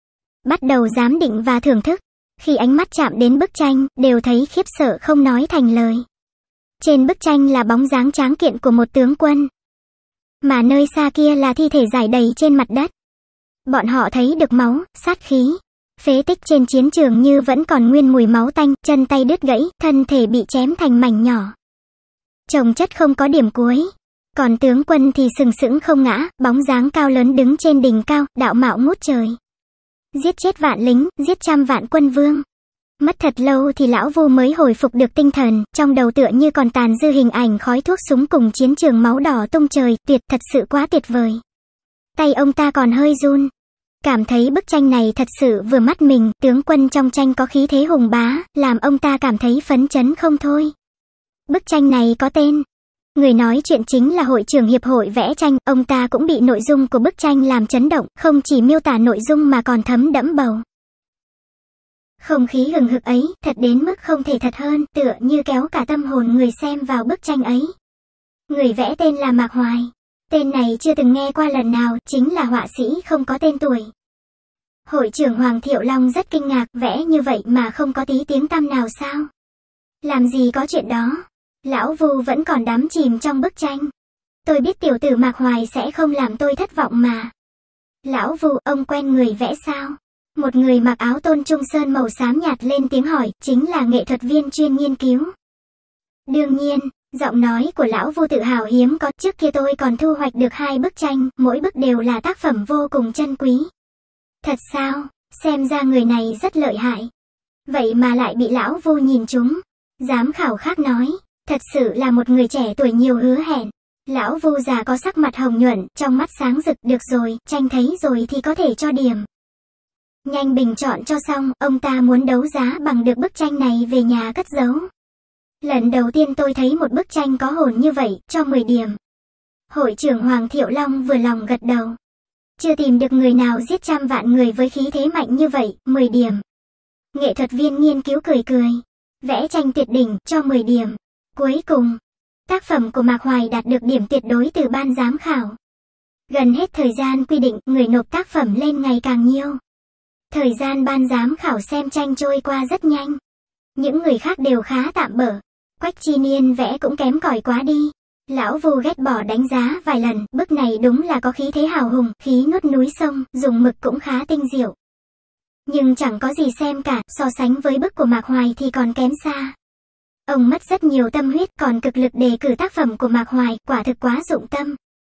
bắt đầu giám định và thưởng thức. Khi ánh mắt chạm đến bức tranh, đều thấy khiếp sợ không nói thành lời. Trên bức tranh là bóng dáng tráng kiện của một tướng quân. Mà nơi xa kia là thi thể rải đầy trên mặt đất. Bọn họ thấy được máu, sát khí. Phế tích trên chiến trường như vẫn còn nguyên mùi máu tanh, chân tay đứt gãy, thân thể bị chém thành mảnh nhỏ. Chồng chất không có điểm cuối. Còn tướng quân thì sừng sững không ngã, bóng dáng cao lớn đứng trên đỉnh cao, đạo mạo ngút trời. Giết chết vạn lính, giết trăm vạn quân vương. Mất thật lâu thì lão Vu mới hồi phục được tinh thần, trong đầu tựa như còn tàn dư hình ảnh khói thuốc súng cùng chiến trường máu đỏ tung trời, tuyệt thật sự quá tuyệt vời. Tay ông ta còn hơi run. Cảm thấy bức tranh này thật sự vừa mắt mình, tướng quân trong tranh có khí thế hùng bá, làm ông ta cảm thấy phấn chấn không thôi. Bức tranh này có tên. Người nói chuyện chính là hội trưởng hiệp hội vẽ tranh, ông ta cũng bị nội dung của bức tranh làm chấn động, không chỉ miêu tả nội dung mà còn thấm đẫm bầu. Không khí hừng hực ấy, thật đến mức không thể thật hơn, tựa như kéo cả tâm hồn người xem vào bức tranh ấy. Người vẽ tên là Mạc Hoài. Tên này chưa từng nghe qua lần nào, chính là họa sĩ không có tên tuổi. Hội trưởng Hoàng Thiệu Long rất kinh ngạc, vẽ như vậy mà không có tí tiếng tăm nào sao? Làm gì có chuyện đó? Lão Vu vẫn còn đắm chìm trong bức tranh. Tôi biết tiểu tử Mạc Hoài sẽ không làm tôi thất vọng mà. Lão Vu, ông quen người vẽ sao? Một người mặc áo tôn trung sơn màu xám nhạt lên tiếng hỏi, chính là nghệ thuật viên chuyên nghiên cứu. Đương nhiên, giọng nói của lão Vu tự hào hiếm có, trước kia tôi còn thu hoạch được hai bức tranh, mỗi bức đều là tác phẩm vô cùng chân quý. Thật sao, xem ra người này rất lợi hại. Vậy mà lại bị lão Vu nhìn trúng. Giám khảo khác nói, thật sự là một người trẻ tuổi nhiều hứa hẹn. Lão Vu già có sắc mặt hồng nhuận, trong mắt sáng rực, được rồi, tranh thấy rồi thì có thể cho điểm. Nhanh bình chọn cho xong, ông ta muốn đấu giá bằng được bức tranh này về nhà cất giấu. Lần đầu tiên tôi thấy một bức tranh có hồn như vậy, cho mười điểm. Hội trưởng Hoàng Thiệu Long vừa lòng gật đầu. Chưa tìm được người nào giết trăm vạn người với khí thế mạnh như vậy, mười điểm. Nghệ thuật viên nghiên cứu cười cười. Vẽ tranh tuyệt đỉnh, cho mười điểm. Cuối cùng, tác phẩm của Mạc Hoài đạt được điểm tuyệt đối từ ban giám khảo. Gần hết thời gian quy định, người nộp tác phẩm lên ngày càng nhiều. Thời gian ban giám khảo xem tranh trôi qua rất nhanh. Những người khác đều khá tạm bợ. Quách Chi Niên vẽ cũng kém cỏi quá đi. Lão Vu ghét bỏ đánh giá vài lần, bức này đúng là có khí thế hào hùng, khí nuốt núi sông, dùng mực cũng khá tinh diệu. Nhưng chẳng có gì xem cả, so sánh với bức của Mạc Hoài thì còn kém xa. Ông mất rất nhiều tâm huyết, còn cực lực đề cử tác phẩm của Mạc Hoài, quả thực quá dụng tâm.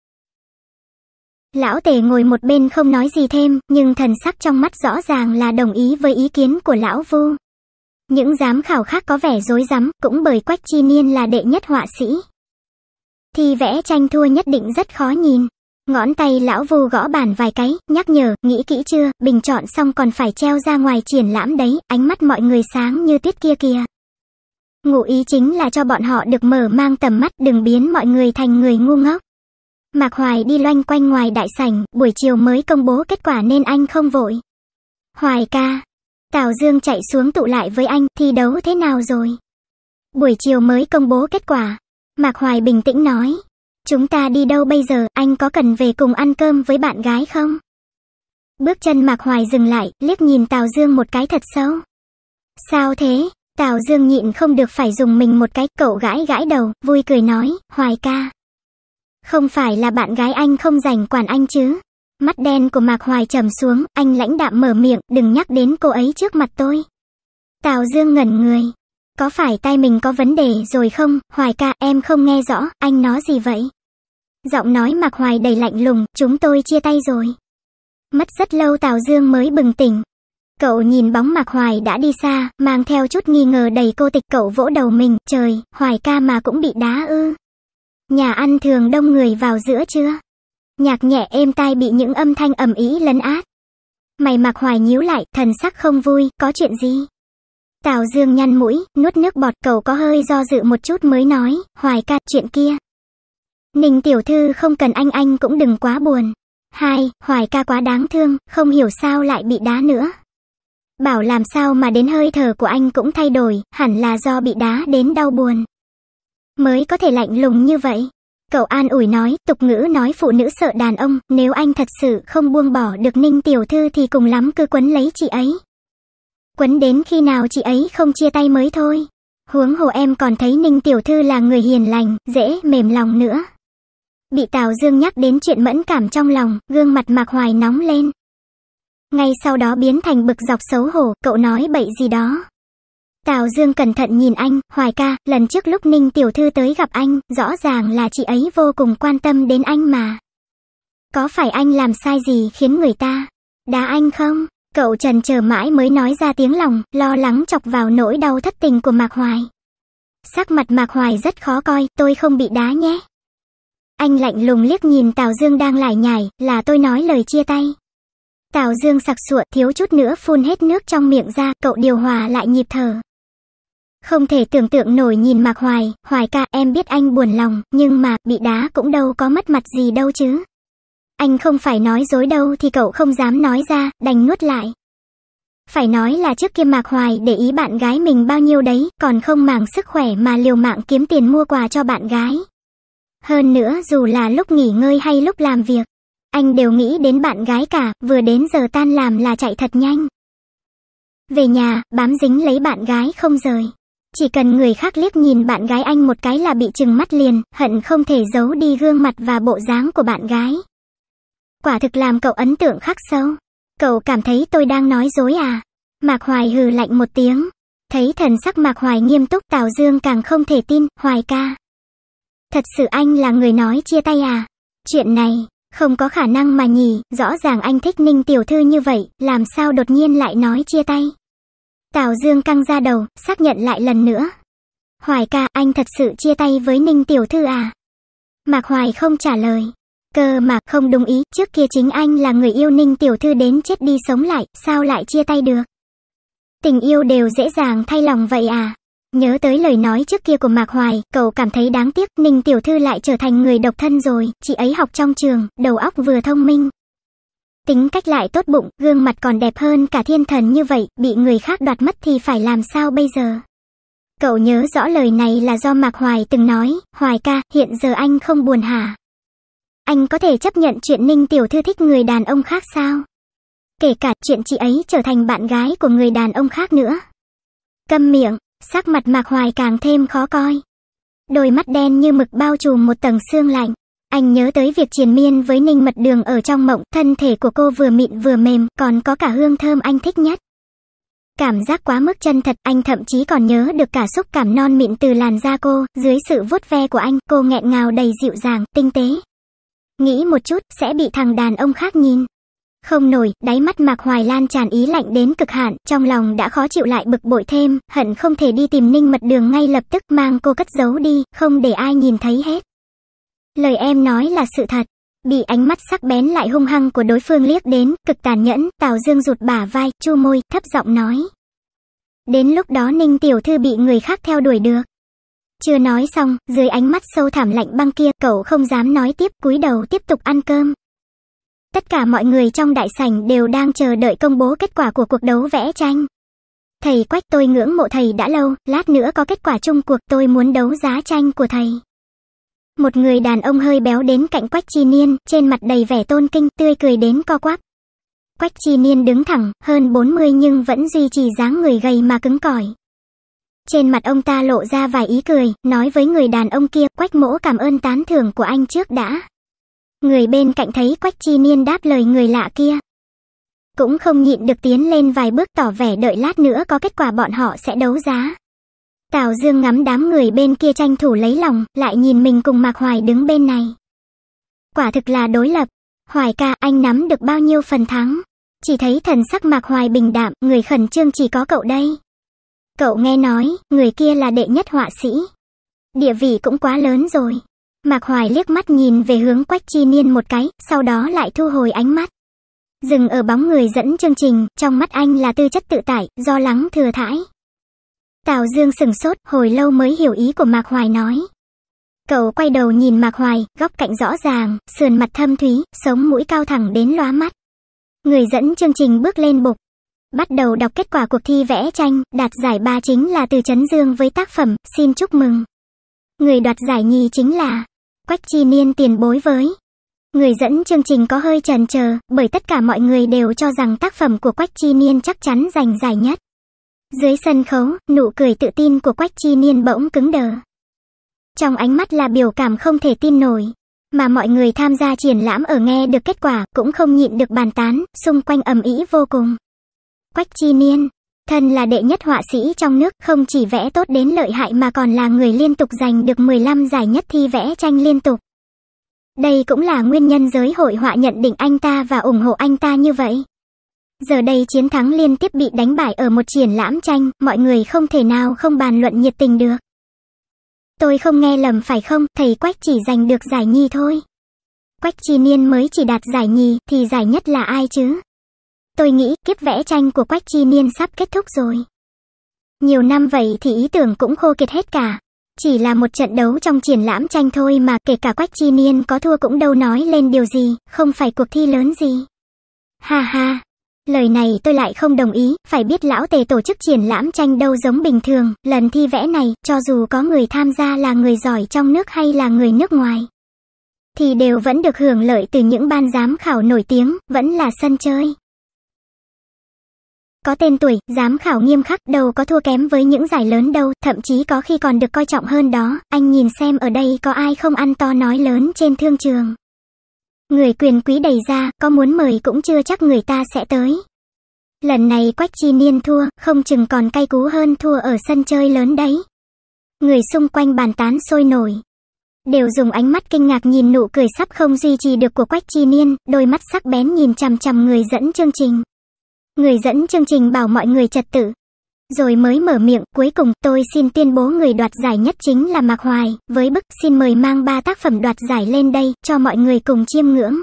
Lão Tề ngồi một bên không nói gì thêm, nhưng thần sắc trong mắt rõ ràng là đồng ý với ý kiến của lão Vu. Những giám khảo khác có vẻ rối rắm, cũng bởi Quách Chi Niên là đệ nhất họa sĩ. Thì vẽ tranh thua nhất định rất khó nhìn. Ngón tay lão Vu gõ bàn vài cái, nhắc nhở, nghĩ kỹ chưa, bình chọn xong còn phải treo ra ngoài triển lãm đấy, ánh mắt mọi người sáng như tuyết kia kìa. Ngụ ý chính là cho bọn họ được mở mang tầm mắt, đừng biến mọi người thành người ngu ngốc. Mạc Hoài đi loanh quanh ngoài đại sảnh, buổi chiều mới công bố kết quả nên anh không vội. Hoài ca. Tào Dương chạy xuống tụ lại với anh, thi đấu thế nào rồi? Buổi chiều mới công bố kết quả. Mạc Hoài bình tĩnh nói. Chúng ta đi đâu bây giờ, anh có cần về cùng ăn cơm với bạn gái không? Bước chân Mạc Hoài dừng lại, liếc nhìn Tào Dương một cái thật sâu. Sao thế? Tào Dương nhịn không được phải dùng mình một cái, cậu gãi gãi đầu, vui cười nói, Hoài ca. Không phải là bạn gái anh không rảnh quản anh chứ? Mắt đen của Mạc Hoài trầm xuống, anh lãnh đạm mở miệng, đừng nhắc đến cô ấy trước mặt tôi. Tào Dương ngẩn người. Có phải tai mình có vấn đề rồi không? Hoài ca, em không nghe rõ, anh nói gì vậy? Giọng nói Mạc Hoài đầy lạnh lùng, chúng tôi chia tay rồi. Mất rất lâu Tào Dương mới bừng tỉnh. Cậu nhìn bóng Mạc Hoài đã đi xa, mang theo chút nghi ngờ đầy cô tịch, cậu vỗ đầu mình, trời, Hoài ca mà cũng bị đá ư? Nhà ăn thường đông người vào giữa trưa. Nhạc nhẹ êm tai bị những âm thanh ầm ĩ lấn át. Mày Mạc Hoài nhíu lại, thần sắc không vui, có chuyện gì? Tào Dương nhăn mũi, nuốt nước bọt, cậu có hơi do dự một chút mới nói, Hoài ca, chuyện kia. Ninh tiểu thư không cần anh anh cũng đừng quá buồn. Hai, Hoài ca quá đáng thương, không hiểu sao lại bị đá nữa. Bảo làm sao mà đến hơi thở của anh cũng thay đổi, hẳn là do bị đá đến đau buồn. Mới có thể lạnh lùng như vậy. Cậu an ủi nói, tục ngữ nói phụ nữ sợ đàn ông, nếu anh thật sự không buông bỏ được Ninh tiểu thư thì cùng lắm cứ quấn lấy chị ấy. Quấn đến khi nào chị ấy không chia tay mới thôi. Huống hồ em còn thấy Ninh tiểu thư là người hiền lành, dễ mềm lòng nữa. Bị Tào Dương nhắc đến chuyện mẫn cảm trong lòng, gương mặt Mạc Hoài nóng lên. Ngay sau đó biến thành bực dọc xấu hổ, cậu nói bậy gì đó. Tào Dương cẩn thận nhìn anh, Hoài ca, lần trước lúc Ninh tiểu thư tới gặp anh, rõ ràng là chị ấy vô cùng quan tâm đến anh mà. Có phải anh làm sai gì khiến người ta đá anh không? Cậu trần chờ mãi mới nói ra tiếng lòng, lo lắng chọc vào nỗi đau thất tình của Mạc Hoài. Sắc mặt Mạc Hoài rất khó coi, tôi không bị đá nhé. Anh lạnh lùng liếc nhìn Tào Dương đang lải nhải, là tôi nói lời chia tay. Tào Dương sặc sụa, thiếu chút nữa phun hết nước trong miệng ra, cậu điều hòa lại nhịp thở. Không thể tưởng tượng nổi nhìn Mạc Hoài, Hoài ca, em biết anh buồn lòng, nhưng mà, bị đá cũng đâu có mất mặt gì đâu chứ. Anh không phải nói dối đâu thì cậu không dám nói ra, đành nuốt lại. Phải nói là trước kia Mạc Hoài để ý bạn gái mình bao nhiêu đấy, còn không màng sức khỏe mà liều mạng kiếm tiền mua quà cho bạn gái. Hơn nữa dù là lúc nghỉ ngơi hay lúc làm việc, anh đều nghĩ đến bạn gái cả, vừa đến giờ tan làm là chạy thật nhanh. Về nhà, bám dính lấy bạn gái không rời. Chỉ cần người khác liếc nhìn bạn gái anh một cái là bị trừng mắt liền, hận không thể giấu đi gương mặt và bộ dáng của bạn gái. Quả thực làm cậu ấn tượng khắc sâu. Cậu cảm thấy tôi đang nói dối à? Mạc Hoài hừ lạnh một tiếng. Thấy thần sắc Mạc Hoài nghiêm túc, Tào Dương càng không thể tin, Hoài ca. Thật sự anh là người nói chia tay à? Chuyện này, không có khả năng mà nhỉ, rõ ràng anh thích Ninh tiểu thư như vậy, làm sao đột nhiên lại nói chia tay? Tào Dương căng ra đầu, xác nhận lại lần nữa. Hoài ca, anh thật sự chia tay với Ninh tiểu thư à? Mạc Hoài không trả lời. Cơ mà, không đúng ý, trước kia chính anh là người yêu Ninh tiểu thư đến chết đi sống lại, sao lại chia tay được? Tình yêu đều dễ dàng thay lòng vậy à? Nhớ tới lời nói trước kia của Mạc Hoài, cậu cảm thấy đáng tiếc, Ninh tiểu thư lại trở thành người độc thân rồi, chị ấy học trong trường, đầu óc vừa thông minh. Tính cách lại tốt bụng, gương mặt còn đẹp hơn cả thiên thần như vậy, bị người khác đoạt mất thì phải làm sao bây giờ? Cậu nhớ rõ lời này là do Mạc Hoài từng nói, Hoài ca, hiện giờ anh không buồn hả? Anh có thể chấp nhận chuyện Ninh tiểu thư thích người đàn ông khác sao? Kể cả chuyện chị ấy trở thành bạn gái của người đàn ông khác nữa. Câm miệng, sắc mặt Mạc Hoài càng thêm khó coi. Đôi mắt đen như mực bao trùm một tầng sương lạnh. Anh nhớ tới việc triền miên với Ninh Mật Đường ở trong mộng, thân thể của cô vừa mịn vừa mềm, còn có cả hương thơm anh thích nhất. Cảm giác quá mức chân thật, anh thậm chí còn nhớ được cả xúc cảm non mịn từ làn da cô, dưới sự vuốt ve của anh, cô nghẹn ngào đầy dịu dàng, tinh tế. Nghĩ một chút, sẽ bị thằng đàn ông khác nhìn. Không nổi, đáy mắt Mạc Hoài lan tràn ý lạnh đến cực hạn, trong lòng đã khó chịu lại bực bội thêm, hận không thể đi tìm Ninh Mật Đường ngay lập tức mang cô cất giấu đi, không để ai nhìn thấy hết. Lời em nói là sự thật. Bị ánh mắt sắc bén lại hung hăng của đối phương liếc đến, cực tàn nhẫn, Tào Dương rụt bả vai, chu môi, thấp giọng nói. Đến lúc đó Ninh tiểu thư bị người khác theo đuổi được. Chưa nói xong, dưới ánh mắt sâu thẳm lạnh băng kia, cậu không dám nói tiếp, cúi đầu tiếp tục ăn cơm. Tất cả mọi người trong đại sảnh đều đang chờ đợi công bố kết quả của cuộc đấu vẽ tranh. Thầy Quách, tôi ngưỡng mộ thầy đã lâu, lát nữa có kết quả chung cuộc, tôi muốn đấu giá tranh của thầy. Một người đàn ông hơi béo đến cạnh Quách Chi Niên, trên mặt đầy vẻ tôn kinh, tươi cười đến co quắp. Quách Chi Niên đứng thẳng, hơn bốn mươi nhưng vẫn duy trì dáng người gầy mà cứng cỏi. Trên mặt ông ta lộ ra vài ý cười, nói với người đàn ông kia, Quách mỗ cảm ơn tán thưởng của anh trước đã. Người bên cạnh thấy Quách Chi Niên đáp lời người lạ kia, cũng không nhịn được tiến lên vài bước tỏ vẻ đợi lát nữa có kết quả bọn họ sẽ đấu giá. Tào Dương ngắm đám người bên kia tranh thủ lấy lòng, lại nhìn mình cùng Mạc Hoài đứng bên này. Quả thực là đối lập. Hoài ca, anh nắm được bao nhiêu phần thắng? Chỉ thấy thần sắc Mạc Hoài bình đạm, người khẩn trương chỉ có cậu đây. Cậu nghe nói, người kia là đệ nhất họa sĩ. Địa vị cũng quá lớn rồi. Mạc Hoài liếc mắt nhìn về hướng Quách Chi Niên một cái, sau đó lại thu hồi ánh mắt. Dừng ở bóng người dẫn chương trình, trong mắt anh là tư chất tự tại, do lắng thừa thãi. Tào Dương sừng sốt, hồi lâu mới hiểu ý của Mạc Hoài nói. Cậu quay đầu nhìn Mạc Hoài, góc cạnh rõ ràng, sườn mặt thâm thúy, sống mũi cao thẳng đến lóa mắt. Người dẫn chương trình bước lên bục, bắt đầu đọc kết quả cuộc thi vẽ tranh, đạt giải ba chính là Từ Chấn Dương với tác phẩm Xin chúc mừng. Người đoạt giải nhì chính là Quách Chi Niên tiền bối với. Người dẫn chương trình có hơi chần chờ, bởi tất cả mọi người đều cho rằng tác phẩm của Quách Chi Niên chắc chắn giành giải nhất. Dưới sân khấu, nụ cười tự tin của Quách Chi Niên bỗng cứng đờ. Trong ánh mắt là biểu cảm không thể tin nổi. Mà mọi người tham gia triển lãm ở nghe được kết quả cũng không nhịn được bàn tán, xung quanh ầm ĩ vô cùng. Quách Chi Niên, thân là đệ nhất họa sĩ trong nước, không chỉ vẽ tốt đến lợi hại mà còn là người liên tục giành được mười lăm giải nhất thi vẽ tranh liên tục. Đây cũng là nguyên nhân giới hội họa nhận định anh ta và ủng hộ anh ta như vậy. Giờ đây chiến thắng liên tiếp bị đánh bại ở một triển lãm tranh, mọi người không thể nào không bàn luận nhiệt tình được. Tôi không nghe lầm phải không, thầy Quách chỉ giành được giải nhì thôi. Quách Chi Niên mới chỉ đạt giải nhì, thì giải nhất là ai chứ? Tôi nghĩ kiếp vẽ tranh của Quách Chi Niên sắp kết thúc rồi. Nhiều năm vậy thì ý tưởng cũng khô kiệt hết cả. Chỉ là một trận đấu trong triển lãm tranh thôi mà kể cả Quách Chi Niên có thua cũng đâu nói lên điều gì, không phải cuộc thi lớn gì. Ha ha, lời này tôi lại không đồng ý, phải biết lão Tề tổ chức triển lãm tranh đâu giống bình thường, lần thi vẽ này, cho dù có người tham gia là người giỏi trong nước hay là người nước ngoài, thì đều vẫn được hưởng lợi từ những ban giám khảo nổi tiếng, vẫn là sân chơi. Có tên tuổi, giám khảo nghiêm khắc, đâu có thua kém với những giải lớn đâu, thậm chí có khi còn được coi trọng hơn đó. Anh nhìn xem ở đây có ai không ăn to nói lớn trên thương trường. Người quyền quý đầy ra, có muốn mời cũng chưa chắc người ta sẽ tới. Lần này Quách Chi Niên thua, không chừng còn cay cú hơn thua ở sân chơi lớn đấy. Người xung quanh bàn tán sôi nổi, đều dùng ánh mắt kinh ngạc nhìn nụ cười sắp không duy trì được của Quách Chi Niên, đôi mắt sắc bén nhìn chằm chằm người dẫn chương trình. Người dẫn chương trình bảo mọi người trật tự, rồi mới mở miệng, cuối cùng tôi xin tuyên bố người đoạt giải nhất chính là Mạc Hoài, với bức xin mời mang ba tác phẩm đoạt giải lên đây, cho mọi người cùng chiêm ngưỡng.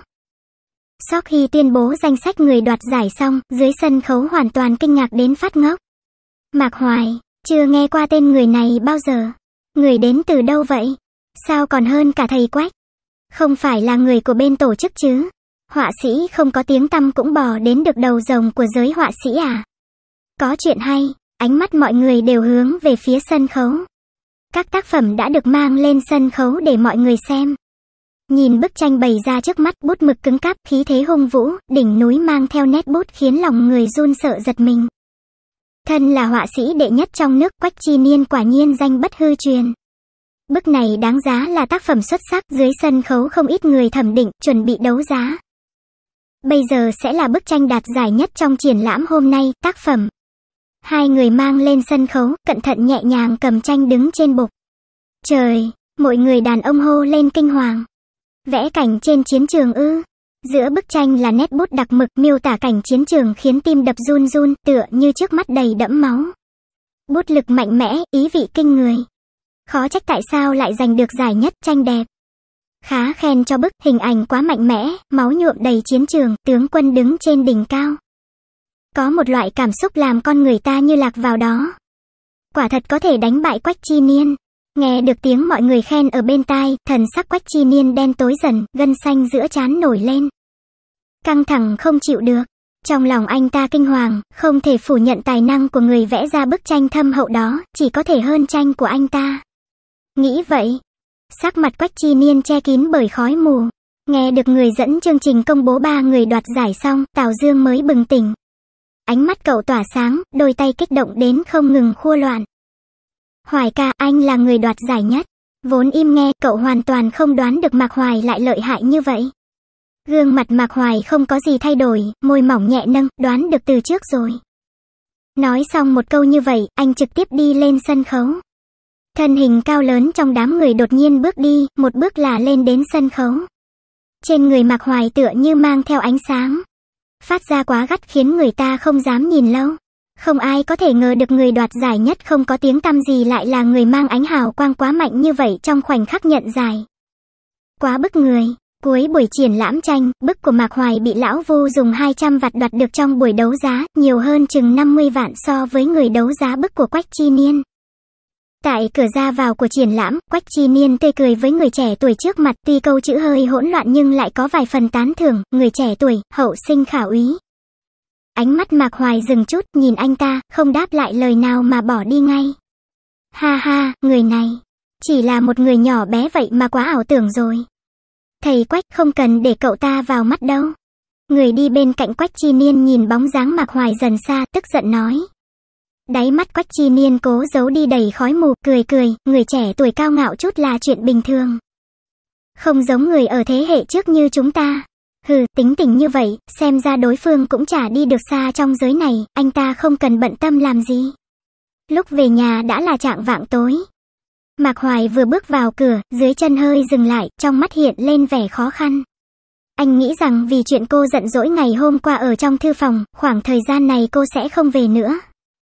Sau khi tuyên bố danh sách người đoạt giải xong, dưới sân khấu hoàn toàn kinh ngạc đến phát ngốc. Mạc Hoài, chưa nghe qua tên người này bao giờ. Người đến từ đâu vậy? Sao còn hơn cả thầy Quách? Không phải là người của bên tổ chức chứ? Họa sĩ không có tiếng tăm cũng bò đến được đầu rồng của giới họa sĩ à? Có chuyện hay, ánh mắt mọi người đều hướng về phía sân khấu. Các tác phẩm đã được mang lên sân khấu để mọi người xem. Nhìn bức tranh bày ra trước mắt, bút mực cứng cáp, khí thế hung vũ, đỉnh núi mang theo nét bút khiến lòng người run sợ giật mình. Thân là họa sĩ đệ nhất trong nước, Quách Chi Niên quả nhiên danh bất hư truyền. Bức này đáng giá là tác phẩm xuất sắc, dưới sân khấu không ít người thẩm định, chuẩn bị đấu giá. Bây giờ sẽ là bức tranh đạt giải nhất trong triển lãm hôm nay, tác phẩm. Hai người mang lên sân khấu, cẩn thận nhẹ nhàng cầm tranh đứng trên bục. Trời, mọi người đàn ông hô lên kinh hoàng. Vẽ cảnh trên chiến trường ư? Giữa bức tranh là nét bút đặc mực miêu tả cảnh chiến trường khiến tim đập run run, tựa như trước mắt đầy đẫm máu. Bút lực mạnh mẽ, ý vị kinh người. Khó trách tại sao lại giành được giải nhất, tranh đẹp. Khá khen cho bức, hình ảnh quá mạnh mẽ, máu nhuộm đầy chiến trường, tướng quân đứng trên đỉnh cao. Có một loại cảm xúc làm con người ta như lạc vào đó. Quả thật có thể đánh bại Quách Chi Niên. Nghe được tiếng mọi người khen ở bên tai, thần sắc Quách Chi Niên đen tối dần, gân xanh giữa trán nổi lên. Căng thẳng không chịu được. Trong lòng anh ta kinh hoàng, không thể phủ nhận tài năng của người vẽ ra bức tranh thâm hậu đó, chỉ có thể hơn tranh của anh ta. Nghĩ vậy, sắc mặt Quách Chi Niên che kín bởi khói mù. Nghe được người dẫn chương trình công bố ba người đoạt giải xong, Tào Dương mới bừng tỉnh. Ánh mắt cậu tỏa sáng, đôi tay kích động đến không ngừng khua loạn. Hoài ca, anh là người đoạt giải nhất. Vốn im nghe, cậu hoàn toàn không đoán được Mạc Hoài lại lợi hại như vậy. Gương mặt Mạc Hoài không có gì thay đổi, môi mỏng nhẹ nâng, đoán được từ trước rồi. Nói xong một câu như vậy, anh trực tiếp đi lên sân khấu. Thân hình cao lớn trong đám người đột nhiên bước đi, một bước là lên đến sân khấu. Trên người Mạc Hoài tựa như mang theo ánh sáng. Phát ra quá gắt khiến người ta không dám nhìn lâu. Không ai có thể ngờ được người đoạt giải nhất không có tiếng tăm gì lại là người mang ánh hào quang quá mạnh như vậy trong khoảnh khắc nhận giải. Quá bức người. Cuối buổi triển lãm tranh, bức của Mạc Hoài bị lão Vu dùng hai trăm vạt đoạt được trong buổi đấu giá, nhiều hơn chừng năm mươi vạn so với người đấu giá bức của Quách Chi Niên. Tại cửa ra vào của triển lãm, Quách Chi Niên tươi cười với người trẻ tuổi trước mặt, tuy câu chữ hơi hỗn loạn nhưng lại có vài phần tán thưởng, người trẻ tuổi, hậu sinh khả úy. Ánh mắt Mạc Hoài dừng chút, nhìn anh ta, không đáp lại lời nào mà bỏ đi ngay. Ha ha, người này, Chỉ là một người nhỏ bé vậy mà quá ảo tưởng rồi. Thầy Quách không cần để cậu ta vào mắt đâu. Người đi bên cạnh Quách Chi Niên nhìn bóng dáng Mạc Hoài dần xa, tức giận nói. Đáy mắt Quách Chi Niên cố giấu đi đầy khói mù, cười cười, người trẻ tuổi cao ngạo chút là chuyện bình thường. Không giống người ở thế hệ trước như chúng ta. Hừ, tính tình như vậy, xem ra đối phương cũng chả đi được xa trong giới này, anh ta không cần bận tâm làm gì. Lúc về nhà đã là trạng vạng tối. Mạc Hoài vừa bước vào cửa, dưới chân hơi dừng lại, trong mắt hiện lên vẻ khó khăn. Anh nghĩ rằng vì chuyện cô giận dỗi ngày hôm qua ở trong thư phòng, khoảng thời gian này cô sẽ không về nữa.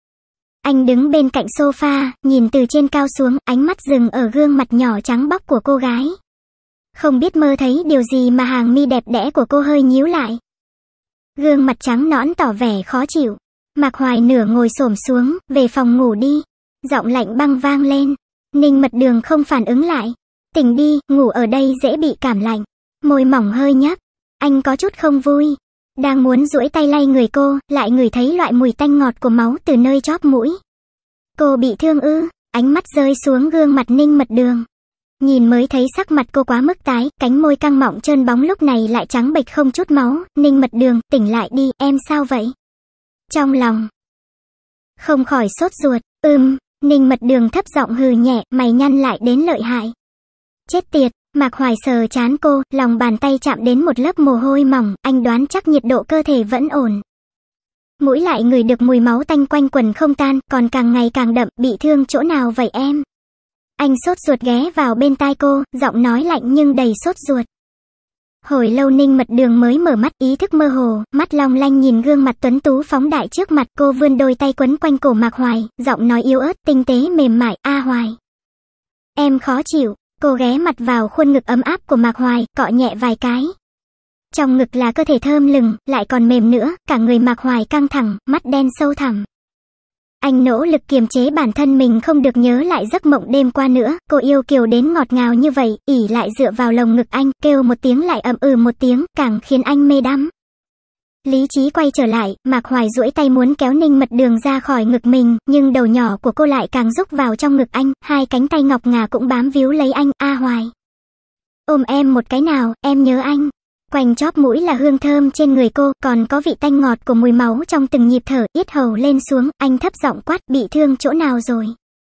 Anh đứng bên cạnh sofa, nhìn từ trên cao xuống, ánh mắt dừng ở gương mặt nhỏ trắng bóc của cô gái. Không biết mơ thấy điều gì mà hàng mi đẹp đẽ của cô hơi nhíu lại. Gương mặt trắng nõn tỏ vẻ khó chịu. Mạc Hoài nửa ngồi xổm xuống, về phòng ngủ đi. Giọng lạnh băng vang lên. Ninh Mật Đường không phản ứng lại. Tỉnh đi, ngủ ở đây dễ bị cảm lạnh. Môi mỏng hơi nhấp. Anh có chút không vui. Đang muốn duỗi tay lay người cô, lại ngửi thấy loại mùi tanh ngọt của máu từ nơi chóp mũi. Cô bị thương ư? Ánh mắt rơi xuống gương mặt Ninh Mật Đường. Nhìn mới thấy sắc mặt cô quá mức tái, cánh môi căng mọng trơn bóng lúc này lại trắng bệch không chút máu. Ninh Mật Đường, tỉnh lại đi, em sao vậy? Trong lòng không khỏi sốt ruột. Ừm, Ninh Mật Đường thấp giọng hừ nhẹ, mày nhăn lại đến lợi hại. Chết tiệt. Mạc Hoài sờ trán cô, lòng bàn tay chạm đến một lớp mồ hôi mỏng, anh đoán chắc nhiệt độ cơ thể vẫn ổn. Mũi lại ngửi được mùi máu tanh quanh quần không tan, còn càng ngày càng đậm, bị thương chỗ nào vậy em? Anh sốt ruột ghé vào bên tai cô, giọng nói lạnh nhưng đầy sốt ruột. Hồi lâu Ninh Mật Đường mới mở mắt, ý thức mơ hồ, mắt long lanh nhìn gương mặt tuấn tú phóng đại trước mặt, cô vươn đôi tay quấn quanh cổ Mạc Hoài, giọng nói yếu ớt, tinh tế mềm mại, a Hoài. Em khó chịu. Cô ghé mặt vào khuôn ngực ấm áp của Mạc Hoài, cọ nhẹ vài cái. Trong ngực là cơ thể thơm lừng, lại còn mềm nữa, cả người Mạc Hoài căng thẳng, mắt đen sâu thẳm. Anh nỗ lực kiềm chế bản thân mình không được nhớ lại giấc mộng đêm qua nữa, cô yêu kiều đến ngọt ngào như vậy, ỉ lại dựa vào lồng ngực anh, kêu một tiếng lại ậm ừ một tiếng, càng khiến anh mê đắm. Lý trí quay trở lại, Mạc Hoài duỗi tay muốn kéo Ninh Mật Đường ra khỏi ngực mình, nhưng đầu nhỏ của cô lại càng rúc vào trong ngực anh, hai cánh tay ngọc ngà cũng bám víu lấy anh, a Hoài. Ôm em một cái nào, em nhớ anh. Quanh chóp mũi là hương thơm trên người cô, còn có vị tanh ngọt của mùi máu trong từng nhịp thở, yết hầu lên xuống, anh thấp giọng quát, bị thương chỗ nào rồi?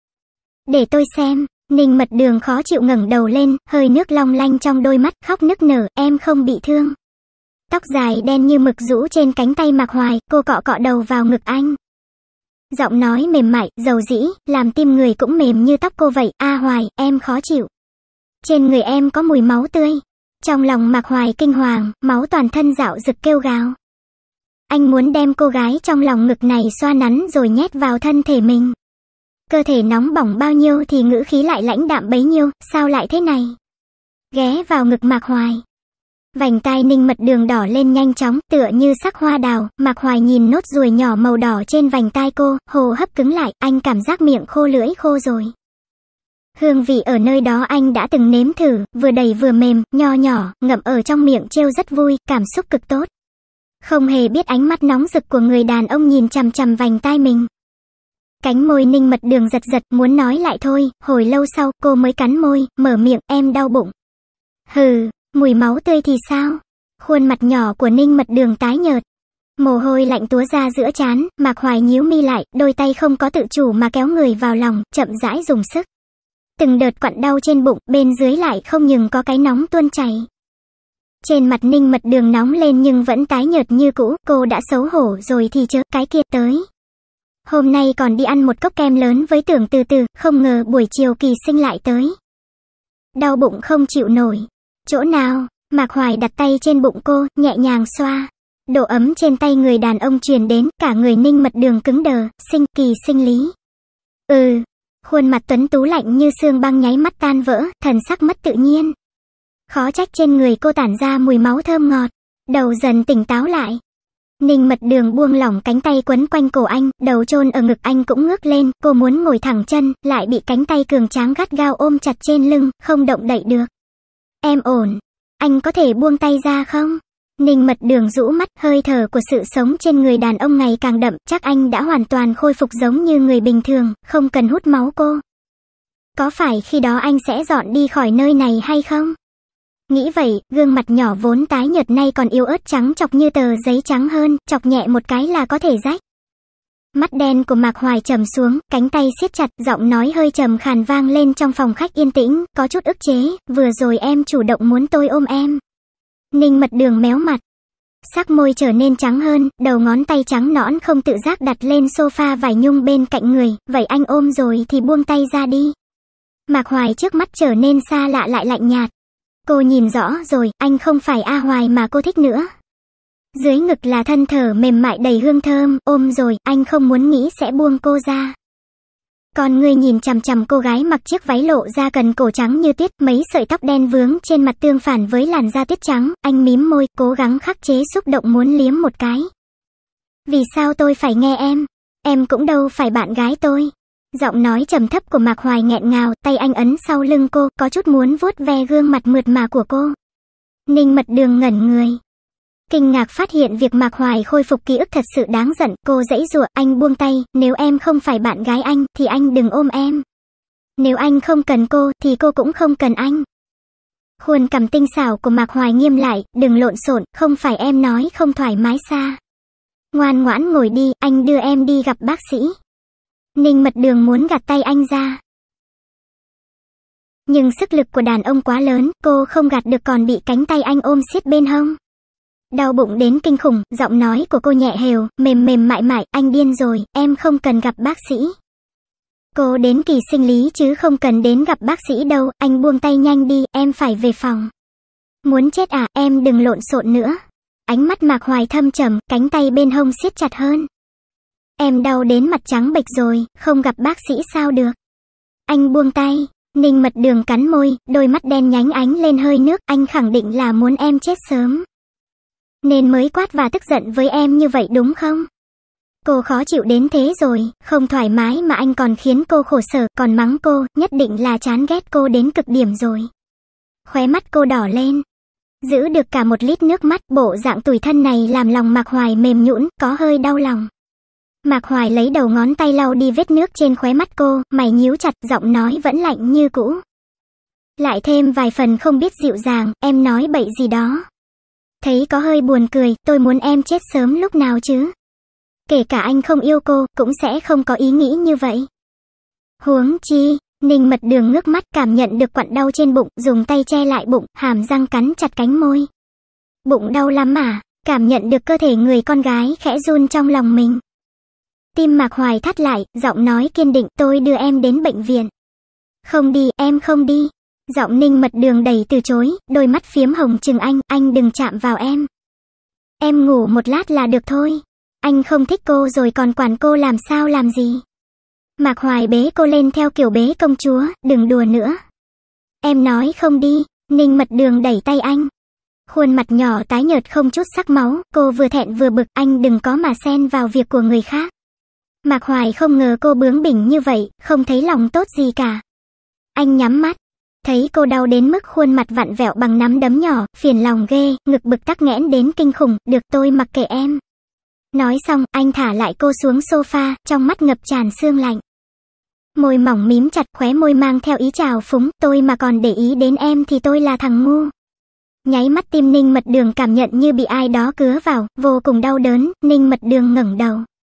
Để tôi xem. Ninh Mật Đường khó chịu ngẩng đầu lên, hơi nước long lanh trong đôi mắt, khóc nức nở, em không bị thương. Tóc dài đen như mực rũ trên cánh tay Mạc Hoài, cô cọ cọ đầu vào ngực anh. Giọng nói mềm mại, dầu dĩ, làm tim người cũng mềm như tóc cô vậy, a Hoài, em khó chịu. Trên người em có mùi máu tươi. Trong lòng Mạc Hoài kinh hoàng, máu toàn thân dạo rực kêu gào. Anh muốn đem cô gái trong lòng ngực này xoa nắn rồi nhét vào thân thể mình. Cơ thể nóng bỏng bao nhiêu thì ngữ khí lại lãnh đạm bấy nhiêu, sao lại thế này? Ghé vào ngực Mạc Hoài. Vành tai Ninh Mật Đường đỏ lên nhanh chóng, tựa như sắc hoa đào, Mạc Hoài nhìn nốt ruồi nhỏ màu đỏ trên vành tai cô, hô hấp cứng lại, anh cảm giác miệng khô lưỡi khô rồi. Hương vị ở nơi đó anh đã từng nếm thử, vừa đầy vừa mềm, nho nhỏ, ngậm ở trong miệng trêu rất vui, cảm xúc cực tốt. Không hề biết ánh mắt nóng rực của người đàn ông nhìn chằm chằm vành tai mình. Cánh môi Ninh Mật Đường giật giật, muốn nói lại thôi, hồi lâu sau, cô mới cắn môi, mở miệng, em đau bụng. Hừ. Mùi máu tươi thì sao? Khuôn mặt nhỏ của Ninh Mật Đường tái nhợt. Mồ hôi lạnh túa ra giữa trán, Mạc Hoài nhíu mi lại, đôi tay không có tự chủ mà kéo người vào lòng, chậm rãi dùng sức. Từng đợt quặn đau trên bụng, bên dưới lại không ngừng có cái nóng tuôn chảy. Trên mặt Ninh Mật Đường nóng lên nhưng vẫn tái nhợt như cũ, cô đã xấu hổ rồi thì chớ, cái kia tới. Hôm nay còn đi ăn một cốc kem lớn với Tưởng Từ Từ, không ngờ buổi chiều Kỳ Sinh lại tới. Đau bụng không chịu nổi. Chỗ nào? Mạc Hoài đặt tay trên bụng cô, nhẹ nhàng xoa. Độ ấm trên tay người đàn ông truyền đến, cả người Ninh Mật Đường cứng đờ, sinh, Kỳ Sinh lý. Ừ. Khuôn mặt tuấn tú lạnh như xương băng nháy mắt tan vỡ, thần sắc mất tự nhiên. Khó trách trên người cô tản ra mùi máu thơm ngọt. Đầu dần tỉnh táo lại. Ninh Mật Đường buông lỏng cánh tay quấn quanh cổ anh, đầu chôn ở ngực anh cũng ngước lên, cô muốn ngồi thẳng chân, lại bị cánh tay cường tráng gắt gao ôm chặt trên lưng, không động đậy được. Em ổn. Anh có thể buông tay ra không? Ninh Mật Đường rũ mắt, hơi thở của sự sống trên người đàn ông ngày càng đậm, chắc anh đã hoàn toàn khôi phục giống như người bình thường, không cần hút máu cô. Có phải khi đó anh sẽ dọn đi khỏi nơi này hay không? Nghĩ vậy, gương mặt nhỏ vốn tái nhợt nay còn yếu ớt trắng chọc như tờ giấy trắng hơn, chọc nhẹ một cái là có thể rách. Mắt đen của Mạc Hoài trầm xuống, cánh tay siết chặt, giọng nói hơi trầm khàn vang lên trong phòng khách yên tĩnh, có chút ức chế, vừa rồi em chủ động muốn tôi ôm em. Ninh Mật Đường méo mặt. Sắc môi trở nên trắng hơn, đầu ngón tay trắng nõn không tự giác đặt lên sofa vải nhung bên cạnh người, vậy anh ôm rồi thì buông tay ra đi. Mạc Hoài trước mắt trở nên xa lạ lại lạnh nhạt. Cô nhìn rõ rồi, anh không phải A Hoài mà cô thích nữa. Dưới ngực là thân thở mềm mại đầy hương thơm, ôm rồi, anh không muốn nghĩ sẽ buông cô ra. Còn người nhìn chằm chằm cô gái mặc chiếc váy lộ ra cần cổ trắng như tuyết, mấy sợi tóc đen vướng trên mặt tương phản với làn da tuyết trắng, anh mím môi, cố gắng khắc chế xúc động muốn liếm một cái. Vì sao tôi phải nghe em? Em cũng đâu phải bạn gái tôi. Giọng nói trầm thấp của Mạc Hoài nghẹn ngào, tay anh ấn sau lưng cô, có chút muốn vuốt ve gương mặt mượt mà của cô. Ninh Mật Đường ngẩn người. Kinh ngạc phát hiện việc Mạc Hoài khôi phục ký ức thật sự đáng giận, cô giãy giụa, anh buông tay, nếu em không phải bạn gái anh, thì anh đừng ôm em. Nếu anh không cần cô, thì cô cũng không cần anh. Khuôn cằm tinh xảo của Mạc Hoài nghiêm lại, đừng lộn xộn, không phải em nói không thoải mái xa. Ngoan ngoãn ngồi đi, anh đưa em đi gặp bác sĩ. Ninh Mật Đường muốn gạt tay anh ra. Nhưng sức lực của đàn ông quá lớn, cô không gạt được còn bị cánh tay anh ôm siết bên hông. Đau bụng đến kinh khủng, giọng nói của cô nhẹ hều, mềm mềm mại mại, anh điên rồi, em không cần gặp bác sĩ. Cô đến kỳ sinh lý chứ không cần đến gặp bác sĩ đâu, anh buông tay nhanh đi, em phải về phòng. Muốn chết à, em đừng lộn xộn nữa. Ánh mắt Mạc Hoài thâm trầm, cánh tay bên hông siết chặt hơn. Em đau đến mặt trắng bệch rồi, không gặp bác sĩ sao được. Anh buông tay, Ninh Mật Đường cắn môi, đôi mắt đen nhánh ánh lên hơi nước, anh khẳng định là muốn em chết sớm. Nên mới quát và tức giận với em như vậy đúng không? Cô khó chịu đến thế rồi, không thoải mái mà anh còn khiến cô khổ sở, còn mắng cô, nhất định là chán ghét cô đến cực điểm rồi. Khóe mắt cô đỏ lên. Giữ được cả một lít nước mắt, bộ dạng tủi thân này làm lòng Mạc Hoài mềm nhũn, có hơi đau lòng. Mạc Hoài lấy đầu ngón tay lau đi vết nước trên khóe mắt cô, mày nhíu chặt, giọng nói vẫn lạnh như cũ. Lại thêm vài phần không biết dịu dàng, em nói bậy gì đó. Thấy có hơi buồn cười, tôi muốn em chết sớm lúc nào chứ. Kể cả anh không yêu cô, cũng sẽ không có ý nghĩ như vậy. Huống chi, Ninh Mật Đường ngước mắt cảm nhận được quặn đau trên bụng, dùng tay che lại bụng, hàm răng cắn chặt cánh môi. Bụng đau lắm à, cảm nhận được cơ thể người con gái khẽ run trong lòng mình. Tim Mạc Hoài thắt lại, giọng nói kiên định, tôi đưa em đến bệnh viện. Không đi, em không đi. Giọng Ninh Mật Đường đầy từ chối, đôi mắt phiếm hồng chừng anh, anh đừng chạm vào em. Em ngủ một lát là được thôi. Anh không thích cô rồi còn quản cô làm sao làm gì. Mạc Hoài bế cô lên theo kiểu bế công chúa, đừng đùa nữa. Em nói không đi, Ninh Mật Đường đẩy tay anh. Khuôn mặt nhỏ tái nhợt không chút sắc máu, cô vừa thẹn vừa bực, anh đừng có mà xen vào việc của người khác. Mạc Hoài không ngờ cô bướng bỉnh như vậy, không thấy lòng tốt gì cả. Anh nhắm mắt, thấy cô đau đến mức khuôn mặt vặn vẹo bằng nắm đấm nhỏ, phiền lòng ghê, ngực bực tắc nghẽn đến kinh khủng, được tôi mặc kệ em. Nói xong, anh thả lại cô xuống sofa, trong mắt ngập tràn sương lạnh. Môi mỏng mím chặt, khóe môi mang theo ý trào phúng, tôi mà còn để ý đến em thì tôi là thằng ngu. Nháy mắt tim Ninh Mật Đường cảm nhận như bị ai đó cứa vào, vô cùng đau đớn, Ninh Mật Đường ngẩng đầu.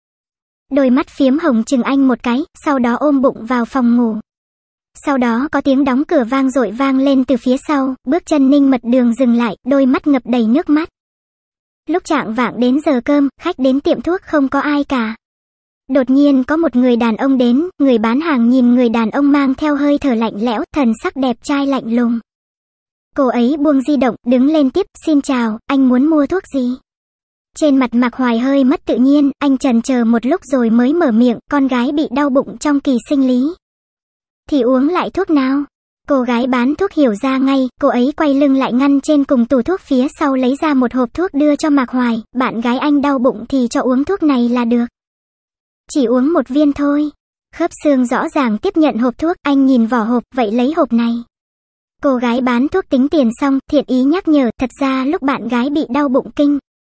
Đôi mắt phiếm hồng chừng anh một cái, sau đó ôm bụng vào phòng ngủ. Sau đó có tiếng đóng cửa vang dội vang lên từ phía sau, bước chân Ninh Mật Đường dừng lại, đôi mắt ngập đầy nước mắt. Lúc chạng vạng đến giờ cơm, khách đến tiệm thuốc không có ai cả. Đột nhiên có một người đàn ông đến, người bán hàng nhìn người đàn ông mang theo hơi thở lạnh lẽo, thần sắc đẹp trai lạnh lùng. Cô ấy buông di động, đứng lên tiếp, xin chào, anh muốn mua thuốc gì? Trên mặt Mạc Hoài hơi mất tự nhiên, anh chần chờ một lúc rồi mới mở miệng, con gái bị đau bụng trong kỳ sinh lý. Thì uống lại thuốc nào? Cô gái bán thuốc hiểu ra ngay, cô ấy quay lưng lại ngăn trên cùng tủ thuốc phía sau lấy ra một hộp thuốc đưa cho Mạc Hoài, bạn gái anh đau bụng thì cho uống thuốc này là được. Chỉ uống một viên thôi. Khớp xương rõ ràng tiếp nhận hộp thuốc, anh nhìn vỏ hộp, vậy lấy hộp này. Cô gái bán thuốc tính tiền xong, thiện ý nhắc nhở, thật ra lúc bạn gái bị đau bụng kinh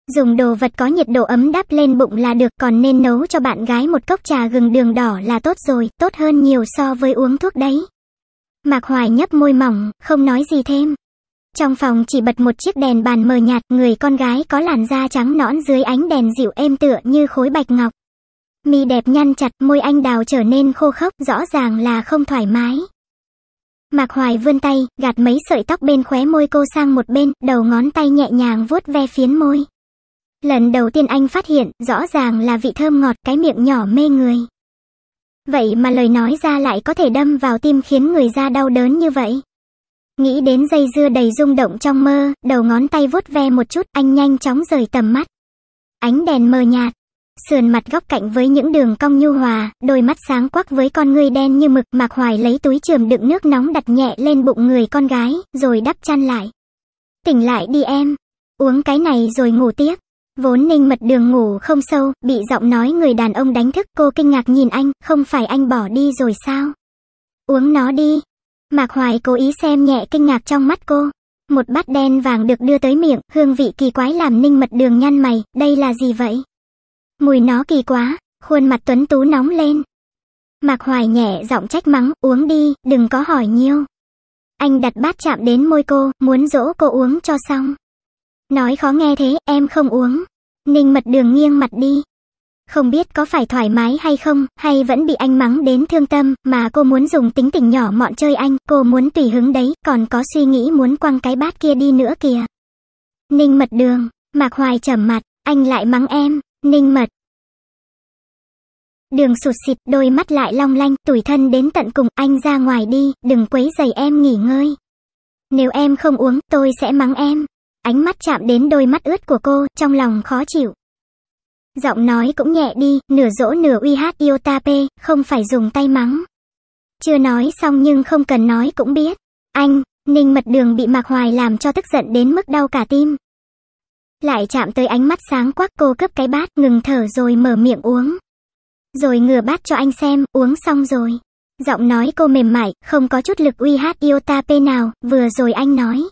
Dùng đồ vật có nhiệt độ ấm đắp lên bụng là được, còn nên nấu cho bạn gái một cốc trà gừng đường đỏ là tốt rồi, tốt hơn nhiều so với uống thuốc đấy. Mạc Hoài nhấp môi mỏng, không nói gì thêm. Trong phòng chỉ bật một chiếc đèn bàn mờ nhạt, người con gái có làn da trắng nõn dưới ánh đèn dịu êm tựa như khối bạch ngọc. Mi đẹp nhăn chặt, môi anh đào trở nên khô khốc, rõ ràng là không thoải mái. Mạc Hoài vươn tay, gạt mấy sợi tóc bên khóe môi cô sang một bên, đầu ngón tay nhẹ nhàng vuốt ve phiến môi. Lần đầu tiên anh phát hiện, rõ ràng là vị thơm ngọt, cái miệng nhỏ mê người. Vậy mà lời nói ra lại có thể đâm vào tim khiến người da đau đớn như vậy. Nghĩ đến dây dưa đầy rung động trong mơ, đầu ngón tay vuốt ve một chút, anh nhanh chóng rời tầm mắt. Ánh đèn mờ nhạt, sườn mặt góc cạnh với những đường cong nhu hòa, đôi mắt sáng quắc với con ngươi đen như mực. Mạc Hoài lấy túi chườm đựng nước nóng đặt nhẹ lên bụng người con gái, rồi đắp chăn lại. Tỉnh lại đi em, uống cái này rồi ngủ tiếp. Vốn Ninh Mật Đường ngủ không sâu, bị giọng nói người đàn ông đánh thức, cô kinh ngạc nhìn anh, không phải anh bỏ đi rồi sao? Uống nó đi. Mạc Hoài cố ý xem nhẹ kinh ngạc trong mắt cô. Một bát đen vàng được đưa tới miệng, hương vị kỳ quái làm Ninh Mật Đường nhăn mày, đây là gì vậy? Mùi nó kỳ quá, khuôn mặt tuấn tú nóng lên. Mạc Hoài nhẹ giọng trách mắng, uống đi, đừng có hỏi nhiều. Anh đặt bát chạm đến môi cô, muốn dỗ cô uống cho xong. Nói khó nghe thế, em không uống. Ninh Mật Đường nghiêng mặt đi. Không biết có phải thoải mái hay không, hay vẫn bị anh mắng đến thương tâm, mà cô muốn dùng tính tình nhỏ mọn chơi anh, cô muốn tùy hứng đấy, còn có suy nghĩ muốn quăng cái bát kia đi nữa kìa. Ninh Mật Đường, Mạc Hoài trầm mặt, anh lại mắng em, Ninh Mật. Đường sụt sịt, đôi mắt lại long lanh, tủi thân đến tận cùng, anh ra ngoài đi, đừng quấy rầy em nghỉ ngơi. Nếu em không uống, tôi sẽ mắng em. Ánh mắt chạm đến đôi mắt ướt của cô, trong lòng khó chịu. Giọng nói cũng nhẹ đi, nửa dỗ nửa uy hát iota p, không phải dùng tay mắng. Chưa nói xong nhưng không cần nói cũng biết. Anh, Ninh Mật Đường bị Mạc Hoài làm cho tức giận đến mức đau cả tim. Lại chạm tới ánh mắt sáng quắc, cô cướp cái bát, ngừng thở rồi mở miệng uống. Rồi ngửa bát cho anh xem, uống xong rồi. Giọng nói cô mềm mại, không có chút lực uy hát iota p nào, vừa rồi anh nói.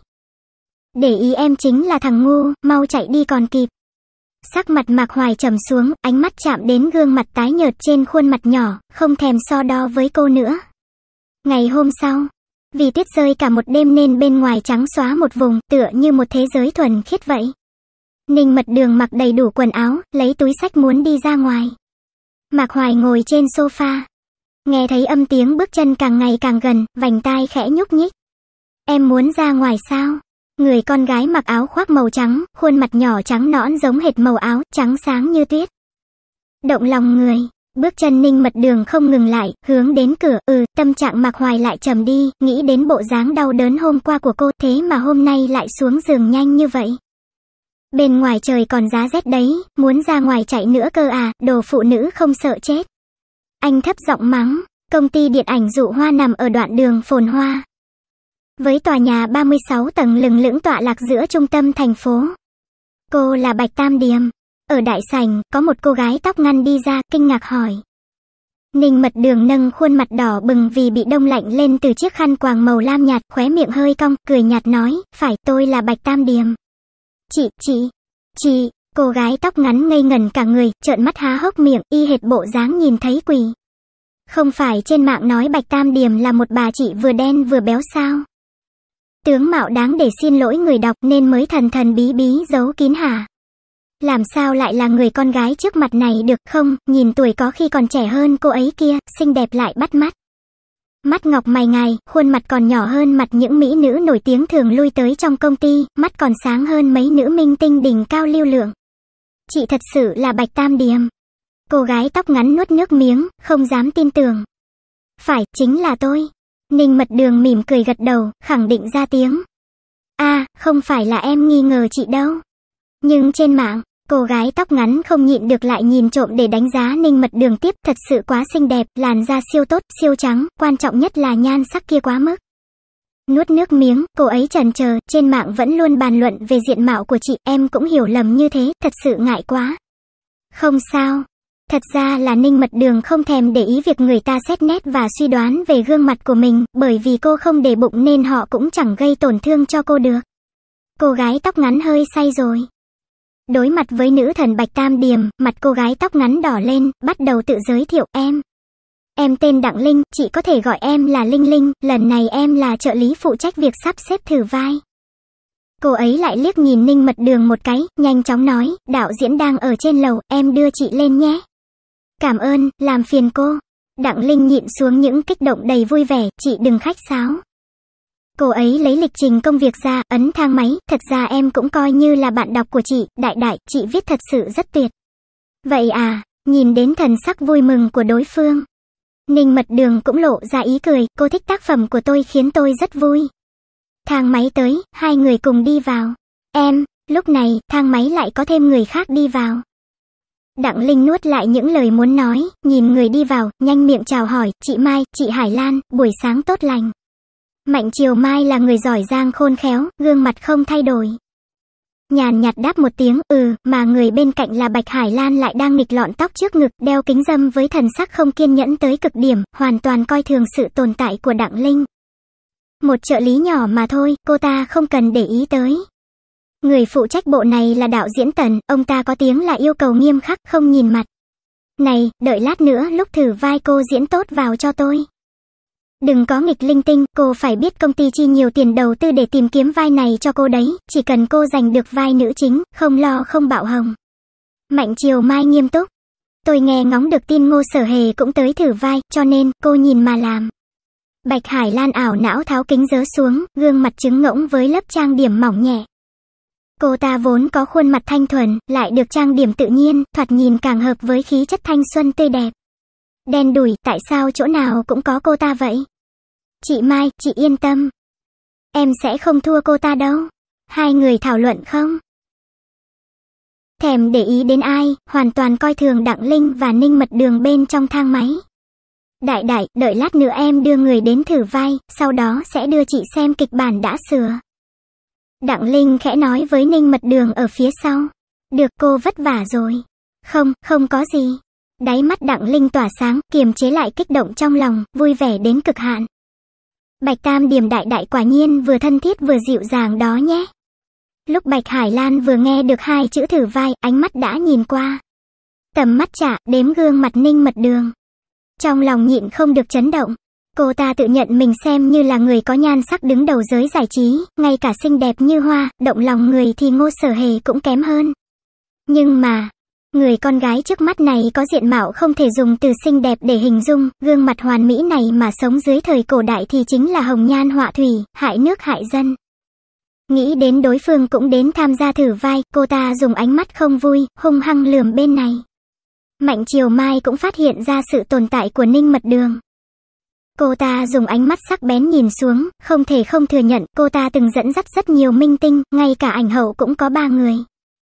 Để ý em chính là thằng ngu, mau chạy đi còn kịp. Sắc mặt Mạc Hoài trầm xuống, ánh mắt chạm đến gương mặt tái nhợt trên khuôn mặt nhỏ, không thèm so đo với cô nữa. Ngày hôm sau, vì tuyết rơi cả một đêm nên bên ngoài trắng xóa một vùng, tựa như một thế giới thuần khiết vậy. Ninh Mật Đường mặc đầy đủ quần áo, lấy túi xách muốn đi ra ngoài. Mạc Hoài ngồi trên sofa. Nghe thấy âm tiếng bước chân càng ngày càng gần, vành tai khẽ nhúc nhích. Em muốn ra ngoài sao? Người con gái mặc áo khoác màu trắng, khuôn mặt nhỏ trắng nõn giống hệt màu áo, trắng sáng như tuyết. Động lòng người, bước chân Ninh Mật Đường không ngừng lại, hướng đến cửa, ừ, tâm trạng Mạc Hoài lại trầm đi, nghĩ đến bộ dáng đau đớn hôm qua của cô, thế mà hôm nay lại xuống giường nhanh như vậy. Bên ngoài trời còn giá rét đấy, muốn ra ngoài chạy nữa cơ à, đồ phụ nữ không sợ chết. Anh thấp giọng mắng, công ty điện ảnh Dụ Hoa nằm ở đoạn đường phồn hoa. Với tòa nhà ba mươi sáu tầng lừng lững tọa lạc giữa trung tâm thành phố. Cô là Bạch Tam Điềm. Ở đại sảnh, có một cô gái tóc ngắn đi ra, kinh ngạc hỏi. Ninh Mật Đường nâng khuôn mặt đỏ bừng vì bị đông lạnh lên từ chiếc khăn quàng màu lam nhạt, khóe miệng hơi cong, cười nhạt nói, phải, tôi là Bạch Tam Điềm. Chị, chị, chị, cô gái tóc ngắn ngây ngẩn cả người, trợn mắt há hốc miệng, y hệt bộ dáng nhìn thấy quỷ. Không phải trên mạng nói Bạch Tam Điềm là một bà chị vừa đen vừa béo sao? Tướng mạo đáng để xin lỗi người đọc nên mới thần thần bí bí giấu kín hả? Làm sao lại là người con gái trước mặt này được không? Nhìn tuổi có khi còn trẻ hơn cô ấy kia, xinh đẹp lại bắt mắt. Mắt ngọc mày ngài, khuôn mặt còn nhỏ hơn mặt những mỹ nữ nổi tiếng thường lui tới trong công ty, mắt còn sáng hơn mấy nữ minh tinh đỉnh cao lưu lượng. Chị thật sự là Bạch Tam Điềm. Cô gái tóc ngắn nuốt nước miếng, không dám tin tưởng. Phải, chính là tôi. Ninh Mật Đường mỉm cười gật đầu, khẳng định ra tiếng. À, không phải là em nghi ngờ chị đâu. Nhưng trên mạng, cô gái tóc ngắn không nhịn được lại nhìn trộm để đánh giá Ninh Mật Đường tiếp, thật sự quá xinh đẹp, làn da siêu tốt, siêu trắng, quan trọng nhất là nhan sắc kia quá mức. Nuốt nước miếng, cô ấy chần chờ, trên mạng vẫn luôn bàn luận về diện mạo của chị, em cũng hiểu lầm như thế, thật sự ngại quá. Không sao. Thật ra là Ninh Mật Đường không thèm để ý việc người ta xét nét và suy đoán về gương mặt của mình, bởi vì cô không để bụng nên họ cũng chẳng gây tổn thương cho cô được. Cô gái tóc ngắn hơi say rồi. Đối mặt với nữ thần Bạch Tam Điềm, mặt cô gái tóc ngắn đỏ lên, bắt đầu tự giới thiệu, em. Em tên Đặng Linh, chị có thể gọi em là Linh Linh, lần này em là trợ lý phụ trách việc sắp xếp thử vai. Cô ấy lại liếc nhìn Ninh Mật Đường một cái, nhanh chóng nói, đạo diễn đang ở trên lầu, em đưa chị lên nhé. Cảm ơn, làm phiền cô. Đặng Linh nhịn xuống những kích động đầy vui vẻ, chị đừng khách sáo. Cô ấy lấy lịch trình công việc ra, ấn thang máy, thật ra em cũng coi như là bạn đọc của chị, đại đại, chị viết thật sự rất tuyệt. Vậy à, nhìn đến thần sắc vui mừng của đối phương. Ninh Mật Đường cũng lộ ra ý cười, cô thích tác phẩm của tôi khiến tôi rất vui. Thang máy tới, hai người cùng đi vào. Em, lúc này, thang máy lại có thêm người khác đi vào. Đặng Linh nuốt lại những lời muốn nói, nhìn người đi vào, nhanh miệng chào hỏi, chị Mai, chị Hải Lan, buổi sáng tốt lành. Mạnh Triều Mai là người giỏi giang khôn khéo, gương mặt không thay đổi. Nhàn nhạt đáp một tiếng, ừ, mà người bên cạnh là Bạch Hải Lan lại đang nghịch lọn tóc trước ngực, đeo kính râm với thần sắc không kiên nhẫn tới cực điểm, hoàn toàn coi thường sự tồn tại của Đặng Linh. Một trợ lý nhỏ mà thôi, cô ta không cần để ý tới. Người phụ trách bộ này là đạo diễn Tần, ông ta có tiếng là yêu cầu nghiêm khắc, không nhìn mặt. Này, đợi lát nữa lúc thử vai cô diễn tốt vào cho tôi. Đừng có nghịch linh tinh, cô phải biết công ty chi nhiều tiền đầu tư để tìm kiếm vai này cho cô đấy, chỉ cần cô giành được vai nữ chính, không lo không bạo hồng. Mạnh Triều Mai nghiêm túc. Tôi nghe ngóng được tin Ngô Sở Hề cũng tới thử vai, cho nên, cô nhìn mà làm. Bạch Hải Lan ảo não tháo kính rớ xuống, gương mặt trứng ngỗng với lớp trang điểm mỏng nhẹ. Cô ta vốn có khuôn mặt thanh thuần, lại được trang điểm tự nhiên, thoạt nhìn càng hợp với khí chất thanh xuân tươi đẹp. Đen đủi, tại sao chỗ nào cũng có cô ta vậy? Chị Mai, chị yên tâm. Em sẽ không thua cô ta đâu. Hai người thảo luận không? Thèm để ý đến ai, hoàn toàn coi thường Đặng Linh và Ninh Mật Đường bên trong thang máy. Đại đại, đợi lát nữa em đưa người đến thử vai, sau đó sẽ đưa chị xem kịch bản đã sửa. Đặng Linh khẽ nói với Ninh Mật Đường ở phía sau. Được, cô vất vả rồi. Không, không có gì. Đáy mắt Đặng Linh tỏa sáng, kiềm chế lại kích động trong lòng, vui vẻ đến cực hạn. Bạch Tam Điềm đại đại quả nhiên vừa thân thiết vừa dịu dàng đó nhé. Lúc Bạch Hải Lan vừa nghe được hai chữ thử vai, ánh mắt đã nhìn qua. Tầm mắt chả, đếm gương mặt Ninh Mật Đường. Trong lòng nhịn không được chấn động. Cô ta tự nhận mình xem như là người có nhan sắc đứng đầu giới giải trí, ngay cả xinh đẹp như hoa, động lòng người thì Ngô Sở Hề cũng kém hơn. Nhưng mà, người con gái trước mắt này có diện mạo không thể dùng từ xinh đẹp để hình dung, gương mặt hoàn mỹ này mà sống dưới thời cổ đại thì chính là hồng nhan họa thủy, hại nước hại dân. Nghĩ đến đối phương cũng đến tham gia thử vai, cô ta dùng ánh mắt không vui, hung hăng lườm bên này. Mạnh Triều Mai cũng phát hiện ra sự tồn tại của Ninh Mật Đường. Cô ta dùng ánh mắt sắc bén nhìn xuống, không thể không thừa nhận cô ta từng dẫn dắt rất nhiều minh tinh, ngay cả ảnh hậu cũng có ba người.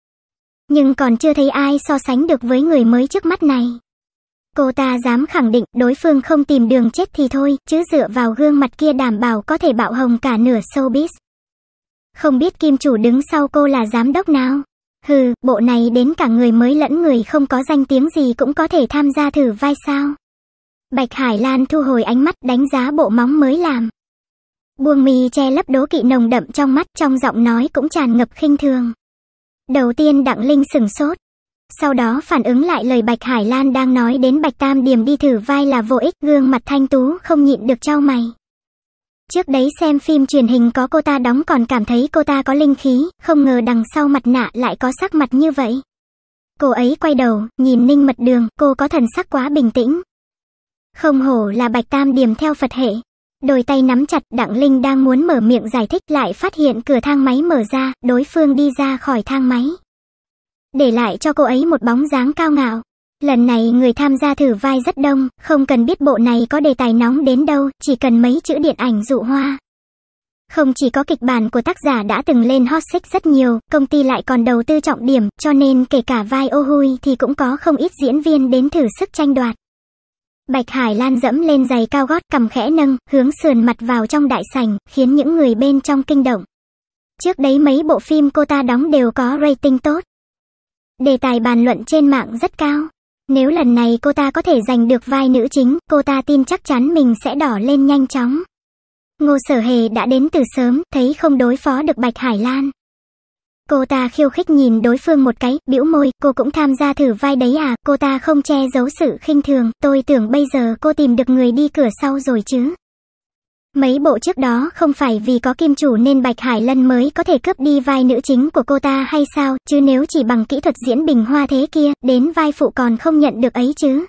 Nhưng còn chưa thấy ai so sánh được với người mới trước mắt này. Cô ta dám khẳng định đối phương không tìm đường chết thì thôi, chứ dựa vào gương mặt kia đảm bảo có thể bạo hồng cả nửa showbiz. Không biết kim chủ đứng sau cô là giám đốc nào? Hừ, bộ này đến cả người mới lẫn người không có danh tiếng gì cũng có thể tham gia thử vai sao? Bạch Hải Lan thu hồi ánh mắt đánh giá bộ móng mới làm. Buông mi che lấp đố kỵ nồng đậm trong mắt, trong giọng nói cũng tràn ngập khinh thường. Đầu tiên Đặng Linh sửng sốt. Sau đó phản ứng lại lời Bạch Hải Lan đang nói đến Bạch Tam Điềm đi thử vai là vô ích, gương mặt thanh tú không nhịn được chau mày. Trước đấy xem phim truyền hình có cô ta đóng còn cảm thấy cô ta có linh khí, không ngờ đằng sau mặt nạ lại có sắc mặt như vậy. Cô ấy quay đầu, nhìn Ninh Mật Đường, cô có thần sắc quá bình tĩnh. Không hổ là Bạch Tam Điềm theo Phật hệ. Đôi tay nắm chặt, Đặng Linh đang muốn mở miệng giải thích lại phát hiện cửa thang máy mở ra, đối phương đi ra khỏi thang máy. Để lại cho cô ấy một bóng dáng cao ngạo. Lần này người tham gia thử vai rất đông, không cần biết bộ này có đề tài nóng đến đâu, chỉ cần mấy chữ điện ảnh dụ hoa. Không chỉ có kịch bản của tác giả đã từng lên hot search rất nhiều, công ty lại còn đầu tư trọng điểm, cho nên kể cả vai ô hui thì cũng có không ít diễn viên đến thử sức tranh đoạt. Bạch Hải Lan dẫm lên giày cao gót, cằm khẽ nâng, hướng sườn mặt vào trong đại sảnh, khiến những người bên trong kinh động. Trước đấy mấy bộ phim cô ta đóng đều có rating tốt. Đề tài bàn luận trên mạng rất cao. Nếu lần này cô ta có thể giành được vai nữ chính, cô ta tin chắc chắn mình sẽ đỏ lên nhanh chóng. Ngô Sở Hề đã đến từ sớm, thấy không đối phó được Bạch Hải Lan. Cô ta khiêu khích nhìn đối phương một cái, bĩu môi, cô cũng tham gia thử vai đấy à, cô ta không che giấu sự khinh thường, tôi tưởng bây giờ cô tìm được người đi cửa sau rồi chứ. Mấy bộ trước đó không phải vì có kim chủ nên Bạch Hải Lân mới có thể cướp đi vai nữ chính của cô ta hay sao, chứ nếu chỉ bằng kỹ thuật diễn bình hoa thế kia, đến vai phụ còn không nhận được ấy chứ.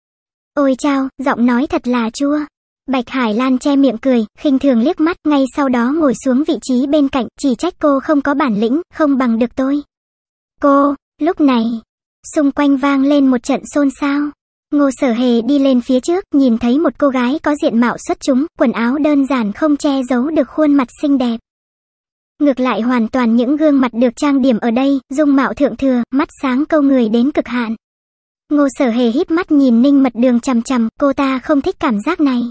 Ôi chao, giọng nói thật là chua. Bạch Hải Lan che miệng cười, khinh thường liếc mắt, ngay sau đó ngồi xuống vị trí bên cạnh, chỉ trách cô không có bản lĩnh, không bằng được tôi. Cô, lúc này, xung quanh vang lên một trận xôn xao. Ngô Sở Hề đi lên phía trước, nhìn thấy một cô gái có diện mạo xuất chúng, quần áo đơn giản không che giấu được khuôn mặt xinh đẹp. Ngược lại hoàn toàn những gương mặt được trang điểm ở đây, dung mạo thượng thừa, mắt sáng câu người đến cực hạn. Ngô Sở Hề híp mắt nhìn Ninh Mật Đường chằm chằm, cô ta không thích cảm giác này.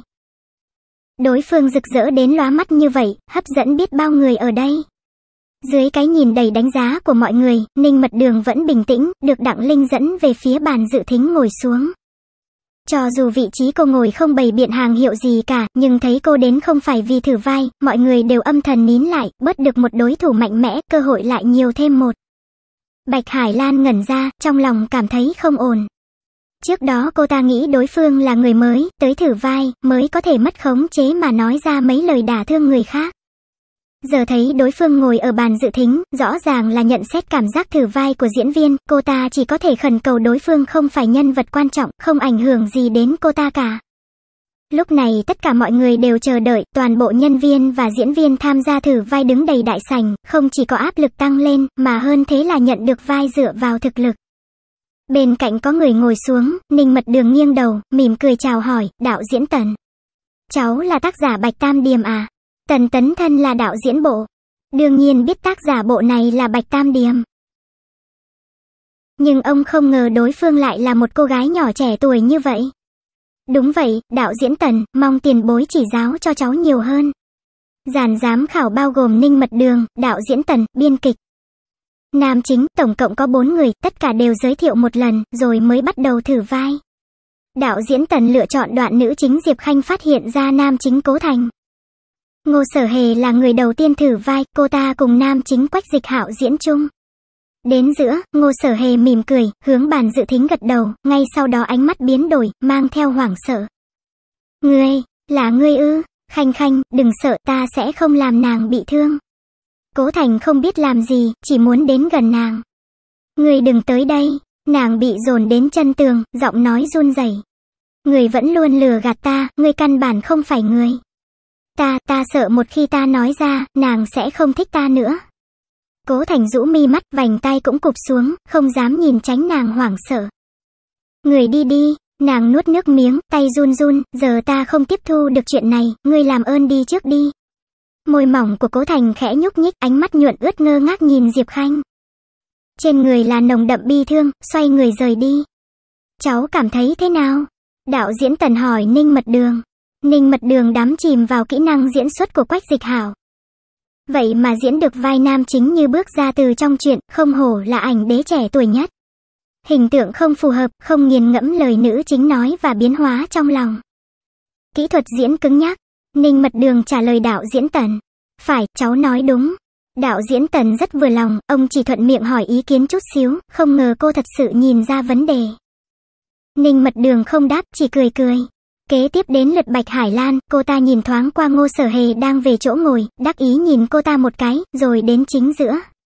Đối phương rực rỡ đến lóa mắt như vậy, hấp dẫn biết bao người ở đây. Dưới cái nhìn đầy đánh giá của mọi người, Ninh Mật Đường vẫn bình tĩnh, được Đặng Linh dẫn về phía bàn dự thính ngồi xuống. Cho dù vị trí cô ngồi không bày biện hàng hiệu gì cả, nhưng thấy cô đến không phải vì thử vai, mọi người đều âm thầm nín lại, bớt được một đối thủ mạnh mẽ, cơ hội lại nhiều thêm một. Bạch Hải Lan ngẩn ra, trong lòng cảm thấy không ổn. Trước đó cô ta nghĩ đối phương là người mới, tới thử vai, mới có thể mất khống chế mà nói ra mấy lời đả thương người khác. Giờ thấy đối phương ngồi ở bàn dự thính, rõ ràng là nhận xét cảm giác thử vai của diễn viên, cô ta chỉ có thể khẩn cầu đối phương không phải nhân vật quan trọng, không ảnh hưởng gì đến cô ta cả. Lúc này tất cả mọi người đều chờ đợi, toàn bộ nhân viên và diễn viên tham gia thử vai đứng đầy đại sảnh, không chỉ có áp lực tăng lên, mà hơn thế là nhận được vai dựa vào thực lực. Bên cạnh có người ngồi xuống, Ninh Mật Đường nghiêng đầu, mỉm cười chào hỏi, đạo diễn Tần. Cháu là tác giả Bạch Tam Điềm à? Tần Tấn Thân là đạo diễn bộ. Đương nhiên biết tác giả bộ này là Bạch Tam Điềm. Nhưng ông không ngờ đối phương lại là một cô gái nhỏ trẻ tuổi như vậy. Đúng vậy, đạo diễn Tần, mong tiền bối chỉ giáo cho cháu nhiều hơn. Dàn giám khảo bao gồm Ninh Mật Đường, đạo diễn Tần, biên kịch. Nam chính, tổng cộng có bốn người, tất cả đều giới thiệu một lần, rồi mới bắt đầu thử vai. Đạo diễn Tần lựa chọn đoạn nữ chính Diệp Khanh phát hiện ra nam chính Cố Thành. Ngô Sở Hề là người đầu tiên thử vai, cô ta cùng nam chính Quách Dịch Hạo diễn chung. Đến giữa, Ngô Sở Hề mỉm cười, hướng bàn dự thính gật đầu, ngay sau đó ánh mắt biến đổi, mang theo hoảng sợ. Ngươi, là ngươi ư? Khanh Khanh, đừng sợ, ta sẽ không làm nàng bị thương. Cố Thành không biết làm gì, chỉ muốn đến gần nàng. Ngươi đừng tới đây, nàng bị dồn đến chân tường, giọng nói run rẩy. Ngươi vẫn luôn lừa gạt ta, ngươi căn bản không phải người. Ta, ta sợ một khi ta nói ra, nàng sẽ không thích ta nữa. Cố Thành rũ mi mắt, vành tay cũng cụp xuống, không dám nhìn tránh nàng hoảng sợ. Người đi đi, nàng nuốt nước miếng, tay run run, giờ ta không tiếp thu được chuyện này, ngươi làm ơn đi trước đi. Môi mỏng của Cố Thành khẽ nhúc nhích, ánh mắt nhuận ướt ngơ ngác nhìn Diệp Khanh. Trên người là nồng đậm bi thương, xoay người rời đi. Cháu cảm thấy thế nào? Đạo diễn Tần hỏi Ninh Mật Đường. Ninh Mật Đường đắm chìm vào kỹ năng diễn xuất của Quách Dịch Hạo. Vậy mà diễn được vai nam chính như bước ra từ trong truyện, không hổ là ảnh đế trẻ tuổi nhất. Hình tượng không phù hợp, không nghiền ngẫm lời nữ chính nói và biến hóa trong lòng. Kỹ thuật diễn cứng nhắc. Ninh Mật Đường trả lời đạo diễn Tần. Phải, cháu nói đúng. Đạo diễn Tần rất vừa lòng, ông chỉ thuận miệng hỏi ý kiến chút xíu, không ngờ cô thật sự nhìn ra vấn đề. Ninh Mật Đường không đáp, chỉ cười cười. Kế tiếp đến lượt Bạch Hải Lan, cô ta nhìn thoáng qua Ngô Sở Hề đang về chỗ ngồi, đắc ý nhìn cô ta một cái, rồi đến chính giữa.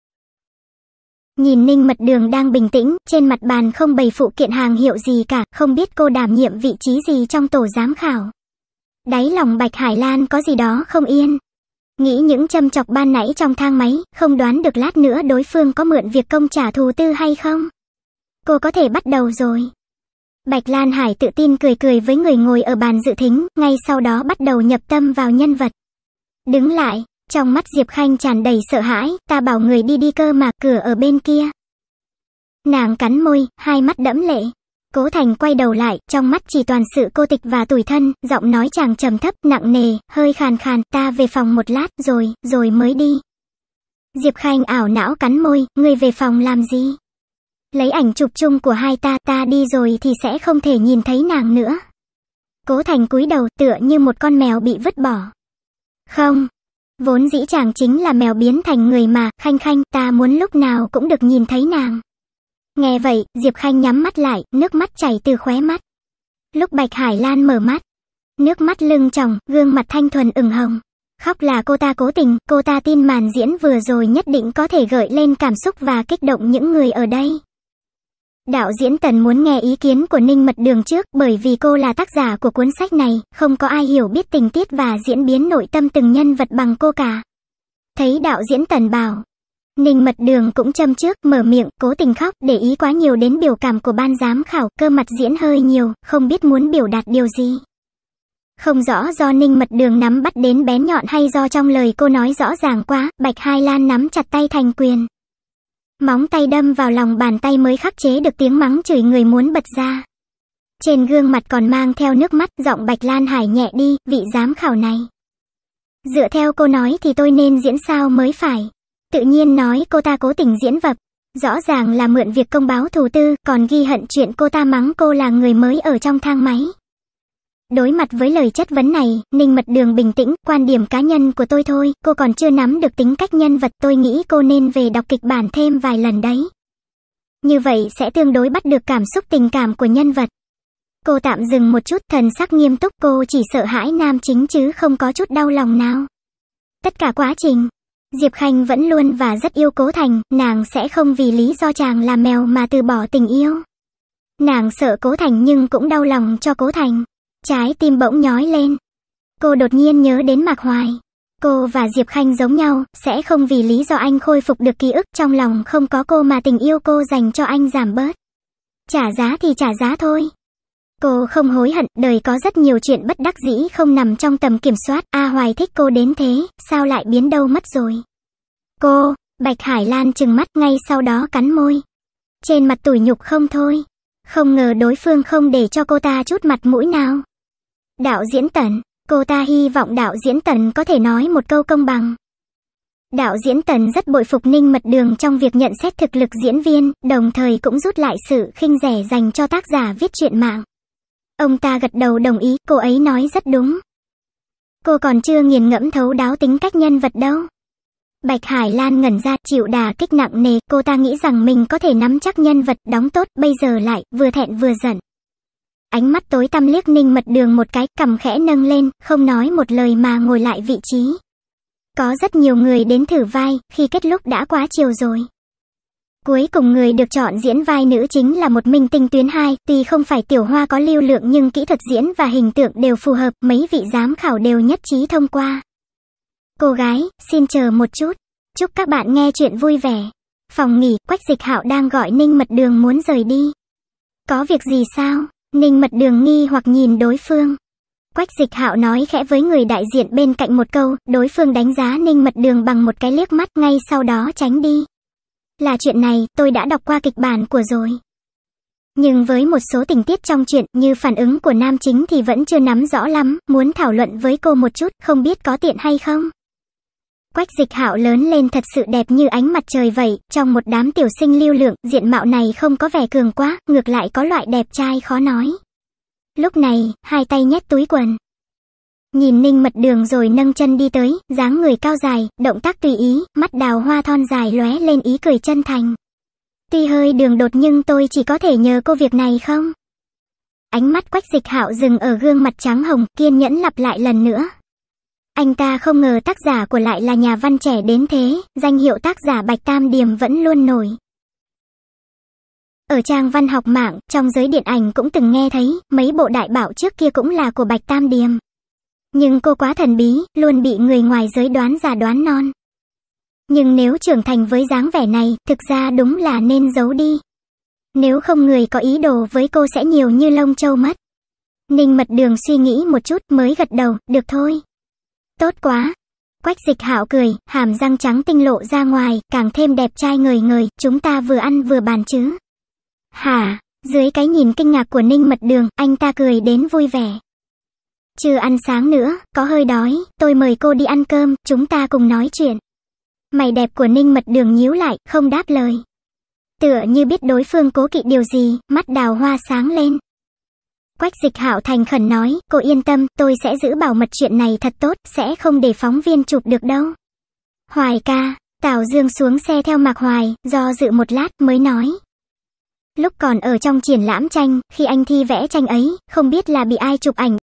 Nhìn Ninh Mật Đường đang bình tĩnh, trên mặt bàn không bày phụ kiện hàng hiệu gì cả, không biết cô đảm nhiệm vị trí gì trong tổ giám khảo. Đáy lòng Bạch Hải Lan có gì đó không yên. Nghĩ những châm chọc ban nãy trong thang máy, không đoán được lát nữa đối phương có mượn việc công trả thù tư hay không. Cô có thể bắt đầu rồi. Bạch Lan Hải tự tin cười cười với người ngồi ở bàn dự thính, ngay sau đó bắt đầu nhập tâm vào nhân vật. Đứng lại, trong mắt Diệp Khanh tràn đầy sợ hãi, ta bảo người đi đi cơ mà, cửa ở bên kia. Nàng cắn môi, hai mắt đẫm lệ. Cố Thành quay đầu lại, trong mắt chỉ toàn sự cô tịch và tủi thân, giọng nói chàng trầm thấp, nặng nề, hơi khàn khàn, ta về phòng một lát, rồi, rồi mới đi. Diệp Khanh ảo não cắn môi, ngươi về phòng làm gì? Lấy ảnh chụp chung của hai ta, ta đi rồi thì sẽ không thể nhìn thấy nàng nữa. Cố Thành cúi đầu, tựa như một con mèo bị vứt bỏ. Không, Vốn dĩ chàng chính là mèo biến thành người mà, Khanh Khanh, ta muốn lúc nào cũng được nhìn thấy nàng. Nghe vậy, Diệp Khanh nhắm mắt lại, nước mắt chảy từ khóe mắt. Lúc Bạch Hải Lan mở mắt, nước mắt lưng tròng, gương mặt thanh thuần ửng hồng. Khóc là cô ta cố tình, cô ta tin màn diễn vừa rồi nhất định có thể gợi lên cảm xúc và kích động những người ở đây. Đạo diễn Tần muốn nghe ý kiến của Ninh Mật Đường trước, bởi vì cô là tác giả của cuốn sách này, không có ai hiểu biết tình tiết và diễn biến nội tâm từng nhân vật bằng cô cả. Thấy đạo diễn Tần bảo, Ninh Mật Đường cũng châm trước, mở miệng, cố tình khóc, để ý quá nhiều đến biểu cảm của ban giám khảo, cơ mặt diễn hơi nhiều, không biết muốn biểu đạt điều gì. Không rõ do Ninh Mật Đường nắm bắt đến bén nhọn hay do trong lời cô nói rõ ràng quá, Bạch Hai Lan nắm chặt tay thành quyền. Móng tay đâm vào lòng bàn tay mới khắc chế được tiếng mắng chửi người muốn bật ra. Trên gương mặt còn mang theo nước mắt, giọng Bạch Lan Hải nhẹ đi, vị giám khảo này. Dựa theo cô nói thì tôi nên diễn sao mới phải. Tự nhiên nói cô ta cố tình diễn vập. Rõ ràng là mượn việc công báo thù tư, còn ghi hận chuyện cô ta mắng cô là người mới ở trong thang máy. Đối mặt với lời chất vấn này, Ninh Mật Đường bình tĩnh, quan điểm cá nhân của tôi thôi, cô còn chưa nắm được tính cách nhân vật, tôi nghĩ cô nên về đọc kịch bản thêm vài lần đấy. Như vậy sẽ tương đối bắt được cảm xúc tình cảm của nhân vật. Cô tạm dừng một chút, thần sắc nghiêm túc, cô chỉ sợ hãi nam chính chứ không có chút đau lòng nào. Tất cả quá trình, Diệp Khanh vẫn luôn và rất yêu Cố Thành, nàng sẽ không vì lý do chàng là mèo mà từ bỏ tình yêu. Nàng sợ Cố Thành nhưng cũng đau lòng cho Cố Thành. Trái tim bỗng nhói lên. Cô đột nhiên nhớ đến Mạc Hoài. Cô và Diệp Khanh giống nhau, sẽ không vì lý do anh khôi phục được ký ức trong lòng không có cô mà tình yêu cô dành cho anh giảm bớt. Trả giá thì trả giá thôi. Cô không hối hận, đời có rất nhiều chuyện bất đắc dĩ không nằm trong tầm kiểm soát. A Hoài thích cô đến thế, sao lại biến đâu mất rồi. Cô, Bạch Hải Lan trừng mắt ngay sau đó cắn môi. Trên mặt tủi nhục không thôi. Không ngờ đối phương không để cho cô ta chút mặt mũi nào. Đạo diễn Tần, cô ta hy vọng đạo diễn Tần có thể nói một câu công bằng. Đạo diễn Tần rất bội phục Ninh Mật Đường trong việc nhận xét thực lực diễn viên, đồng thời cũng rút lại sự khinh rẻ dành cho tác giả viết truyện mạng. Ông ta gật đầu đồng ý, cô ấy nói rất đúng. Cô còn chưa nghiền ngẫm thấu đáo tính cách nhân vật đâu. Bạch Hải Lan ngẩn ra, chịu đà kích nặng nề, cô ta nghĩ rằng mình có thể nắm chắc nhân vật đóng tốt, bây giờ lại vừa thẹn vừa giận. Ánh mắt tối tăm liếc Ninh Mật Đường một cái, cằm khẽ nâng lên, không nói một lời mà ngồi lại vị trí. Có rất nhiều người đến thử vai, khi kết lúc đã quá chiều rồi. Cuối cùng người được chọn diễn vai nữ chính là một minh tinh tuyến hai, tuy không phải tiểu hoa có lưu lượng nhưng kỹ thuật diễn và hình tượng đều phù hợp, mấy vị giám khảo đều nhất trí thông qua. Cô gái, xin chờ một chút. Chúc các bạn nghe chuyện vui vẻ. Phòng nghỉ, Quách Dịch Hạo đang gọi Ninh Mật Đường muốn rời đi. Có việc gì sao? Ninh Mật Đường nghi hoặc nhìn đối phương. Quách Dịch Hạo nói khẽ với người đại diện bên cạnh một câu, đối phương đánh giá Ninh Mật Đường bằng một cái liếc mắt, ngay sau đó tránh đi. Là chuyện này, tôi đã đọc qua kịch bản của rồi. Nhưng với một số tình tiết trong chuyện như phản ứng của nam chính thì vẫn chưa nắm rõ lắm, muốn thảo luận với cô một chút, không biết có tiện hay không. Quách Dịch Hạo lớn lên thật sự đẹp như ánh mặt trời vậy, trong một đám tiểu sinh lưu lượng, diện mạo này không có vẻ cường quá, ngược lại có loại đẹp trai khó nói. Lúc này, hai tay nhét túi quần. Nhìn Ninh Mật Đường rồi nâng chân đi tới, dáng người cao dài, động tác tùy ý, mắt đào hoa thon dài lóe lên ý cười chân thành. Tuy hơi đường đột nhưng tôi chỉ có thể nhờ cô việc này không? Ánh mắt Quách Dịch Hạo dừng ở gương mặt trắng hồng, kiên nhẫn lặp lại lần nữa. Anh ta không ngờ tác giả của lại là nhà văn trẻ đến thế, danh hiệu tác giả Bạch Tam Điềm vẫn luôn nổi. Ở trang văn học mạng, trong giới điện ảnh cũng từng nghe thấy, mấy bộ đại bảo trước kia cũng là của Bạch Tam Điềm. Nhưng cô quá thần bí, luôn bị người ngoài giới đoán già đoán non. Nhưng nếu trưởng thành với dáng vẻ này, thực ra đúng là nên giấu đi. Nếu không người có ý đồ với cô sẽ nhiều như lông châu mất. Ninh Mật Đường suy nghĩ một chút mới gật đầu, được thôi. Tốt quá. Quách Dịch Hạo cười, hàm răng trắng tinh lộ ra ngoài, càng thêm đẹp trai ngời ngời, chúng ta vừa ăn vừa bàn chứ. Hả? Dưới cái nhìn kinh ngạc của Ninh Mật Đường, anh ta cười đến vui vẻ. Chưa ăn sáng nữa, có hơi đói, tôi mời cô đi ăn cơm, chúng ta cùng nói chuyện. Mày đẹp của Ninh Mật Đường nhíu lại, không đáp lời. Tựa như biết đối phương cố kỵ điều gì, mắt đào hoa sáng lên. Quách Dịch Hạo thành khẩn nói, cô yên tâm, tôi sẽ giữ bảo mật chuyện này thật tốt, sẽ không để phóng viên chụp được đâu. Hoài ca, Tào Dương xuống xe theo Mạc Hoài, do dự một lát mới nói. Lúc còn ở trong triển lãm tranh, khi anh thi vẽ tranh ấy, không biết là bị ai chụp ảnh.